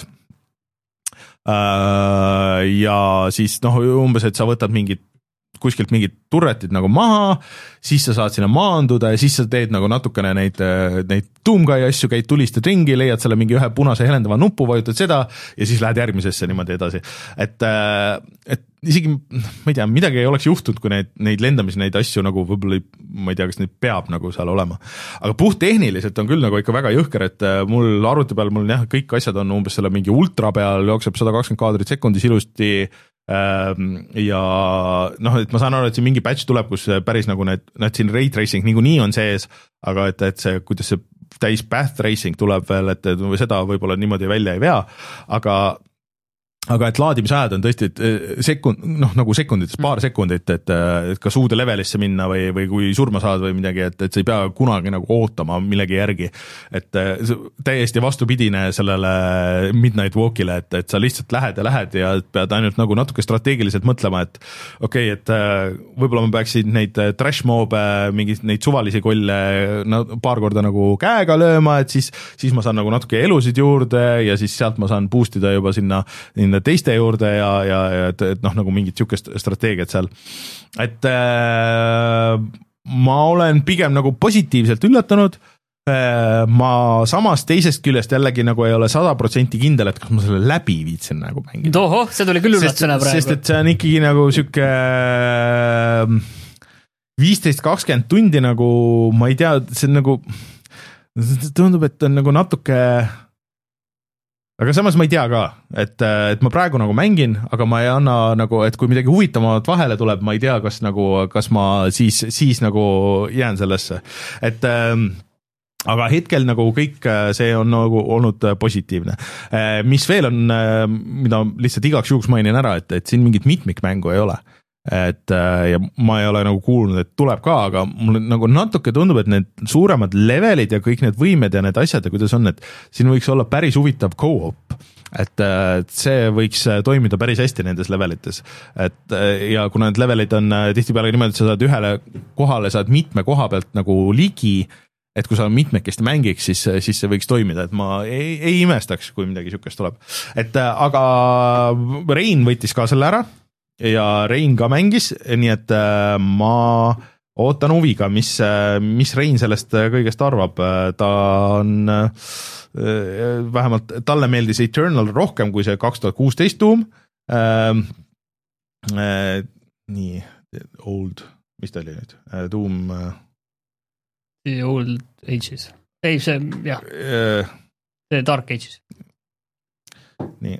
ja siis noh, umbes, et sa võtad mingid kuskilt mingid turretid nagu maha, siis sa saad sinna maanduda ja siis sa teed nagu natukene neid, neid Doomguy asju, käid tulistad ringi, leiad selle mingi ühe punase helendava nupu, vajutad seda ja siis lähed järgmisesse niimoodi edasi. Et, et isegi, ma ei tea, midagi ei oleks juhtunud, kui neid, neid lendamisi, neid asju nagu võib-olla, ma ei tea, kas neid peab nagu seal olema. Aga puht tehniliselt on küll nagu ikka väga jõhker, et mul arvuti peal, mul jah, kõik asjad on umbes selle mingi ultra peal, jookseb sada kakskümmend kaadrit sekundis ilusti ja noh, et ma saan aru, et siin mingi patch tuleb, kus päris nagu need, need siin ray tracing niikuinii on sees, aga et, et see, kuidas see täis path racing tuleb veel, et või seda võib-olla niimoodi välja ei vea, aga aga et laadimisajad on tõesti sekund, noh nagu sekundites, paar sekundit, et, et kas uude levelisse minna või, või kui surma saad või midagi, et, et sa ei pea kunagi nagu ootama millegi järgi, et täiesti vastupidine sellele Midnight Walkile, et, et sa lihtsalt lähed ja lähed ja pead ainult nagu natuke strateegiliselt mõtlema, et okei, okay, et võib-olla ma peaksin neid trash mob'e, mingid neid suvalisi kolle no, paar korda nagu käega lööma, et siis, siis ma saan nagu natuke elusid juurde ja siis sealt ma saan boost ida juba sinna teiste juurde ja, ja, ja et, et noh, nagu mingit sihukest strateegiat seal. Et äh, ma olen pigem nagu positiivselt üllatunud, äh, ma samas teisest küljest jällegi nagu ei ole sada protsenti kindel, et kas ma selle läbi viitsin nagu mängida. Tohoh, see tuli küll üllatusena praegu. Sest et see on ikkagi nagu sihuke viisteist kakskümmend tundi nagu, ma ei tea, see on nagu, tundub, et on nagu natuke aga samas ma ei tea ka, et, et ma praegu nagu mängin, aga ma ei anna nagu, et kui midagi huvitavamat vahele tuleb, ma ei tea, kas nagu, kas ma siis, siis nagu jään sellesse, et ähm, aga hetkel nagu kõik see on nagu olnud positiivne. Mis veel on, mida lihtsalt igaks juhuks mainin ära, et, et siin mingit mitmikmängu ei ole. Et ja ma ei ole nagu kuulnud, et tuleb ka, aga mul nagu natuke tundub, et need suuremad levelid ja kõik need võimed ja need asjad ja kuidas on, et siin võiks olla päris huvitav co-op, et see võiks toimida päris hästi nendes levelites, et ja kuna need levelid on tihtipeale niimoodi, et sa saad ühele kohale, saad mitme koha pealt nagu ligi, et kui sa mitmekesti mängiks, siis, siis see võiks toimida, et ma ei, ei imestaks, kui midagi sihukest tuleb, et aga Rein võttis ka selle ära ja Rein ka mängis, nii et ma ootan huviga, mis, mis Rein sellest kõigest arvab, ta on vähemalt, talle meeldis Eternal rohkem kui see kaks tuhat kuusteist Doom, nii, old mis ta oli nüüd, Doom The Old Ages, ei see jah uh,, see Dark Ages. Nii,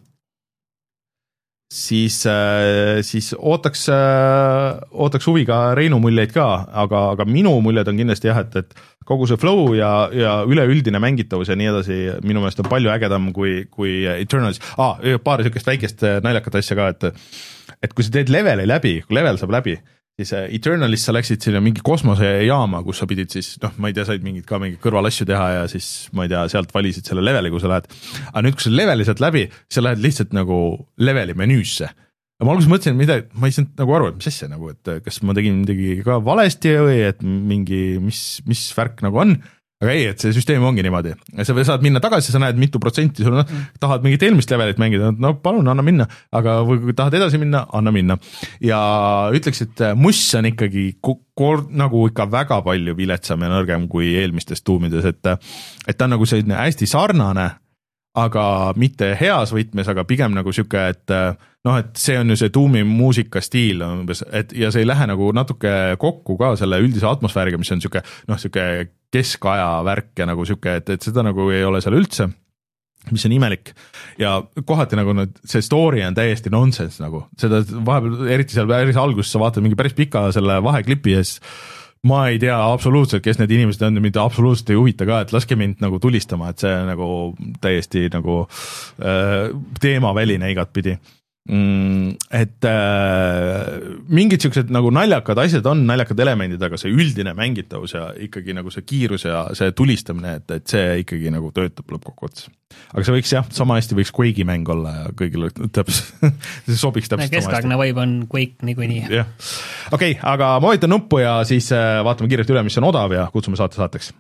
siis, siis ootaks, ootaks huviga Reinu muljeid ka, aga, aga minu muljed on kindlasti jah, et, et kogu see flow ja, ja üleüldine mängitavus ja nii edasi minu meelest on palju ägedam kui, kui Eternals. Ah, paar niisugust väikest naljakat asja ka, et, et kui sa teed leveli läbi, kui level saab läbi, siis Eternalis sa läksid sinna mingi kosmosejaama, kus sa pidid siis, noh, ma ei tea, said mingid ka mingid kõrvalasju teha ja siis, ma ei tea, sealt valisid selle leveli, kui sa lähed. Aga nüüd, kui sa leveli sealt läbi, sa lähed lihtsalt nagu leveli menüüsse. Ja ma alguses mõtlesin, mida, ma ei saanud nagu aru, et mis asja nagu, et kas ma tegin midagi ka valesti või et mingi, mis, mis värk nagu on. Aga ei, et see süsteem ongi niimoodi. Sa saad minna tagasi, sa näed mitu protsenti, sul no, tahad mingit eelmist levelit mängida, no palun, anna minna, aga kui tahad edasi minna, anna minna. Ja ütleks, et muss on ikkagi kord, nagu ikka väga palju viletsam ja nõrgem kui eelmistes tuumides, et, et ta on nagu selline hästi sarnane, aga mitte heas võtmes, aga pigem nagu siuke, et noh, et see on ju see tuumi muusikastiil, et ja see ei lähe nagu natuke kokku ka selle üldise atmosfääriga, mis on siuke, noh, siuke keskaja värk ja nagu siuke, et, et seda nagu ei ole seal üldse, mis on imelik ja kohati nagu need, see story on täiesti nonsense nagu, seda vahepeal, eriti seal päris alguses sa vaatad mingi päris pika selle vaheklipi ees, ma ei tea absoluutselt, kes need inimesed on, mida absoluutselt ei huvita ka, et laske mind nagu tulistama, et see nagu täiesti nagu äh, teemaväline igat pidi. Mm, et äh, mingid siuksed nagu naljakad asjad on, naljakad elemendid, aga see üldine mängitavus ja ikkagi nagu see kiirus ja see tulistamine, et, et see ikkagi nagu töötab lõppkokkuvõttes. Aga see võiks jah, sama hästi võiks Quake'i mäng olla ja kõigil täpselt, see sobiks täpselt sama hästi. Keskaegne võib on Quake niikuinii. Jah, okei, okay, aga ma vajutan nuppu ja siis vaatame kiirelt üle, mis on odav ja kutsume saate saateks.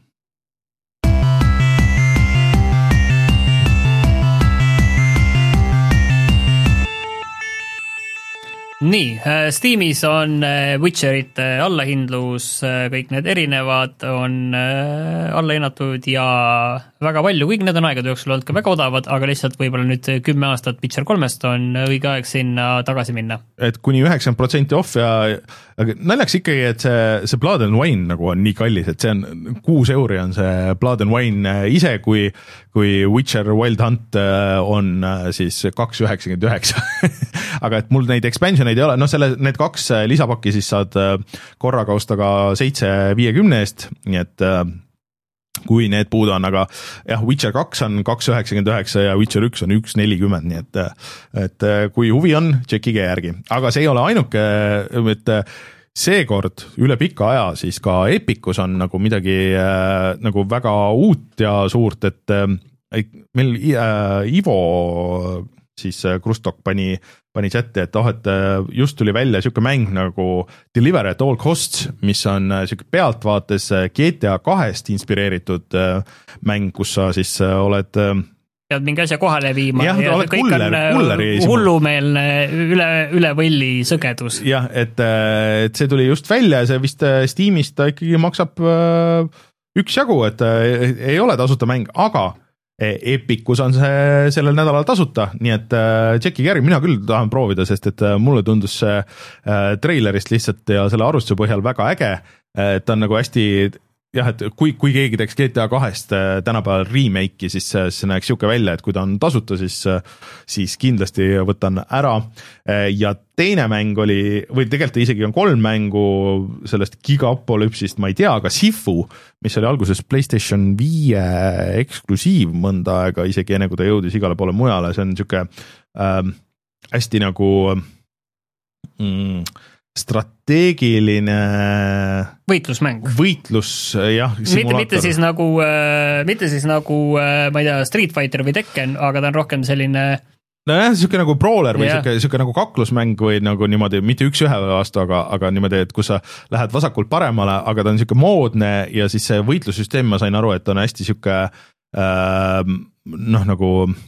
Nii, Steamis on Witcherite allahindlus, kõik need erinevad on allahinnatud ja väga palju, kõik need on aegade jooksul olnud ka väga odavad, aga lihtsalt võib-olla nüüd kümme aastat Witcher kolmest on õige aeg sinna tagasi minna. Et kuni üheksakümmend protsenti off ja naljaks ikkagi, et see, see Blood and Wine nagu on nii kallis, et see on kuus euri on see Blood and Wine ise, kui, kui Witcher Wild Hunt on siis kaks üheksakümmend üheksa. Aga et mul neid expansioneid ei ole, noh selle, need kaks lisapakki siis saad korraga osta ka seitse viiekümne eest, nii et kui need puudu on, aga jah, Witcher kaks on kaks üheksakümmend üheksa ja Witcher üks on üks nelikümmend, nii et, et kui huvi on, tšekkige järgi. Aga see ei ole ainuke, et seekord üle pika aja siis ka Epicus on nagu midagi äh, nagu väga uut ja suurt, et äh, meil äh, Ivo siis Krustok pani, pani chatti, et oh, et just tuli välja siuke mäng nagu Deliver at All Costs, mis on siuke pealtvaates G T A kahest inspireeritud mäng, kus sa siis oled pead mingi asja kohale viima ja, ja kõik kuller, on hullumeelne üle, üle võlli sõgedus. Jah, et, et see tuli just välja ja see vist Steamist ta ikkagi maksab üks jagu, et ei ole tasuta mäng, aga Epicus on see sellel nädalal tasuta, nii et äh, tšekkige järgi, mina küll tahan proovida, sest et äh, mulle tundus see äh, treilerist lihtsalt ja selle arvustuse põhjal väga äge, et ta on nagu hästi jah, et kui, kui keegi teeks G T A kahest tänapäeval remake'i, siis see näeks siuke välja, et kui ta on tasuta, siis, siis kindlasti võtan ära. Ja teine mäng oli, või tegelikult isegi on kolm mängu sellest Gigapolypsist, ma ei tea, aga Sifu, mis oli alguses PlayStation viie eksklusiiv mõnda aega, isegi enne kui ta jõudis igale poole mujale, see on siuke äh, hästi nagu mm, strateegiline võitlusmäng. Võitlus, jah. Mitte, mitte siis nagu, mitte siis nagu, ma ei tea, Street Fighter või Tekken, aga ta on rohkem selline no jah, siuke nagu brawler või yeah. siuke, siuke nagu kaklusmäng või nagu niimoodi, mitte üks ühe vastu, aga, aga niimoodi, et kus sa lähed vasakult paremale, aga ta on siuke moodne ja siis see võitlussüsteem, ma sain aru, et on hästi siuke äh, noh, nagu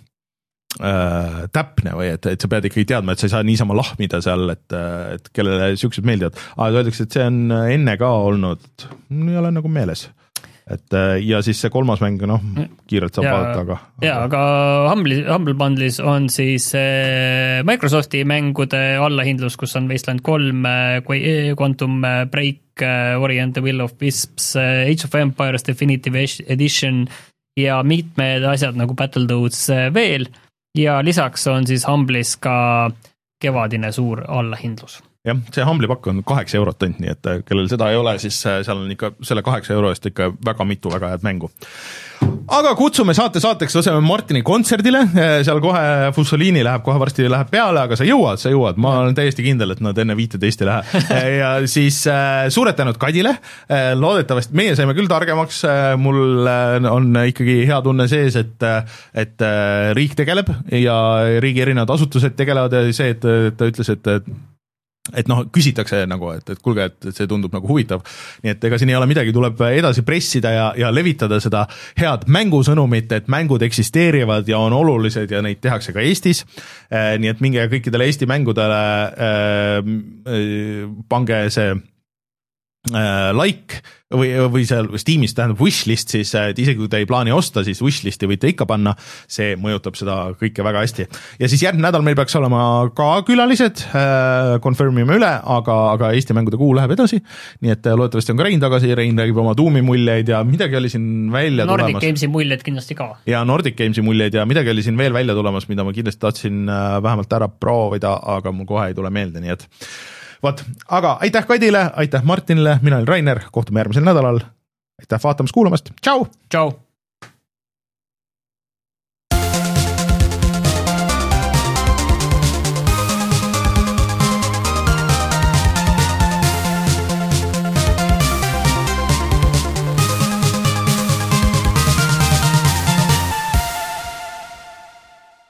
Äh, täpne või et, et sa pead ikkagi teadma, et sa ei saa niisama lahmida seal, et, et kellele siuksed meeldivad. Aga öeldakse, et see on enne ka olnud, ei ole nagu meeles. et ja siis see kolmas mäng, noh, kiirelt saab ja, vaadata, aga jaa, aga Humble, Humble Bundle'is on siis Microsofti mängude allahindlus, kus on Wasteland kolm, Quantum Break, Ori and the Will of Wisps, Age of Empires Definitive Edition ja mitmed asjad nagu Battletoads veel ja lisaks on siis Humble'is ka kevadine suur allahindlus. Jah, see Humble'i pakk on kaheksa eurot ainult, nii et kellel seda ei ole, siis seal on ikka selle kaheksa euro eest ikka väga mitu väga head mängu. Aga kutsume saate saateks laseme Martini kontserdile, seal kohe Fussolini läheb, kohe varsti läheb peale, aga sa jõuad, sa jõuad, ma olen täiesti kindel, et nad enne viiteist ei lähe. Ja siis suured tänud Kadile, loodetavasti meie saime küll targemaks, mul on ikkagi hea tunne sees, et, et riik tegeleb ja riigi erinevad asutused tegelevad ja see, et ta ütles, et et noh, küsitakse nagu, et, et kulge, et see tundub nagu huvitav, nii et ega siin ei ole midagi, tuleb edasi pressida ja, ja levitada seda head mängusõnumit, et mängud eksisteerivad ja on olulised ja neid tehakse ka Eestis, nii et minge kõikidele Eesti mängudele äh, pange see äh, like või, või seal Steamis tähendab wishlist, siis et isegi kui te ei plaani osta, siis wishlisti võite ikka panna, see mõjutab seda kõike väga hästi. Ja siis järgmine nädal meil peaks olema ka külalised, äh, confirmime üle, aga, aga Eesti mängude kuu läheb edasi, nii et loodetavasti on ka Rein tagasi, Rein räägib oma Doomi muljeid ja midagi oli siin välja Nordic tulemas. Nordic Gamesi muljeid kindlasti ka. Ja Nordic Gamesi muljeid ja midagi oli siin veel välja tulemas, mida ma kindlasti tahtsin vähemalt ära proovida, aga mul kohe ei tule meelde, nii et Võt, aga aitäh Kadile, aitäh Martinile, mina olen Rainer, kohtume järgmisel nädalal. Aitäh vaatamast, kuulamast, tšau! Tšau!